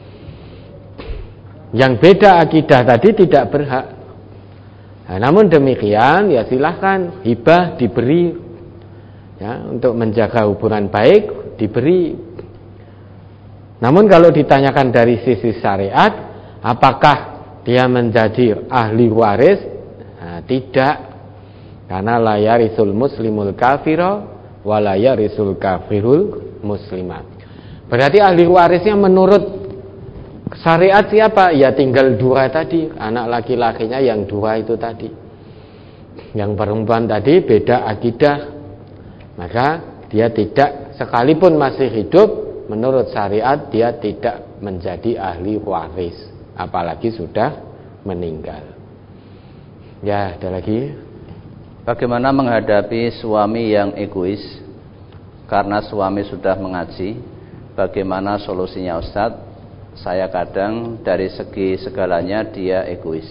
Yang beda akidah tadi tidak berhak. Nah, namun demikian ya silahkan hibah diberi, ya, untuk menjaga hubungan baik diberi. Namun kalau ditanyakan dari sisi syariat, apakah dia menjadi ahli waris? Nah, tidak. Karena la yarisul muslimul kafira wa la yarisul kafirul muslimah. Berarti ahli warisnya menurut syariat siapa? Ya tinggal dua tadi, anak laki-lakinya yang dua itu tadi. Yang perempuan tadi beda akidah, maka dia tidak, sekalipun masih hidup, menurut syariat dia tidak menjadi ahli waris, apalagi sudah meninggal. Ya, ada lagi. Bagaimana menghadapi suami yang egois karena suami sudah mengaji? Bagaimana solusinya Ustadz? Saya kadang dari segi segalanya dia egois.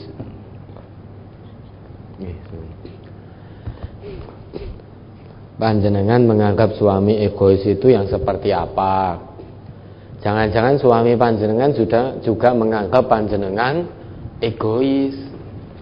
Panjenengan menganggap suami egois itu yang seperti apa? Jangan-jangan suami panjenengan sudah juga menganggap panjenengan egois.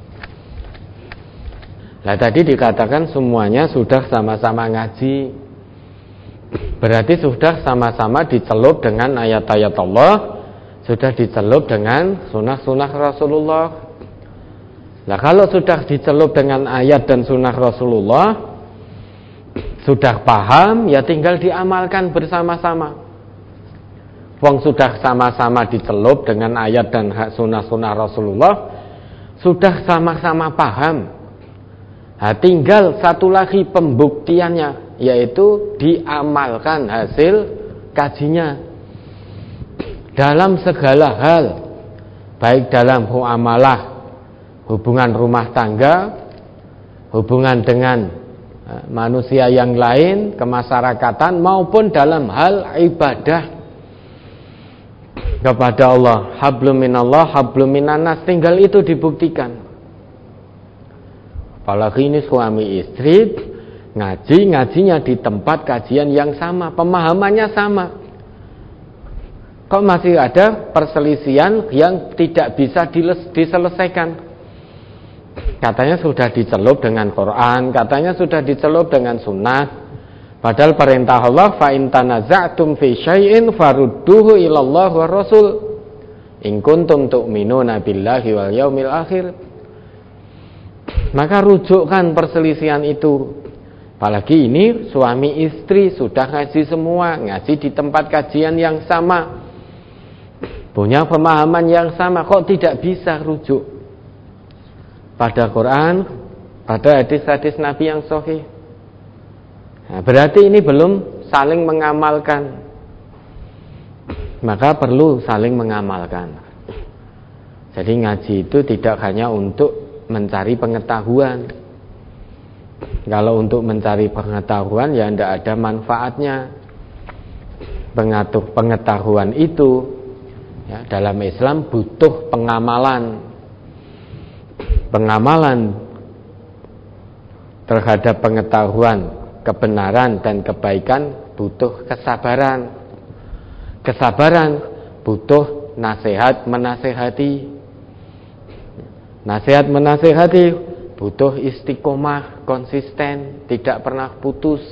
Nah tadi dikatakan semuanya sudah sama-sama ngaji, berarti sudah sama-sama dicelup dengan ayat-ayat Allah, sudah dicelup dengan sunnah-sunnah Rasulullah. Nah kalau sudah dicelup dengan ayat dan sunnah Rasulullah, sudah paham, ya tinggal diamalkan bersama-sama. Wong sudah sama-sama dicelup dengan ayat dan sunnah-sunnah Rasulullah, sudah sama-sama paham. Nah, tinggal satu lagi pembuktiannya, yaitu diamalkan hasil kajinya dalam segala hal, baik dalam muamalah, hubungan rumah tangga, hubungan dengan manusia yang lain, kemasyarakatan, maupun dalam hal ibadah kepada Allah. Hablum minallah, hablum minannas, tinggal itu dibuktikan. Apalagi ini suami istri ngajinya di tempat kajian yang sama, pemahamannya sama. Kok masih ada perselisihan yang tidak bisa diselesaikan? Katanya sudah dicelup dengan Quran, katanya sudah dicelup dengan sunnah. Padahal perintah Allah, fa in tanaza'tum fi syai'in farudduhu ilallah wa rasul in kuntum tu'minuna billahi wal yaumil akhir. Maka rujukkan perselisihan itu. Apalagi ini suami istri sudah ngaji semua, ngaji di tempat kajian yang sama, punya pemahaman yang sama, kok tidak bisa rujuk pada Quran, pada hadis-hadis Nabi yang sahih? Nah, berarti ini belum saling mengamalkan. Maka perlu saling mengamalkan. Jadi ngaji itu tidak hanya untuk mencari pengetahuan. Kalau untuk mencari pengetahuan ya tidak ada manfaatnya. Pengetahuan itu Ya, dalam Islam butuh pengamalan terhadap pengetahuan, kebenaran dan kebaikan, butuh kesabaran. Kesabaran butuh nasihat menasehati. Nasihat menasehati butuh istiqomah, konsisten, tidak pernah putus.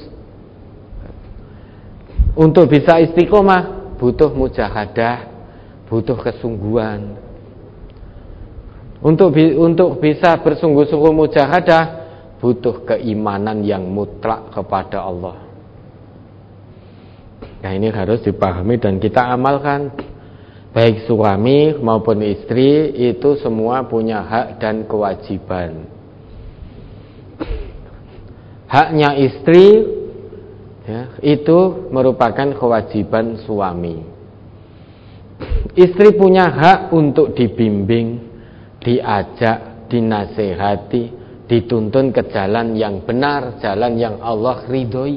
Untuk bisa istiqomah butuh mujahadah, butuh kesungguhan. Untuk bisa bersungguh-sungguh mujahadah butuh keimanan yang mutlak kepada Allah. Nah, ini harus dipahami dan kita amalkan. Baik suami maupun istri itu semua punya hak dan kewajiban. Haknya istri ya, itu merupakan kewajiban suami. Istri punya hak untuk dibimbing, diajak, dinasehati, dituntun ke jalan yang benar, jalan yang Allah ridhoi.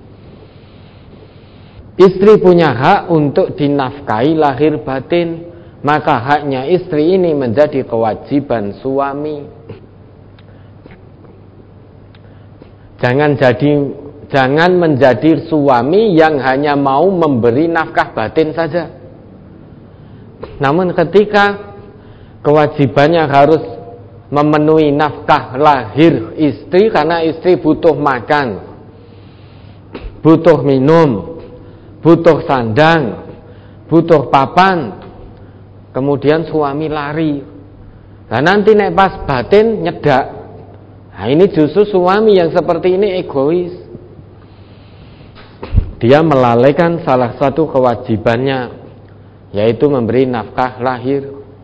Istri punya hak untuk dinafkahi lahir batin, maka haknya istri ini menjadi kewajiban suami. Jangan menjadi suami yang hanya mau memberi nafkah batin saja. Namun ketika kewajibannya harus memenuhi nafkah lahir istri, karena istri butuh makan, butuh minum, butuh sandang, butuh papan, kemudian suami lari. Nah nanti nek pas batin nyedak. Nah ini justru suami yang seperti ini egois. Dia melalaikan salah satu kewajibannya, yaitu memberi nafkah lahir.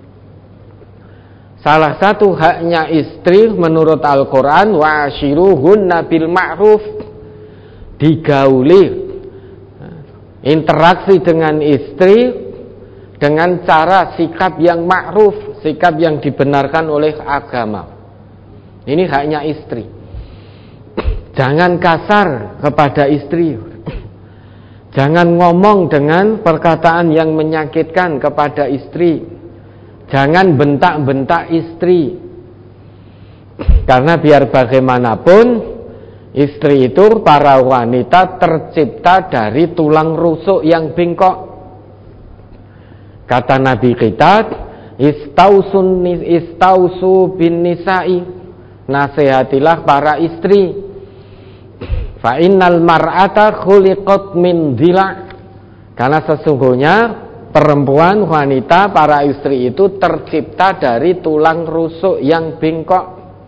Salah satu haknya istri menurut Al-Quran, wa'ashiruhunna bil ma'ruf, digauli, interaksi dengan istri dengan cara sikap yang ma'ruf, sikap yang dibenarkan oleh agama. Ini haknya istri. Jangan kasar kepada istri. Jangan ngomong dengan perkataan yang menyakitkan kepada istri. Jangan bentak-bentak istri. Karena biar bagaimanapun istri itu, para wanita tercipta dari tulang rusuk yang bengkok. Kata Nabi kita, istausu bin nisa'i, nasihatilah para istri. Fa innal mar'ata khuliqat min dhila', karena sesungguhnya perempuan, wanita, para istri itu tercipta dari tulang rusuk yang bengkok.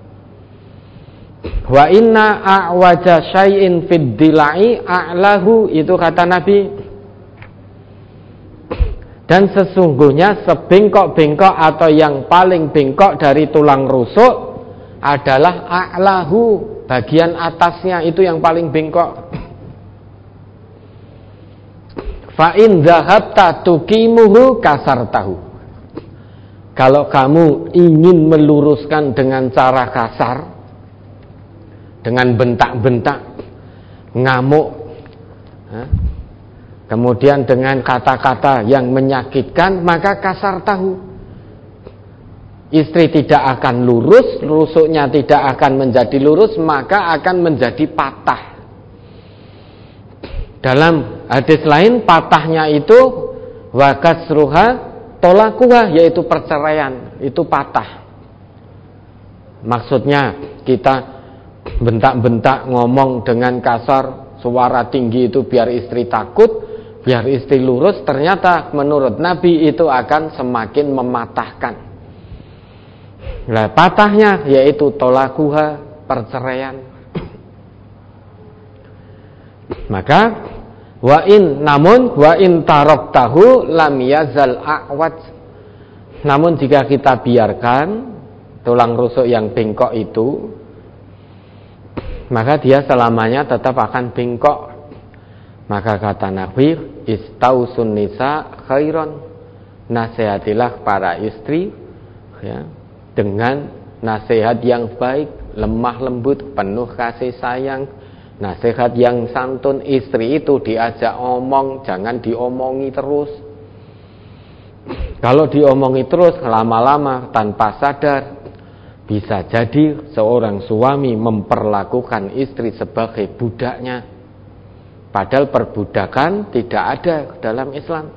Wa inna a'waja syai'in fid dhila'i a'lahu, itu kata Nabi. Dan sesungguhnya sebengkok-bengkok atau yang paling bengkok dari tulang rusuk adalah a'lahu, bagian atasnya itu yang paling bengkok. Fa in dhahabta tuqimuhu kasartahu. Kalau kamu ingin meluruskan dengan cara kasar, dengan bentak-bentak, ngamuk, kemudian dengan kata-kata yang menyakitkan, maka kasar tahu. Istri tidak akan lurus, rusuknya tidak akan menjadi lurus, maka akan menjadi patah. Dalam hadis lain, patahnya itu wakasruha tolakuha, yaitu perceraian, itu patah. Maksudnya kita bentak-bentak, ngomong dengan kasar, suara tinggi itu biar istri takut, biar istri lurus, ternyata menurut Nabi itu akan semakin mematahkan. Nah, patahnya yaitu tolakuha, perceraian. Maka namun wa in taraktahu lam yazal a'waj. Namun jika kita biarkan tulang rusuk yang bengkok itu, maka dia selamanya tetap akan bengkok. Maka kata Nabi, istausun nisa khairon, nasihatilah para istri ya, dengan nasihat yang baik, lemah lembut, penuh kasih sayang, nasihat yang santun. Istri itu diajak omong, jangan diomongi terus. Kalau diomongi terus lama-lama tanpa sadar, bisa jadi seorang suami memperlakukan istri sebagai budaknya. Padahal perbudakan tidak ada dalam Islam.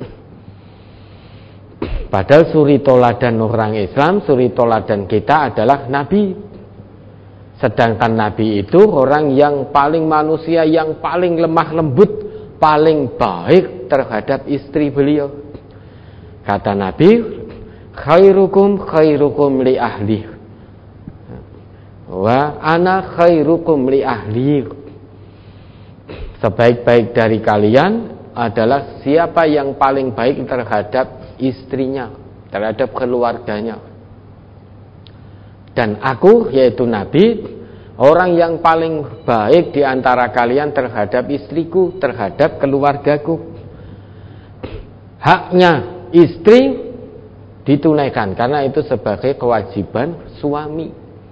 Padahal suri toladan orang Islam, suri toladan kita adalah Nabi. Sedangkan Nabi itu orang yang paling manusia, yang paling lemah lembut, paling baik terhadap istri beliau. Kata Nabi, khairukum li ahli, wa ana khairukum li ahli. Sebaik-baik dari kalian adalah siapa yang paling baik terhadap istrinya, terhadap keluarganya. Dan aku, yaitu Nabi, orang yang paling baik di antara kalian terhadap istriku, terhadap keluargaku. Haknya istri ditunaikan, karena itu sebagai kewajiban suami.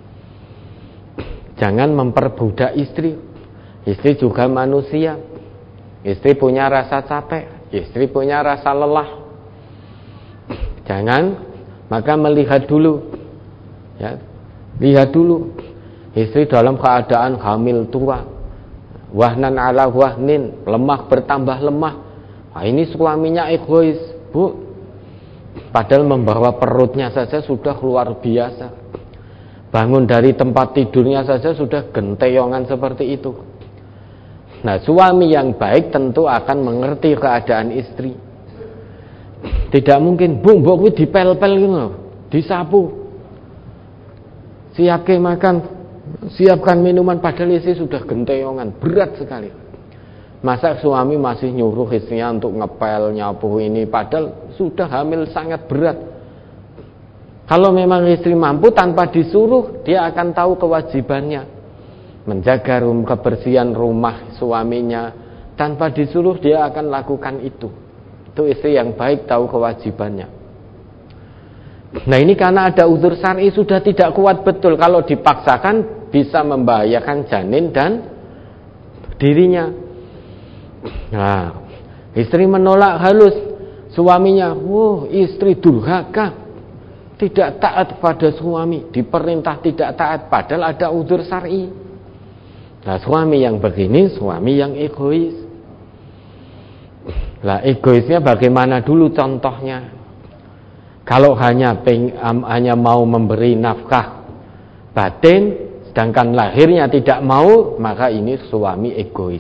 Jangan memperbudak istri. Istri juga manusia. Istri punya rasa capek, istri punya rasa lelah. Jangan, maka melihat dulu, ya, lihat dulu. Istri dalam keadaan hamil tua, wahnan ala wahnin, lemah bertambah lemah. Nah, ini suaminya egois, bu. Padahal membawa perutnya saja sudah luar biasa. Bangun dari tempat tidurnya saja sudah genteyongan seperti itu. Nah, suami yang baik tentu akan mengerti keadaan istri. Tidak mungkin, bu, mbok kuwi dipel-pel gitu, disapu. Siapke makan, siapkan minuman, padahal istri sudah genteyongan, berat sekali. Masa suami masih nyuruh istrinya untuk ngepel, nyapu ini, padahal sudah hamil sangat berat. Kalau memang istri mampu tanpa disuruh, dia akan tahu kewajibannya. Menjaga kebersihan rumah suaminya, tanpa disuruh dia akan lakukan itu. Itu istri yang baik, tahu kewajibannya. Nah, ini karena ada uzur syar'i sudah tidak kuat betul. Kalau dipaksakan bisa membahayakan janin dan dirinya. Nah, istri menolak halus suaminya. Istri durhaka, tidak taat pada suami, diperintah tidak taat, padahal ada uzur syar'i. Nah, suami yang begini, suami yang egois. Lah, egoisnya bagaimana dulu contohnya? Kalau hanya mau memberi nafkah batin, sedangkan lahirnya tidak mau, maka ini suami egois.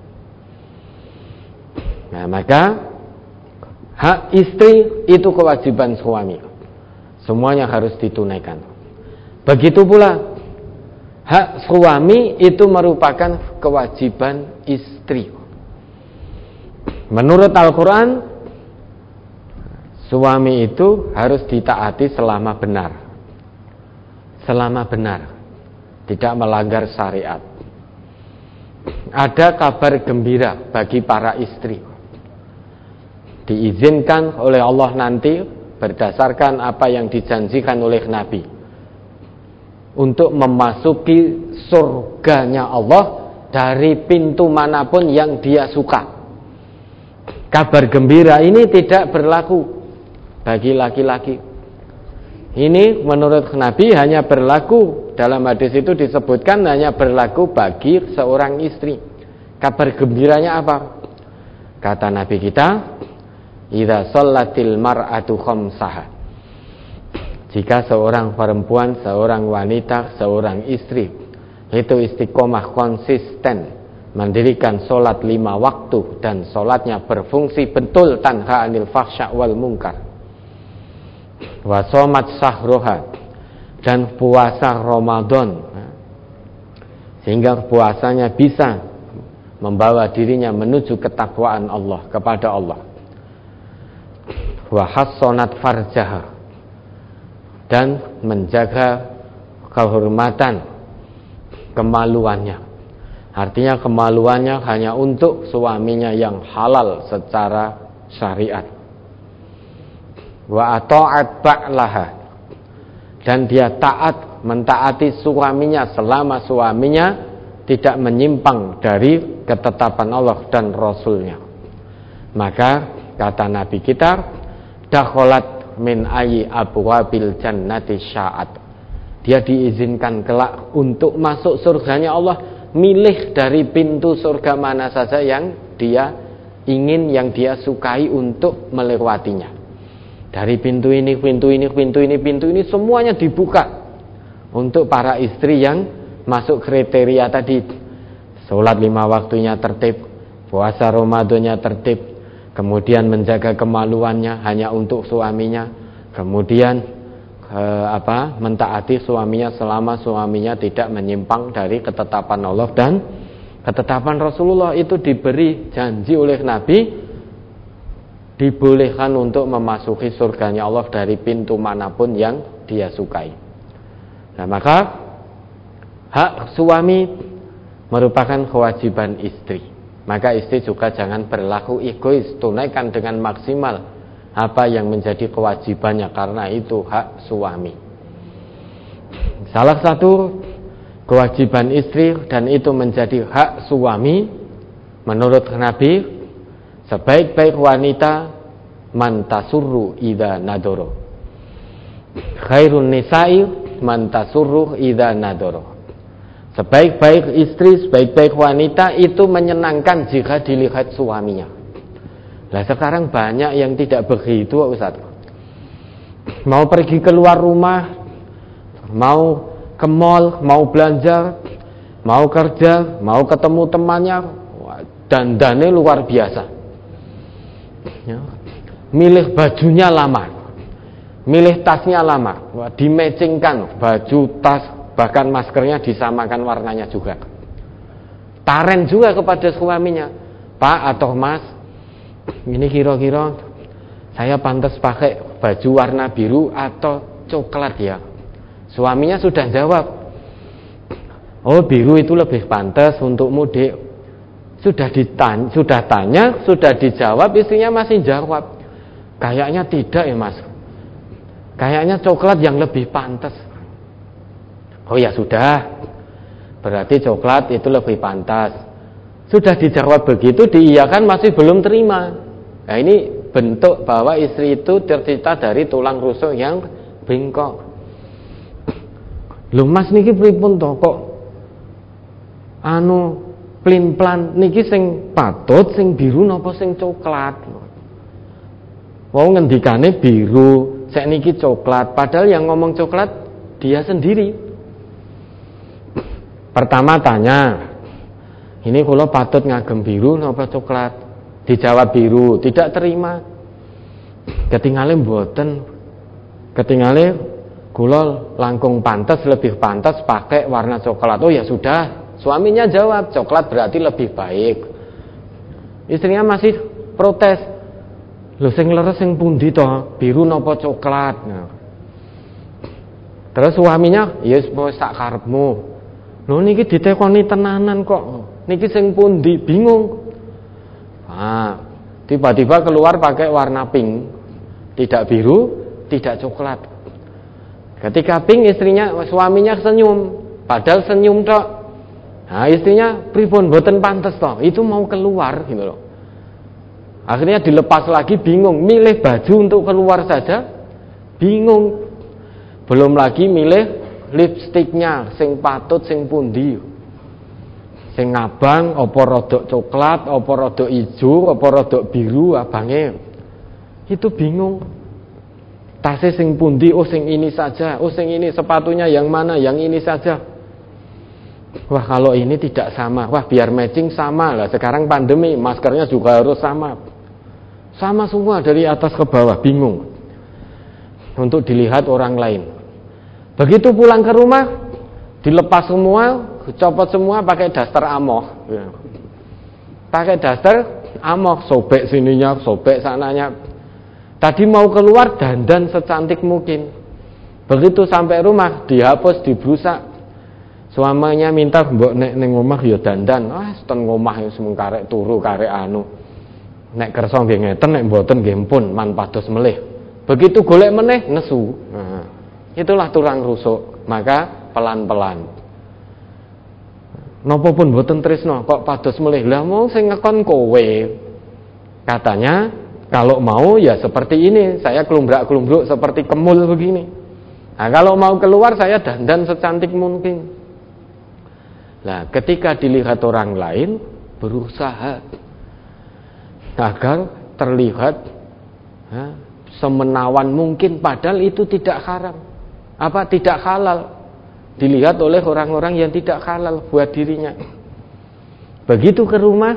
Nah, maka hak istri itu kewajiban suami. Semuanya harus ditunaikan. Begitu pula hak suami itu merupakan kewajiban istri. Menurut Al-Quran, suami itu harus ditaati selama benar. Selama benar, tidak melanggar syariat. Ada kabar gembira bagi para istri. Diizinkan oleh Allah nanti berdasarkan apa yang dijanjikan oleh Nabi, untuk memasuki surganya Allah dari pintu manapun yang dia suka. Kabar gembira ini tidak berlaku bagi laki-laki. Ini menurut Nabi hanya berlaku, dalam hadis itu disebutkan hanya berlaku bagi seorang istri. Kabar gembiranya apa? Kata Nabi kita, idza shallatil mar'atu khamsaha. Jika seorang perempuan, seorang wanita, seorang istri itu istiqomah konsisten mendirikan sholat 5 waktu dan sholatnya berfungsi betul tanha anil fahsya wal munkar, wa shomat sahroha, dan puasa Ramadan, sehingga puasanya bisa membawa dirinya menuju ketakwaan Allah, kepada Allah, wa hassonat farjaha, dan menjaga kehormatan kemaluannya. Artinya kemaluannya hanya untuk suaminya yang halal secara syariat. Wa ata'at ba'laha, dan dia taat, mentaati suaminya selama suaminya tidak menyimpang dari ketetapan Allah dan Rasulnya. Maka kata Nabi kita, dakholat min ayyi abwabil jannati sya'at. Dia diizinkan kelak untuk masuk surganya Allah, milih dari pintu surga mana saja yang dia ingin, yang dia sukai untuk melewatinya. Dari pintu ini, pintu ini, pintu ini, pintu ini, semuanya dibuka untuk para istri yang masuk kriteria tadi. Sholat 5 waktunya tertib, puasa Ramadannya tertib, kemudian menjaga kemaluannya hanya untuk suaminya, kemudian mentaati suaminya selama suaminya tidak menyimpang dari ketetapan Allah dan ketetapan Rasulullah. Itu diberi janji oleh Nabi, dibolehkan untuk memasuki surganya Allah dari pintu manapun yang dia sukai. Nah, maka hak suami merupakan kewajiban istri. Maka istri juga jangan berlaku egois, tunaikan dengan maksimal apa yang menjadi kewajibannya, karena itu hak suami. Salah satu kewajiban istri dan itu menjadi hak suami menurut Nabi, sebaik-baik wanita man tasurru idza nadoro. Khairun nisa'i man tasurru idza nadoro. Sebaik-baik istri, sebaik-baik wanita itu menyenangkan jika dilihat suaminya. Lah sekarang banyak yang tidak begitu, Ustaz. Mau pergi keluar rumah, mau ke mall, mau belanja, mau kerja, mau ketemu temannya, dandannya luar biasa. Ya. Milih bajunya lama, milih tasnya lama, dimatchingkan baju, tas, bahkan maskernya disamakan warnanya juga. Taren juga kepada suaminya, Pak atau Mas, ini kira-kira saya pantas pakai baju warna biru atau coklat ya? Suaminya sudah jawab, oh biru itu lebih pantas untuk mudik. Sudah tanya, sudah dijawab, istrinya masih jawab, kayaknya tidak ya Mas, kayaknya coklat yang lebih pantas. Oh ya sudah, berarti coklat itu lebih pantas. Sudah dijawab begitu, diiyakan masih belum terima. Nah ini bentuk bahwa istri itu tercipta dari tulang rusuk yang bengkok. Lho Mas niki pripun to kok plin-plan niki sing patut sing biru napa sing coklat? Wau ngendikane biru, sek niki coklat, padahal yang ngomong coklat dia sendiri. Pertama tanya, ini kula patut ngagem biru napa coklat? Dijawab biru, tidak terima. Ketingale mboten. Ketingale kula langkung pantas, lebih pantas pakai warna coklat. Oh ya sudah, suaminya jawab coklat berarti lebih baik. Istrinya masih protes. Lho sing leres sing pundi to? Biru napa coklat? Nah. Terus suaminya, ya wis sak karepmu. Lho niki ditekoni tenanan kok. Niki sing pundi? Bingung. Nah, tiba-tiba keluar pakai warna pink. Tidak biru, tidak coklat. Ketika pink suaminya senyum, padahal senyum tok. Nah, istrinya pripun mboten pantes toh. Itu mau keluar gitu loh. Akhirnya dilepas lagi, bingung, milih baju untuk keluar saja bingung. Belum lagi milih lipstiknya sing patut sing pundi. Sing abang apa rodok coklat, apa rodok ijo, apa rodok biru abange. Itu bingung. Tasnya sing pundi, oh sing ini saja, oh sing ini, sepatunya yang mana, yang ini saja. Wah kalau ini tidak sama, wah biar matching sama lah. Sekarang pandemi, maskernya juga harus sama. Sama semua dari atas ke bawah, bingung. Untuk dilihat orang lain. Begitu pulang ke rumah, dilepas semua, copot semua pakai daster amoh. Pakai daster amoh, sobek sininya, sobek sananya. Tadi mau keluar dandan secantik mungkin. Begitu sampai rumah dihapus, dibrusak. Suaminya minta mbok nek ning omah ya dandan. Ah, ten ngomah semung karek turu karek anu. Nek kersa nggih ngeten, nek mboten nggih pun man pados melih. Begitu golek meneh nesu. Nah, itulah tulang rusuk. Maka pelan-pelan. Napa pun mboten tresno kok pados melih. Lah mau sing ngekon kowe. Katanya Kalau mau ya seperti ini, saya kelumbrak-kelumbruk seperti kemul begini. Nah, kalau mau keluar saya dandan secantik mungkin. Nah, ketika dilihat orang lain, berusaha agar terlihat semenawan mungkin, padahal itu tidak haram. Tidak halal. Dilihat oleh orang-orang yang tidak halal buat dirinya. Begitu ke rumah,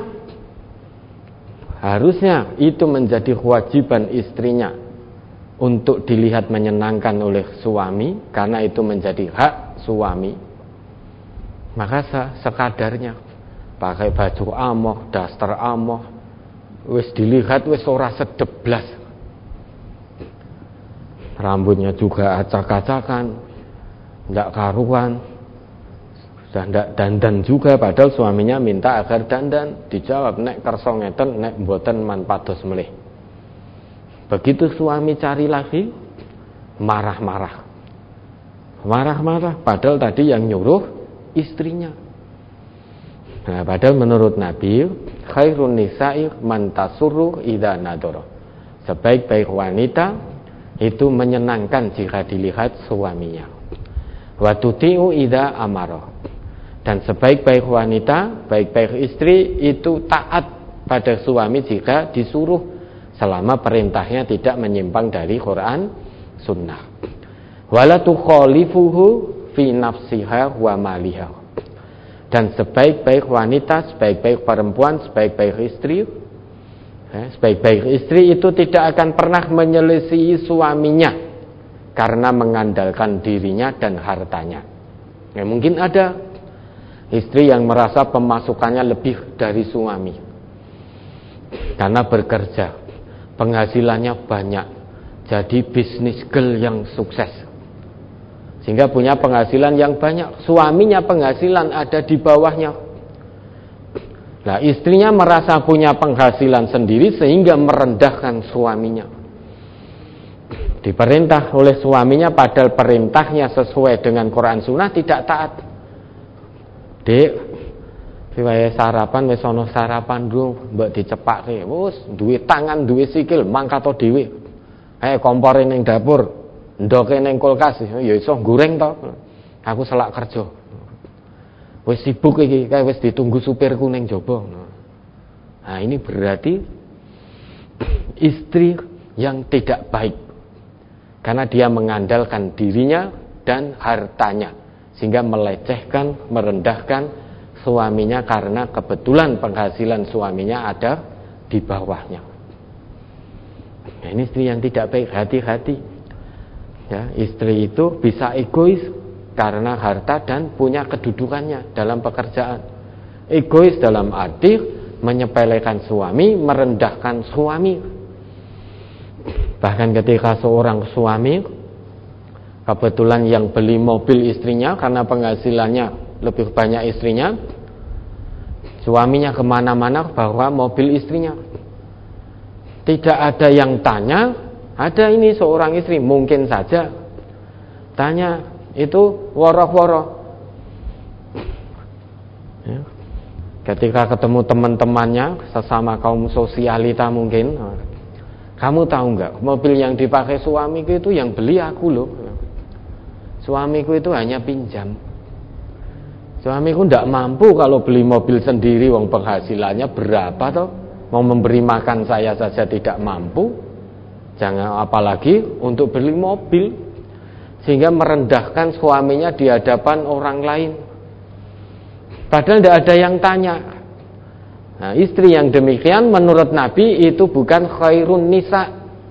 harusnya itu menjadi kewajiban istrinya untuk dilihat menyenangkan oleh suami, karena itu menjadi hak suami. Maka sekadarnya pakai baju amoh, daster amoh, wis dilihat wis ora sedep blas. Rambutnya juga acak-acakan, ndak karuan, dan ndak dandan juga, padahal suaminya minta agar dandan. Dijawab, nek kersa ngeten, nek mboten man pados melih. Begitu suami cari lagi, marah-marah, padahal tadi yang nyuruh istrinya. Nah, padahal menurut Nabi, khairun nisa'i man tasurru idza nadara. Sebaik-baik wanita itu menyenangkan jika dilihat suaminya. Wa tuti'u idza amara. Dan sebaik-baik wanita, baik-baik istri itu taat pada suami jika disuruh, selama perintahnya tidak menyimpang dari Quran Sunnah. Wala tukhalifuhu fi nafsiha wa maliha. Dan sebaik-baik wanita, sebaik-baik perempuan, sebaik-baik istri itu tidak akan pernah menyelisihi suaminya karena mengandalkan dirinya dan hartanya. Mungkin ada istri yang merasa pemasukannya lebih dari suami karena bekerja, penghasilannya banyak, jadi bisnis girl yang sukses, sehingga punya penghasilan yang banyak. Suaminya penghasilan ada di bawahnya. Nah, istrinya merasa punya penghasilan sendiri sehingga merendahkan suaminya. Diperintah oleh suaminya, padahal perintahnya sesuai dengan Quran Sunnah, tidak taat. Dek, riwaya sarapan, wis ana sarapan ndung, mbok dicepake. Wis duwe tangan, duwe sikil, mangkat dhewe. Kompore ning dapur, ndoke ning kulkas, ya iso goreng to. Aku selak kerja. Wis sibuk iki, kae wis ditunggu supirku ning jaba. Nah, ini berarti istri yang tidak baik, karena dia mengandalkan dirinya dan hartanya, sehingga melecehkan, merendahkan suaminya karena kebetulan penghasilan suaminya ada di bawahnya. Nah, ini istri yang tidak baik. Hati-hati ya, istri itu bisa egois karena harta dan punya kedudukannya dalam pekerjaan. Egois dalam arti menyepelekan suami, merendahkan suami. Bahkan ketika seorang suami kebetulan yang beli mobil istrinya karena penghasilannya lebih banyak istrinya, suaminya kemana-mana bawa mobil istrinya. Tidak ada yang tanya, ada ini seorang istri mungkin saja tanya, itu woroh-woroh ya. Ketika ketemu teman-temannya sesama kaum sosialita mungkin, kamu tahu enggak, mobil yang dipakai suamiku itu yang beli aku loh. Suamiku itu hanya pinjam. Suamiku enggak mampu kalau beli mobil sendiri, wong penghasilannya berapa toh? Mau memberi makan saya saja tidak mampu, jangan apalagi untuk beli mobil. Sehingga merendahkan suaminya di hadapan orang lain, padahal tidak ada yang tanya. Nah, istri yang demikian menurut Nabi itu bukan khairun nisa,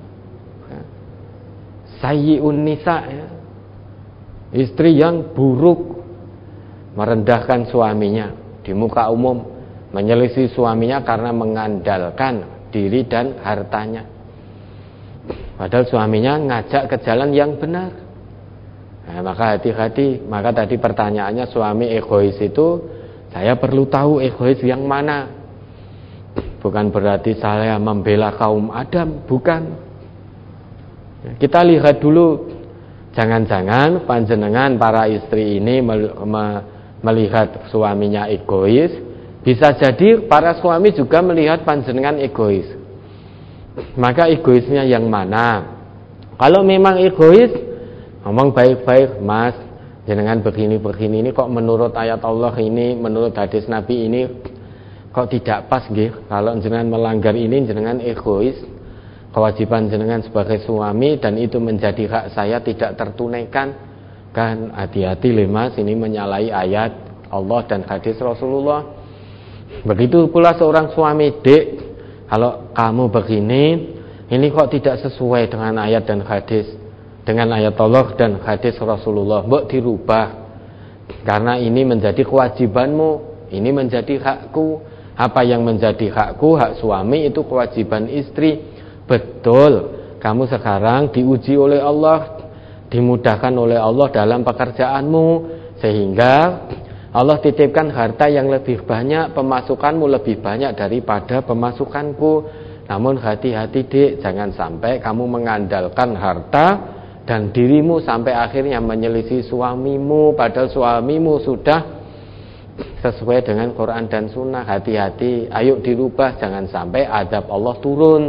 sayyi'un nisa ya. Istri yang buruk, merendahkan suaminya di muka umum, menyelisih suaminya karena mengandalkan diri dan hartanya, padahal suaminya ngajak ke jalan yang benar. Nah, maka hati-hati. Maka tadi pertanyaannya, suami egois itu, saya perlu tahu egois yang mana. Bukan berarti saya membela kaum Adam, bukan. Kita lihat dulu, jangan-jangan panjenengan para istri ini melihat suaminya egois. Bisa jadi para suami juga melihat panjenengan egois. maka egoisnya yang mana? Kalau memang egois, ngomong baik-baik, Mas, jenengan begini-begini ini kok menurut ayat Allah ini, menurut hadis Nabi ini kok tidak pas nggih. Kalau jenengan melanggar ini, jenengan egois. Kewajiban jenengan sebagai suami dan itu menjadi hak saya tidak tertunaikan. Kan hati-hati lho Mas, ini menyalahi ayat Allah dan hadis Rasulullah. Begitu pula seorang suami, Dek, kalau kamu begini, ini kok tidak sesuai dengan ayat dan hadis, dengan ayat Allah dan hadis Rasulullah. Mbok dirubah. Karena ini menjadi kewajibanmu, ini menjadi hakku. Apa yang menjadi hakku, hak suami itu kewajiban istri. Betul, kamu sekarang diuji oleh Allah, dimudahkan oleh Allah dalam pekerjaanmu, sehingga Allah titipkan harta yang lebih banyak, pemasukanmu lebih banyak daripada pemasukanku. Namun hati-hati Dik, jangan sampai kamu mengandalkan harta dan dirimu sampai akhirnya menyelisih suamimu, padahal suamimu sudah sesuai dengan Quran dan Sunnah. Hati-hati, ayo dirubah, jangan sampai azab Allah turun.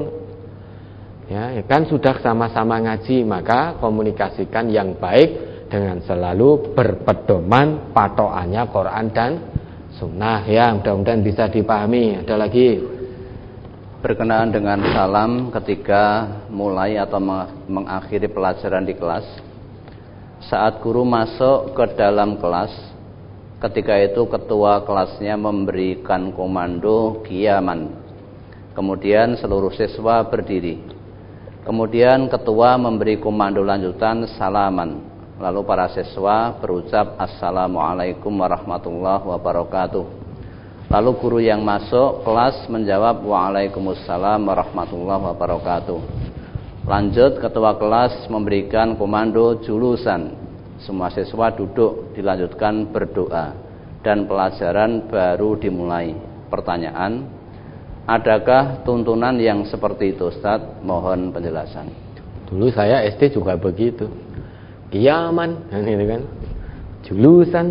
Ya, kan sudah sama-sama ngaji, maka komunikasikan yang baik dengan selalu berpedoman patokannya Quran dan Sunnah. Ya, mudah-mudahan bisa dipahami. Ada lagi? Berkenaan dengan salam ketika mulai atau mengakhiri pelajaran di kelas. Saat guru masuk ke dalam kelas, ketika itu ketua kelasnya memberikan komando qiyaman. Kemudian seluruh siswa berdiri. Kemudian ketua memberi komando lanjutan salaman. Lalu para siswa berucap Assalamualaikum warahmatullahi wabarakatuh. Lalu guru yang masuk kelas menjawab Waalaikumsalam warahmatullahi wabarakatuh. Lanjut ketua kelas memberikan komando julusan. Semua siswa duduk, dilanjutkan berdoa dan pelajaran baru dimulai. Pertanyaan, adakah tuntunan yang seperti itu Ustaz? Mohon penjelasan. Dulu saya SD juga begitu. Qiyaman, gitu kan. Julusan.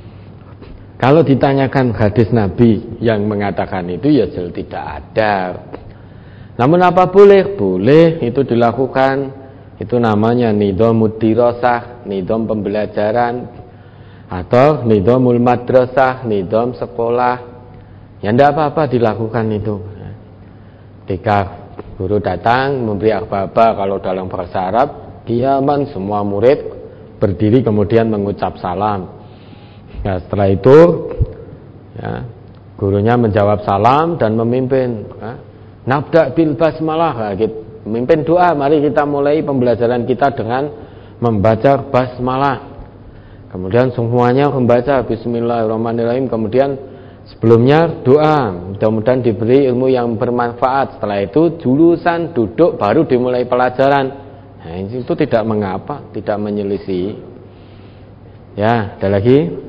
Kalau ditanyakan hadis Nabi yang mengatakan itu ya jelas tidak ada. Namun apa boleh? Boleh, itu dilakukan. Itu namanya nidhamud dirasah, nidham pembelajaran, atau nidhamul madrasah, nidham sekolah. Ya tidak apa-apa dilakukan itu. Ketika guru datang memberi aba-aba, kalau dalam bahasa Arab qiyaman, semua murid berdiri kemudian mengucap salam. Ya, setelah itu ya, gurunya menjawab salam dan memimpin. Nabda bil basmalah, gitu. Memimpin doa. Mari kita mulai pembelajaran kita dengan membaca basmalah. Kemudian semuanya membaca Bismillahirrahmanirrahim. Kemudian sebelumnya doa, mudah-mudahan diberi ilmu yang bermanfaat. Setelah itu julusan, duduk, baru dimulai pelajaran. Nah, itu tidak mengapa, tidak menyelisih. Ya, ada lagi?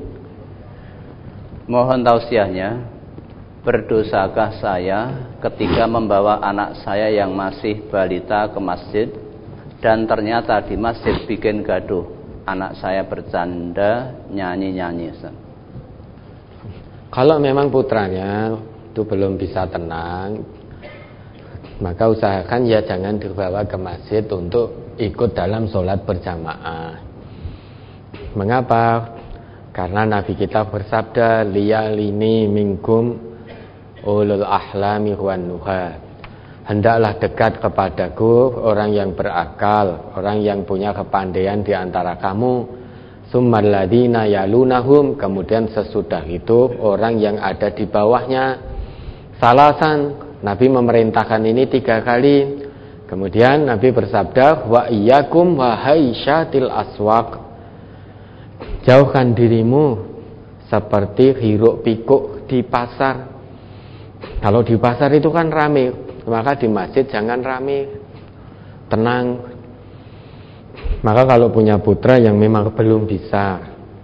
Mohon tausiahnya, berdosakah saya ketika membawa anak saya yang masih balita ke masjid dan ternyata di masjid bikin gaduh, anak saya bercanda nyanyi-nyanyi? Kalau memang putranya itu belum bisa tenang, maka usahakan ya jangan dibawa ke masjid untuk ikut dalam sholat berjamaah. Mengapa? Karena Nabi kita bersabda, liyalini minkum ulul ahlami wan nuha. Hendaklah dekat kepadaku orang yang berakal, orang yang punya kepandaian di antara kamu. Summal ladina yalunahum, kemudian sesudah itu orang yang ada di bawahnya. Salasan, Nabi memerintahkan ini 3 kali. Kemudian Nabi bersabda, wa iyyakum wa haisyatil aswaq. Jauhkan dirimu seperti hiruk pikuk di pasar. Kalau di pasar itu kan rame, maka di masjid jangan rame, tenang. Maka kalau punya putra yang memang belum bisa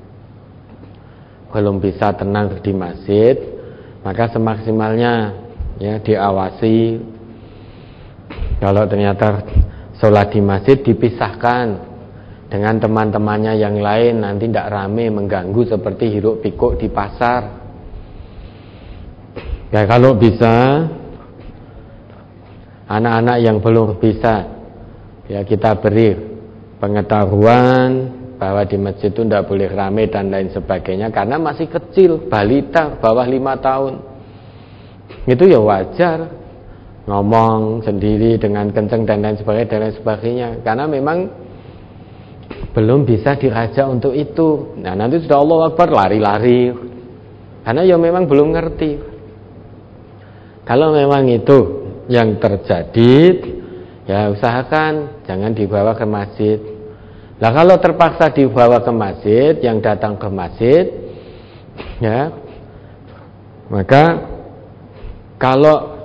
tenang di masjid, maka semaksimalnya ya diawasi. Kalau ternyata sholat di masjid dipisahkan dengan teman-temannya yang lain, nanti tidak rame mengganggu seperti hiruk pikuk di pasar. Ya kalau bisa Anak-anak yang belum bisa, ya kita beri pengetahuan bahwa di masjid itu tidak boleh ramai dan lain sebagainya, karena masih kecil, balita bawah 5 tahun. Itu ya wajar, ngomong sendiri dengan kenceng dan lain sebagainya, karena memang belum bisa dirajak untuk itu. Nah nanti sudah Allahu Akbar lari-lari, karena ya memang belum ngerti. Kalau memang itu yang terjadi, ya usahakan jangan dibawa ke masjid. Nah kalau terpaksa dibawa ke masjid, yang datang ke masjid, ya maka kalau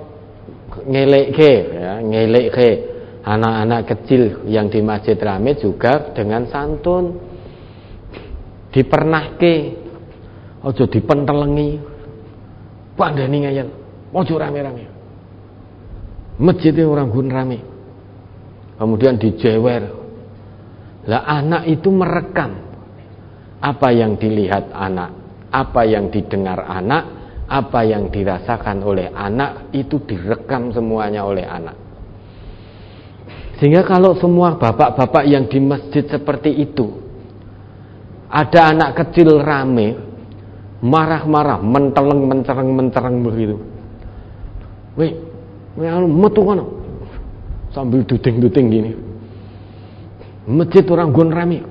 ngelek anak-anak kecil yang di masjid rame juga dengan santun, dipernahke, ojo dipentelengi, pandani ngayal, ojo rame-rame, masjidnya orang gun rame, kemudian dijewer. Lah anak itu merekam apa yang dilihat anak, apa yang didengar anak, apa yang dirasakan oleh anak, itu direkam semuanya oleh anak. Sehingga kalau semua bapak-bapak yang di masjid seperti itu, ada anak kecil rame, marah-marah, mencereng begitu, weh, metu kono, sambil duding-duding gini, masjid orang gon rame,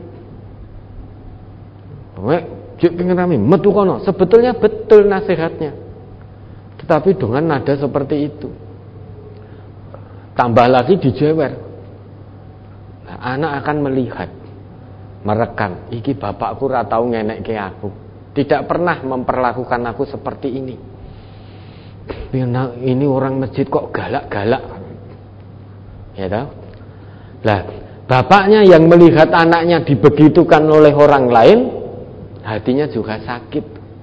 weh, jek pengen rame, metu kono. Sebetulnya betul nasihatnya, tetapi dengan nada seperti itu, tambah lagi dijewer. Anak akan melihat, merekam, iki bapakku ra tau ngenekke aku, tidak pernah memperlakukan aku seperti ini. Ini orang masjid kok galak-galak, ya tahu? Lah, bapaknya yang melihat anaknya dibegitukan oleh orang lain, hatinya juga sakit.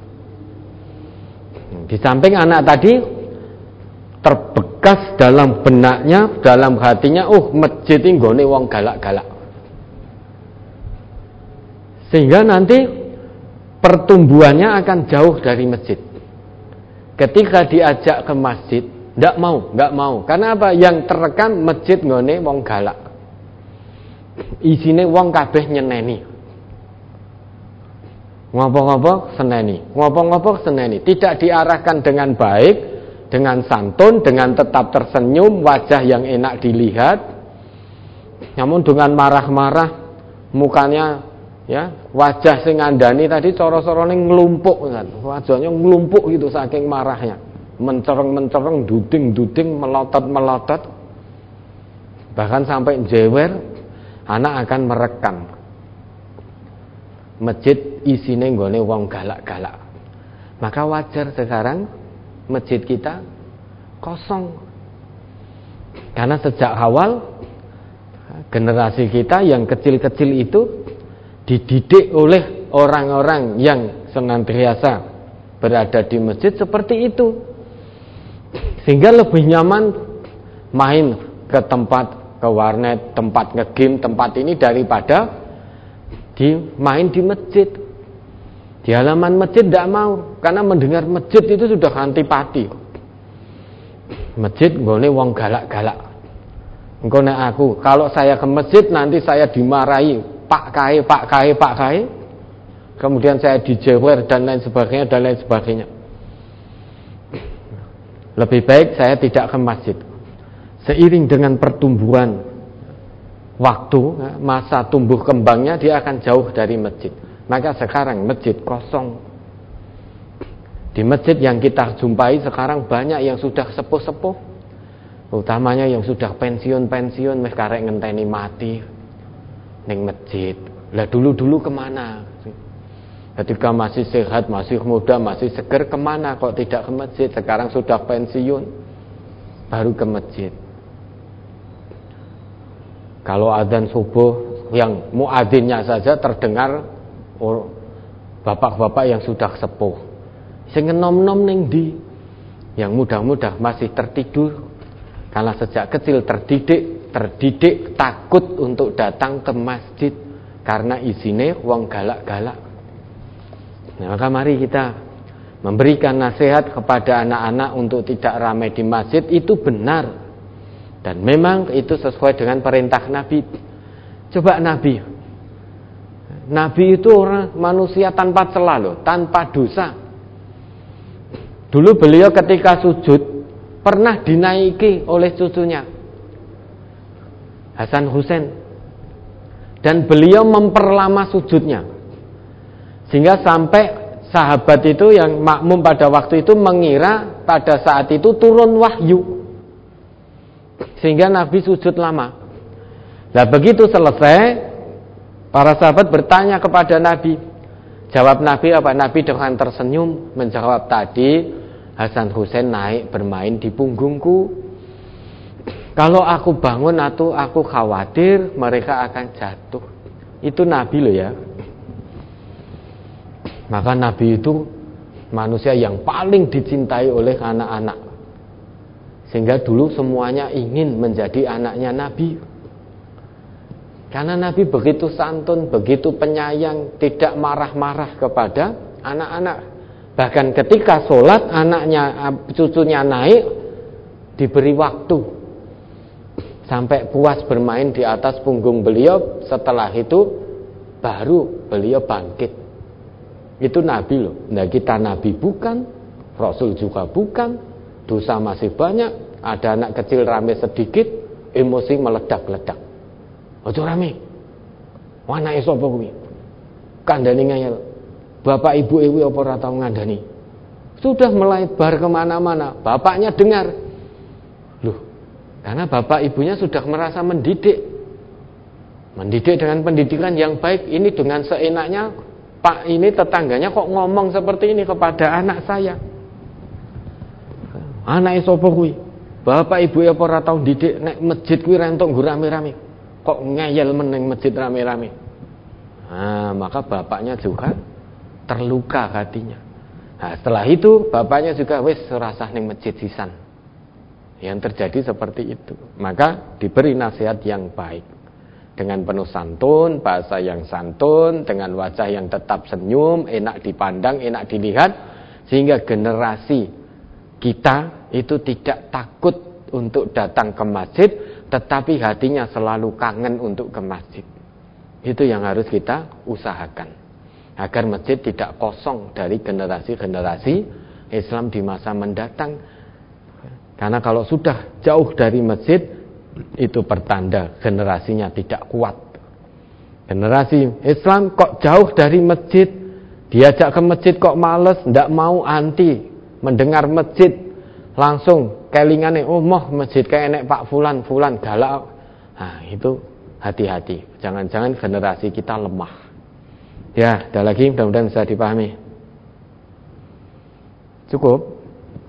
Di samping anak tadi terbekas dalam benaknya, dalam hatinya, masjid ini nggone wong galak-galak. Sehingga nanti pertumbuhannya akan jauh dari masjid. Ketika diajak ke masjid, nggak mau. Karena apa? Yang terekam masjid nggone wong galak. Isine wong kabeh nyeneni. Ngopo-ngopo seneni. Tidak diarahkan dengan baik, dengan santun, dengan tetap tersenyum, wajah yang enak dilihat. Namun dengan marah-marah, mukanya, ya, wajah sing ngandani tadi coro-corone nglumpuk kan. Wajahnya nglumpuk gitu saking marahnya. Mencereng, duding, melotot. Bahkan sampai jewer, anak akan merekam. Masjid isine nggone wong galak-galak. Maka wajar sekarang masjid kita kosong. Karena sejak awal generasi kita yang kecil-kecil itu dididik oleh orang-orang yang senantiasa berada di masjid seperti itu. Sehingga lebih nyaman main ke tempat, ke warnet, tempat nge-game, tempat ini daripada main di masjid. Di halaman masjid tidak mau, karena mendengar masjid itu sudah antipati. Masjid nggone wong galak-galak. Engko nek aku, kalau saya ke masjid nanti saya dimarahi, Pak Kai. Kemudian saya dijewer dan lain sebagainya. Lebih baik saya tidak ke masjid. Seiring dengan pertumbuhan waktu, masa tumbuh kembangnya, dia akan jauh dari masjid. Maka sekarang masjid kosong. Di masjid yang kita jumpai sekarang banyak yang sudah sepuh-sepuh, utamanya yang sudah pensiun, wis karek ngenteni mati ning masjid. Lah dulu kemana? Ketika masih sehat, masih muda, masih seger, kemana kok tidak ke masjid? Sekarang sudah pensiun, baru ke masjid. Kalau adzan subuh yang muadzinnya saja terdengar bapak-bapak yang sudah sepuh, sing enom-enom ning ndi, yang muda-muda masih tertidur karena sejak kecil terdidik takut untuk datang ke masjid karena isine wong galak-galak. Nah, maka mari kita memberikan nasihat kepada anak-anak untuk tidak ramai di masjid. Itu benar, Dan memang itu sesuai dengan perintah Nabi. Coba Nabi itu orang manusia tanpa celah loh, tanpa dosa. Dulu beliau ketika sujud pernah dinaiki oleh cucunya Hasan Husain, dan beliau memperlama sujudnya sehingga sampai sahabat itu yang makmum pada waktu itu mengira pada saat itu turun wahyu, sehingga Nabi sujud lama. Nah begitu selesai, para sahabat bertanya kepada Nabi. Jawab Nabi apa? Nabi dengan tersenyum menjawab, tadi Hasan Husain naik bermain di punggungku. Kalau aku bangun atau aku khawatir mereka akan jatuh. Itu Nabi loh ya. Maka Nabi itu manusia yang paling dicintai oleh anak-anak, sehingga dulu semuanya ingin menjadi anaknya Nabi. Karena Nabi begitu santun, begitu penyayang, tidak marah-marah kepada anak-anak. Bahkan ketika sholat anaknya, cucunya naik, diberi waktu sampai puas bermain di atas punggung beliau. Setelah itu baru beliau bangkit. Itu Nabi loh. Nah kita Nabi bukan, Rasul juga bukan, dosa masih banyak. Ada anak kecil rame sedikit, emosi meledak-ledak. Ojo rame, anake sapa kuwi? Kandhani ngayal. Bapak ibu ewe apa ora tau ngandani. Sudah melebar kemana-mana. Bapaknya dengar. Loh, karena bapak ibunya sudah merasa mendidik. Mendidik dengan pendidikan yang baik. Ini dengan seenaknya, Pak ini tetangganya kok ngomong seperti ini kepada anak saya. Anake sapa kuwi? Bapak ibu apa ora tau didik nek masjid kuwi rentok nggo rame-rame. Kok ngeyel meneng masjid rame-rame. Nah, maka bapaknya juga terluka hatinya. Nah, setelah itu bapaknya juga wis rasah ning masjid sisan. Yang terjadi seperti itu. Maka diberi nasihat yang baik, dengan penuh santun, bahasa yang santun, dengan wajah yang tetap senyum, enak dipandang, enak dilihat, sehingga generasi kita itu tidak takut untuk datang ke masjid, tetapi hatinya selalu kangen untuk ke masjid. Itu yang harus kita usahakan, agar masjid tidak kosong dari generasi-generasi Islam di masa mendatang. Karena kalau sudah jauh dari masjid, itu pertanda generasinya tidak kuat. Generasi Islam kok jauh dari masjid, diajak ke masjid kok males, tidak mau, anti mendengar masjid, langsung kelingane, oh moh masjid kayak enek Pak Fulan galak. Nah itu hati-hati, jangan-jangan generasi kita lemah. Ya, ada lagi, mudah-mudahan bisa dipahami. Cukup?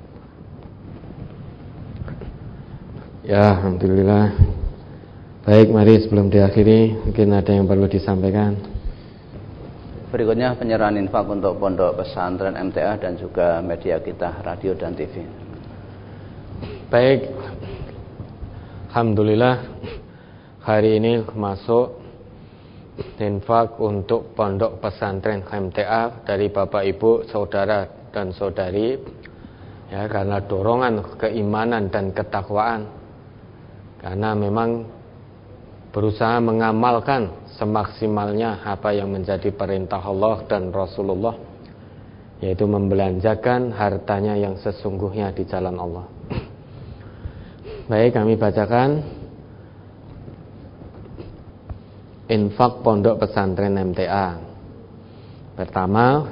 Ya, alhamdulillah. Baik, mari sebelum diakhiri, mungkin ada yang perlu disampaikan. Berikutnya penyerahan infak untuk pondok pesantren MTA dan juga media kita, radio dan TV. Baik, alhamdulillah hari ini masuk infak untuk pondok pesantren MTA dari Bapak Ibu, saudara dan saudari, ya, karena dorongan keimanan dan ketakwaan, karena memang berusaha mengamalkan semaksimalnya apa yang menjadi perintah Allah dan Rasulullah, yaitu membelanjakan hartanya yang sesungguhnya di jalan Allah. Baik, kami bacakan infak pondok pesantren MTA. Pertama,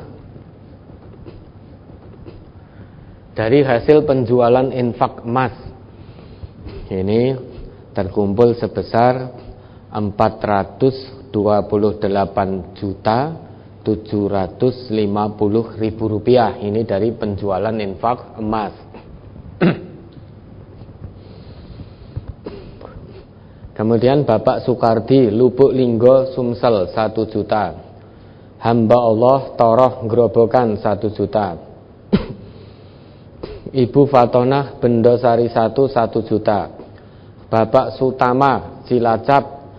dari hasil penjualan infak emas ini terkumpul sebesar 428.750.000 rupiah. Ini dari penjualan infak emas. Kemudian Bapak Sukardi, Lubuk Linggo, Sumsel 1 juta. Hamba Allah Toroh Grobogan 1 juta. Ibu Fatonah Bendosari 1 juta. Bapak Sutama Cilacap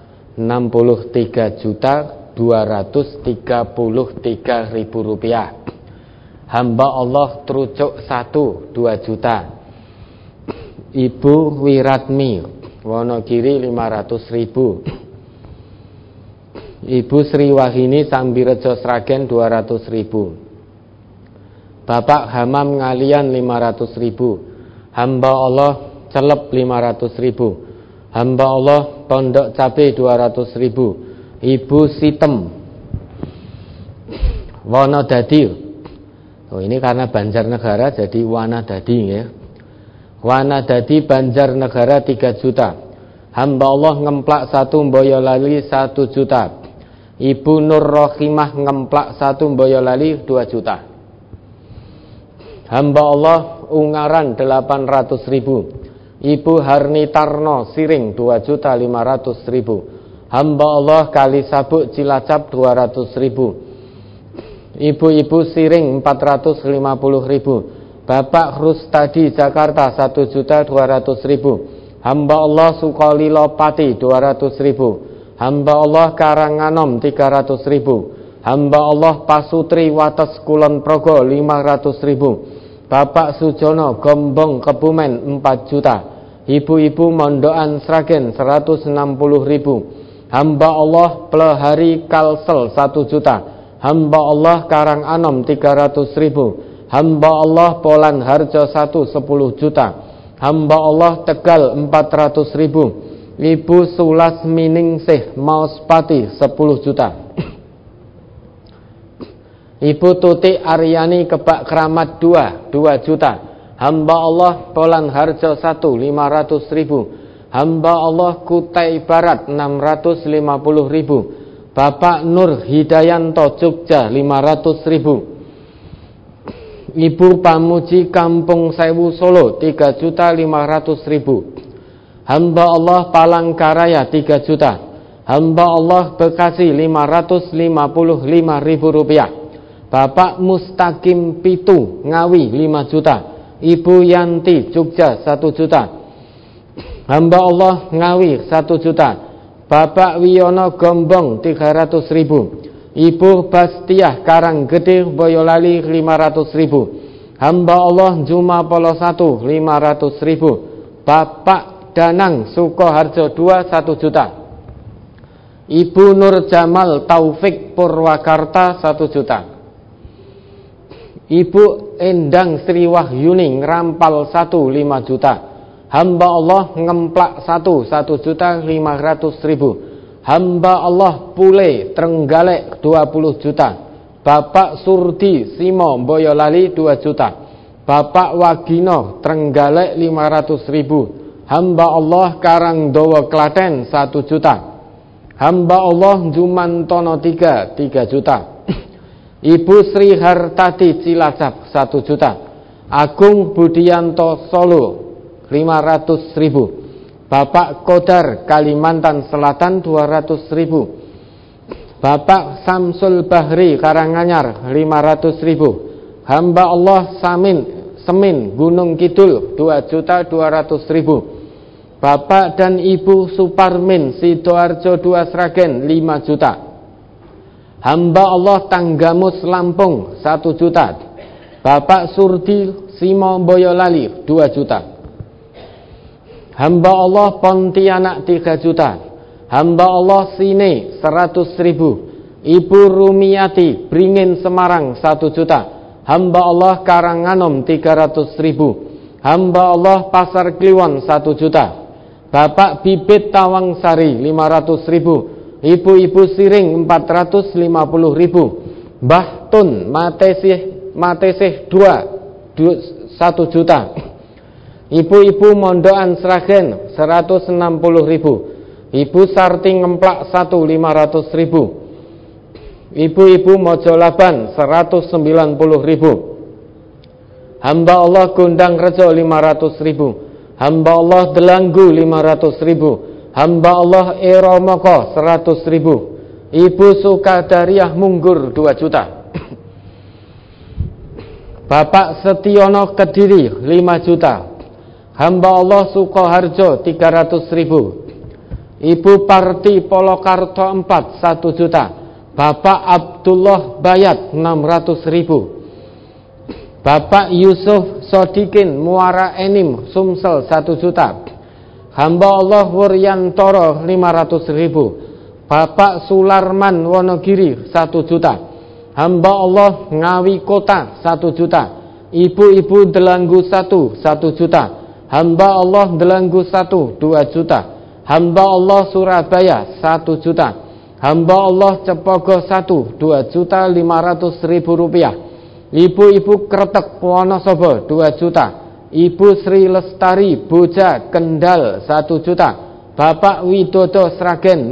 63.233.000 rupiah. Hamba Allah Trucuk 1 2 juta. Ibu Wiratmi Wonogiri 500.000. Ibu Sri Wahini Sambirejo Sragen 200.000. Bapak Hamam Ngalian 500.000. Hamba Allah Celep 500.000. Hamba Allah Pondok Cabe 200.000. Ibu Sitem Wonodadi. Oh, ini karena Banjarnegara jadi Wanadadi ya. Wanadadi Banjarnegara 3 juta. Hamba Allah Ngemplak 1 Boyolali 1 juta. Ibu Nur Rohimah Ngemplak 1 Boyolali 2 juta. Hamba Allah Ungaran 800.000. Ibu Harnitarno Siring 2.500.000. Hamba Allah Kalisabuk Cilacap 200.000. Ibu-ibu Siring 450.000. Bapak Rustadi Jakarta 1.200.000. Hamba Allah Sukolilo Pati 200.000. Hamba Allah Karanganom 300.000. Hamba Allah Pasutri Wates Kulon Progo 500.000. Bapak Sujono Gombong Kebumen 4 juta. Ibu-ibu Mondokan Sragen 160.000. Hamba Allah Plehari Kalsel 1 juta. Hamba Allah Karanganom 300.000. Hamba Allah Polan Harjo 10 juta. Hamba Allah Tegal 400.000. Ibu Sulas Miningsih Mauspati 10 juta. Ibu Tuti Aryani Kebak Keramat 2 juta. Hamba Allah Polan Harjo 1 500.000. Hamba Allah Kutai Barat 650.000. Bapak Nur Hidayanto Jogja 500.000. Ibu Pamuji Kampung Sewu Solo 3.500.000. Hamba Allah Palangkaraya 3 juta. Hamba Allah Bekasi 555.000 rupiah. Bapak Mustaqim Pitu Ngawi 5 juta. Ibu Yanti Jogja 1 juta. Hamba Allah Ngawi 1 juta. Bapak Wiono Gombong 300.000. Ibu Bastiah Karanggede Boyolali 500.000. Hamba Allah Juma Polo 1 500.000. Bapak Danang Sukoharjo 2 1 juta. Ibu Nur Jamal Taufik Purwakarta 1 juta. Ibu Endang Sri Wahyuni Rampal 1 5 juta. Hamba Allah Ngemplak 1.500.000. Hamba Allah Pule Trenggalek 20 juta. Bapak Surdi Simo Boyolali 2 juta. Bapak Wagino Trenggalek 500.000. Hamba Allah Karangdowo Klaten 1 juta. Hamba Allah Jumantono 3 juta. Ibu Sri Hartati Cilacap 1 juta. Agung Budianto Solo 500.000. Bapak Kodar Kalimantan Selatan 200.000. Bapak Samsul Bahri Karanganyar 500.000. Hamba Allah Semin Gunung Kidul 2.200.000. Bapak dan Ibu Suparmin Sidoarjo 2 Sragen 5 juta. Hamba Allah Tanggamus Lampung 1 juta. Bapak Surdi Simo Boyolali 2 juta. Hamba Allah Pontianak 3 juta. Hamba Allah Sine 100.000. Ibu Rumiati Bringin Semarang 1 juta. Hamba Allah Karanganom 300.000. Hamba Allah Pasar Kliwon 1 juta. Bapak Bibit Tawangsari 500.000. Ibu-ibu Siring 450.000. Mbah Tun Matesih 2 1 juta. Ibu-ibu Mondokan Sragen 160.000. Ibu Sarti Ngemplak 500.000. Ibu-ibu Mojolaban 190.000. Hamba Allah Gondang Rejo 500.000. Hamba Allah Delanggu 500.000. Hamba Allah Eromoko 100.000. Ibu Sukadariah Munggur 2 juta. Bapak Setiono Kediri 5 juta. Hamba Allah Sukoharjo 300.000. Ibu Parti Polokarto 4 1 juta. Bapak Abdullah Bayat 600.000. Bapak Yusuf Sodikin Muara Enim Sumsel 1 juta. Hamba Allah Wuryantoro 500.000. Bapak Sularman Wonogiri 1 juta. Hamba Allah Ngawi Kota 1 juta. Ibu-ibu Delanggu 1 juta. Hamba Allah Delanggu 1 2 juta. Hamba Allah Surabaya 1 juta. Hamba Allah Cepogo 1 2.500.000 rupiah. Ibu-ibu Kretek Wonosobo 2 juta. Ibu Sri Lestari Boja Kendal 1 juta. Bapak Widodo Sragen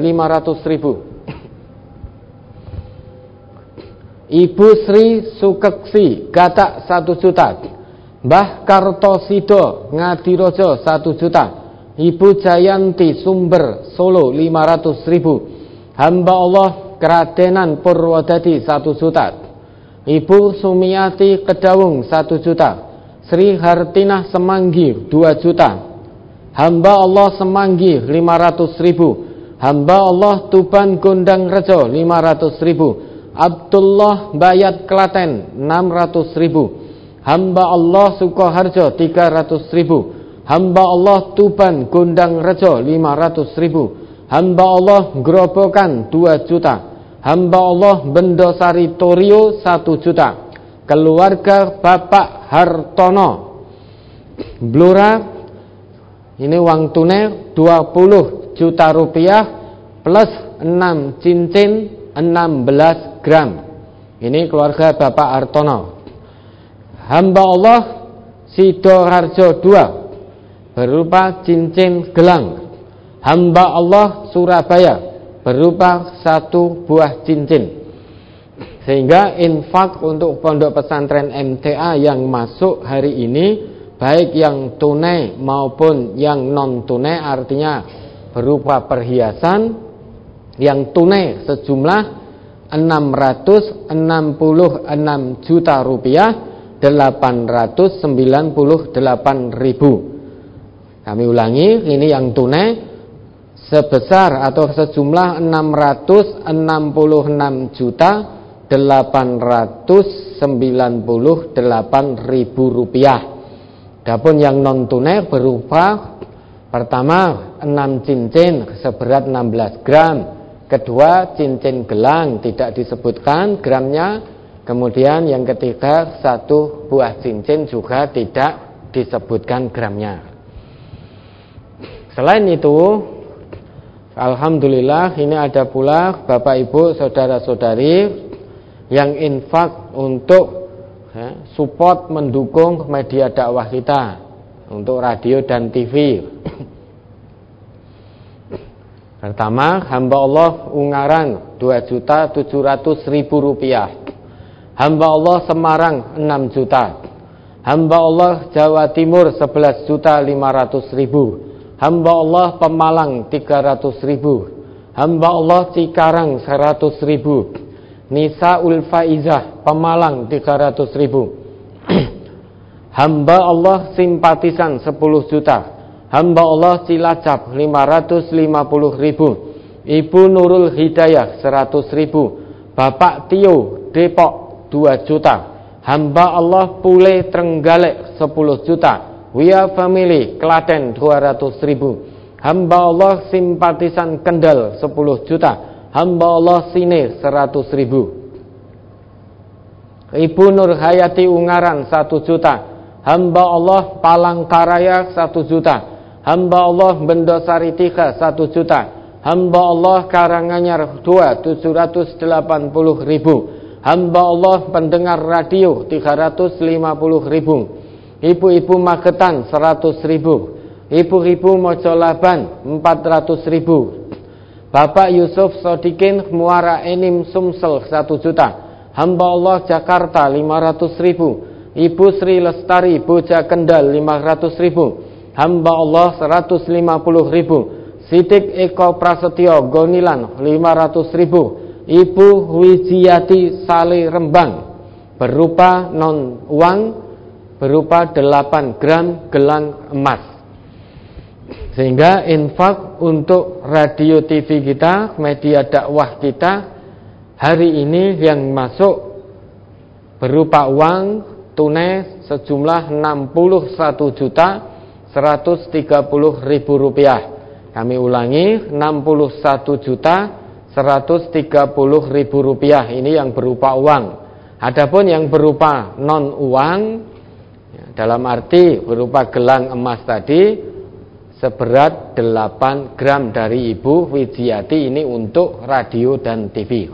500.000. Ibu Sri Sukeksi Gatak 1 juta. Mbah Kartosido Ngadirojo 1 juta. Ibu Jayanti Sumber Solo 500.000. Hamba Allah Keradenan Purwodadi 1 juta. Ibu Sumiati Kedawung 1 juta. Sri Hartinah Semanggi 2 juta. Hamba Allah Semanggi 500.000. Hamba Allah Tuban Gondang Rejo 500.000. Abdullah Bayat Klaten 600.000. Hamba Allah Sukoharjo 300.000. Hamba Allah Tuban Gondang Rejo 500.000. Hamba Allah Grobokan 2 juta. Hamba Allah Bendosari Torio 1 juta. Keluarga Bapak Hartono Blora, ini uang tunai 20 juta rupiah plus 6 cincin 16 gram. Ini keluarga Bapak Hartono. Hamba Allah Sidoarjo 2 berupa cincin gelang. Hamba Allah Surabaya berupa 1 buah cincin. Sehingga infak untuk pondok pesantren MTA yang masuk hari ini, baik yang tunai maupun yang non tunai, artinya berupa perhiasan, yang tunai sejumlah 666 juta rupiah 898.000. Kami ulangi, ini yang tunai sebesar atau sejumlah 666 juta 898.000 rupiah. Adapun yang non tunai berupa pertama 6 cincin seberat 16 gram, kedua cincin gelang tidak disebutkan gramnya, kemudian yang ketiga 1 buah cincin juga tidak disebutkan gramnya. Selain itu, alhamdulillah ini ada pula Bapak Ibu saudara-saudari yang infak untuk support mendukung media dakwah kita, untuk radio dan TV. Pertama, hamba Allah Ungaran 2.700.000 rupiah. Hamba Allah Semarang 6 juta. Hamba Allah Jawa Timur 11.500.000. Hamba Allah Pemalang 300.000. Hamba Allah Cikarang 100.000. Nisaul Faizah Pemalang 300.000. Hamba Allah Simpatisan 10 juta. Hamba Allah Cilacap 550.000. Ibu Nurul Hidayah 100.000. Bapak Tio Depok 2 juta. Hamba Allah Pule Trenggalek 10 juta. Wia Family Klaten 200.000. Hamba Allah Simpatisan Kendal 10 juta. Hamba Allah Sine 100.000. Ibu Nur Hayati Ungaran 1 juta. Hamba Allah Palangkaraya 1 juta. Hamba Allah Bendosari 3 1 juta. Hamba Allah Karanganyar 2 780.000. Hamba Allah Pendengar Radio 350.000. Ibu-ibu Magetan 100.000. Ibu-ibu Mojolaban 400.000. Bapak Yusuf Sodikin Muara Enim Sumsel 1 juta. Hamba Allah Jakarta 500.000. Ibu Sri Lestari Boja Kendal 500.000. Hamba Allah 150.000. Sidik Eko Prasetyo Gonilan 500.000. Ibu Wijiati Sale Rembang berupa non uang berupa 8 gram gelang emas. Sehingga infak untuk radio TV kita, media dakwah kita hari ini yang masuk berupa uang tunai sejumlah 61 juta Rp61.130.000. Kami ulangi, Rp61.130.000. Ini yang berupa uang. Adapun yang berupa non uang, dalam arti berupa gelang emas tadi, seberat 8 gram dari Ibu Wijiati, ini untuk radio dan TV.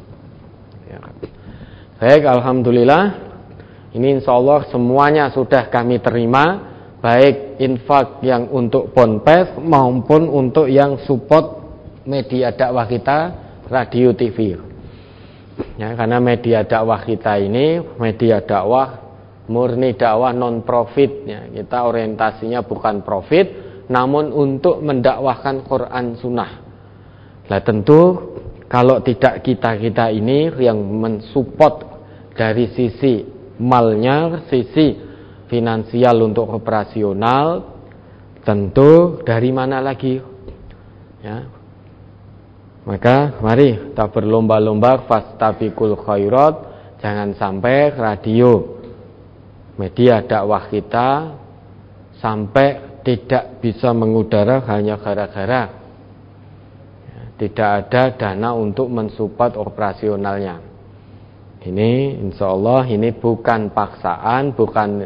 Baik, alhamdulillah. Ini insya Allah semuanya sudah kami terima, baik infak yang untuk Ponpes maupun untuk yang support media dakwah kita, radio TV. Ya, karena media dakwah kita ini media dakwah murni, dakwah non profit. Ya, kita orientasinya bukan profit, namun untuk mendakwahkan Quran Sunnah. Lah tentu kalau tidak kita ini yang mensupport dari sisi malnya, sisi finansial untuk operasional, tentu dari mana lagi? Ya. Maka mari kita berlomba-lomba fastabiqul khairat, jangan sampai radio media dakwah kita sampai tidak bisa mengudara hanya gara-gara tidak ada dana untuk mensupport operasionalnya. Ini insya Allah ini bukan paksaan, bukan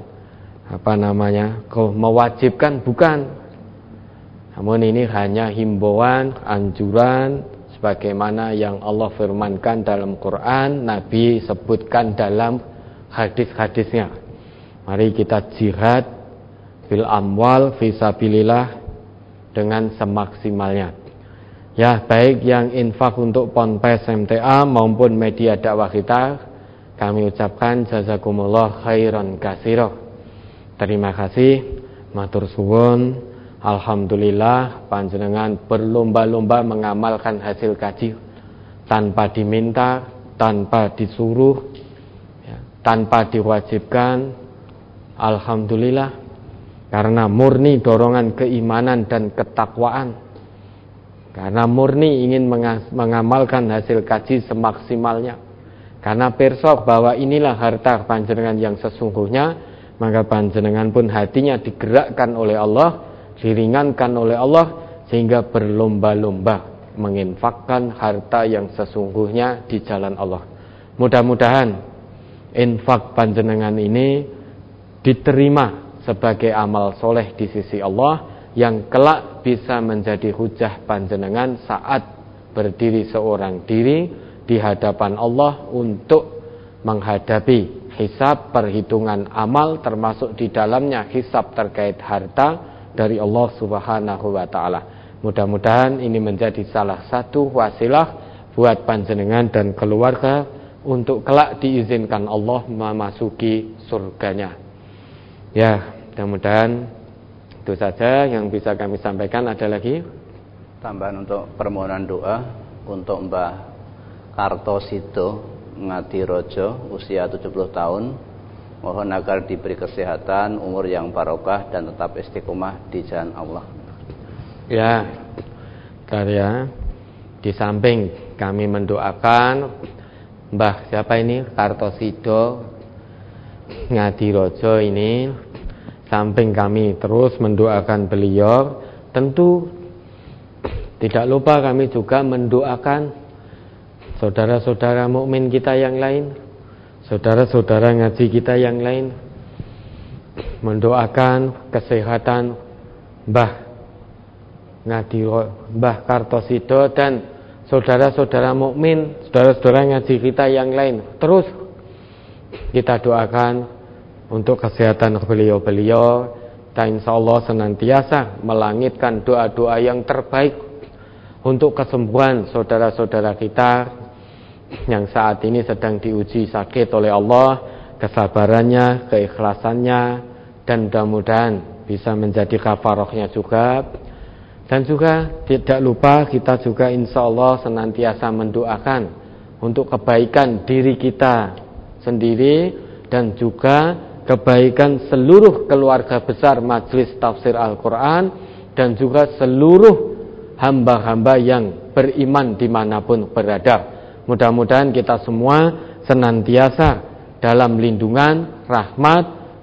mewajibkan, bukan. Namun ini hanya himbauan, anjuran, sebagaimana yang Allah firmankan dalam Quran, Nabi sebutkan dalam hadis-hadisnya. Mari kita jihad bil amwal fisabilillah dengan semaksimalnya. Ya, baik yang infak untuk Ponpes MTA maupun media dakwah kita, kami ucapkan jazakumullah khairan katsira. Terima kasih, matur suwun. Alhamdulillah panjenengan berlomba-lomba mengamalkan hasil kaji tanpa diminta, tanpa disuruh, ya, tanpa diwajibkan. Alhamdulillah, karena murni dorongan keimanan dan ketakwaan. Karena murni ingin mengamalkan hasil kaji semaksimalnya. Karena persok bahwa inilah harta panjenengan yang sesungguhnya, maka panjenengan pun hatinya digerakkan oleh Allah, diringankan oleh Allah, sehingga berlomba-lomba menginfakkan harta yang sesungguhnya di jalan Allah. Mudah-mudahan infak panjenengan ini diterima sebagai amal soleh di sisi Allah, yang kelak bisa menjadi hujah panjenengan saat berdiri seorang diri di hadapan Allah untuk menghadapi hisab perhitungan amal, termasuk di dalamnya hisab terkait harta dari Allah Subhanahu wa taala. Mudah-mudahan ini menjadi salah satu wasilah buat panjenengan dan keluarga untuk kelak diizinkan Allah memasuki surganya. Ya, mudah-mudahan itu saja yang bisa kami sampaikan. Ada lagi? Tambahan untuk permohonan doa untuk Mbah Kartosito Ngadirojo, usia 70 tahun. Mohon agar diberi kesehatan, umur yang barokah, dan tetap istiqomah di jalan Allah. Ya, karya. Di samping kami mendoakan Mbah siapa ini? Kartosito Ngadirojo ini, samping kami terus mendoakan beliau, tentu tidak lupa kami juga mendoakan saudara-saudara mukmin kita yang lain, saudara-saudara ngaji kita yang lain, mendoakan kesehatan Mbah Kartosito dan saudara-saudara mukmin, saudara-saudara ngaji kita yang lain. Terus kita doakan untuk kesehatan beliau-beliau, dan insya Allah senantiasa melangitkan doa-doa yang terbaik untuk kesembuhan saudara-saudara kita yang saat ini sedang diuji sakit oleh Allah, kesabarannya, keikhlasannya, dan mudah-mudahan bisa menjadi kafarohnya juga. Dan juga tidak lupa kita juga insya Allah senantiasa mendoakan untuk kebaikan diri kita sendiri dan juga kebaikan seluruh keluarga besar Majelis Tafsir Al-Quran dan juga seluruh hamba-hamba yang beriman dimanapun berada. Mudah-mudahan kita semua senantiasa dalam lindungan, rahmat,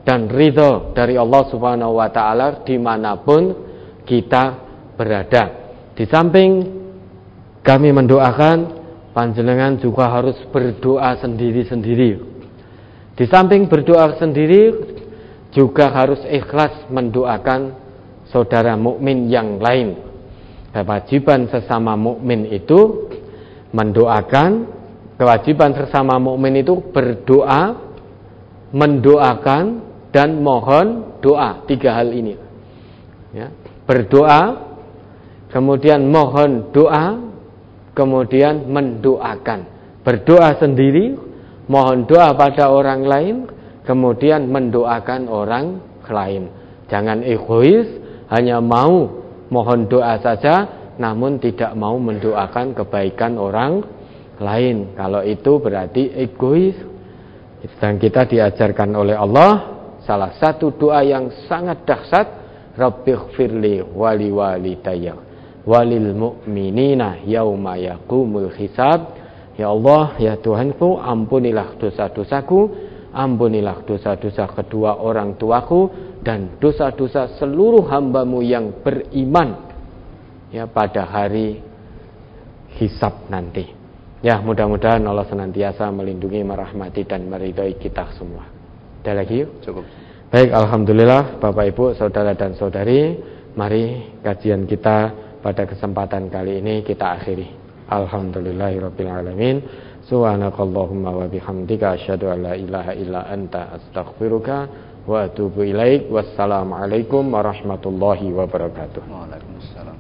dan ridho dari Allah Subhanahu wa taala dimanapun kita berada. Di samping kami mendoakan, panjenengan juga harus berdoa sendiri-sendiri. Di samping berdoa sendiri juga harus ikhlas mendoakan saudara mukmin yang lain. Kewajiban sesama mukmin itu mendoakan, kewajiban sesama mukmin itu berdoa, mendoakan dan mohon doa. 3 hal ini. Ya, berdoa, kemudian mohon doa, kemudian mendoakan. Berdoa sendiri, mohon doa pada orang lain, kemudian mendoakan orang lain. Jangan egois, hanya mau mohon doa saja, namun tidak mau mendoakan kebaikan orang lain. Kalau itu berarti egois. Dan kita diajarkan oleh Allah salah satu doa yang sangat dahsyat, Rabbighfirli wali walidayya walil mu'minina yauma yaqumul hisab. Ya Allah, ya Tuhanku, ampunilah dosa-dosaku, ampunilah dosa-dosa kedua orang tuaku dan dosa-dosa seluruh hamba-Mu yang beriman ya pada hari hisab nanti. Ya, mudah-mudahan Allah senantiasa melindungi, merahmati dan meridhai kita semua. Ada lagi yuk? Cukup. Baik, alhamdulillah Bapak Ibu, saudara dan saudari, mari kajian kita pada kesempatan kali ini kita akhiri. Alhamdulillahirabbil alamin. Subhanakallahumma wa bihamdika asyhadu an la ilaha illa anta astaghfiruka wa atubu ilaik. Wassalamualaikum warahmatullahi wabarakatuh. Waalaikumsalam.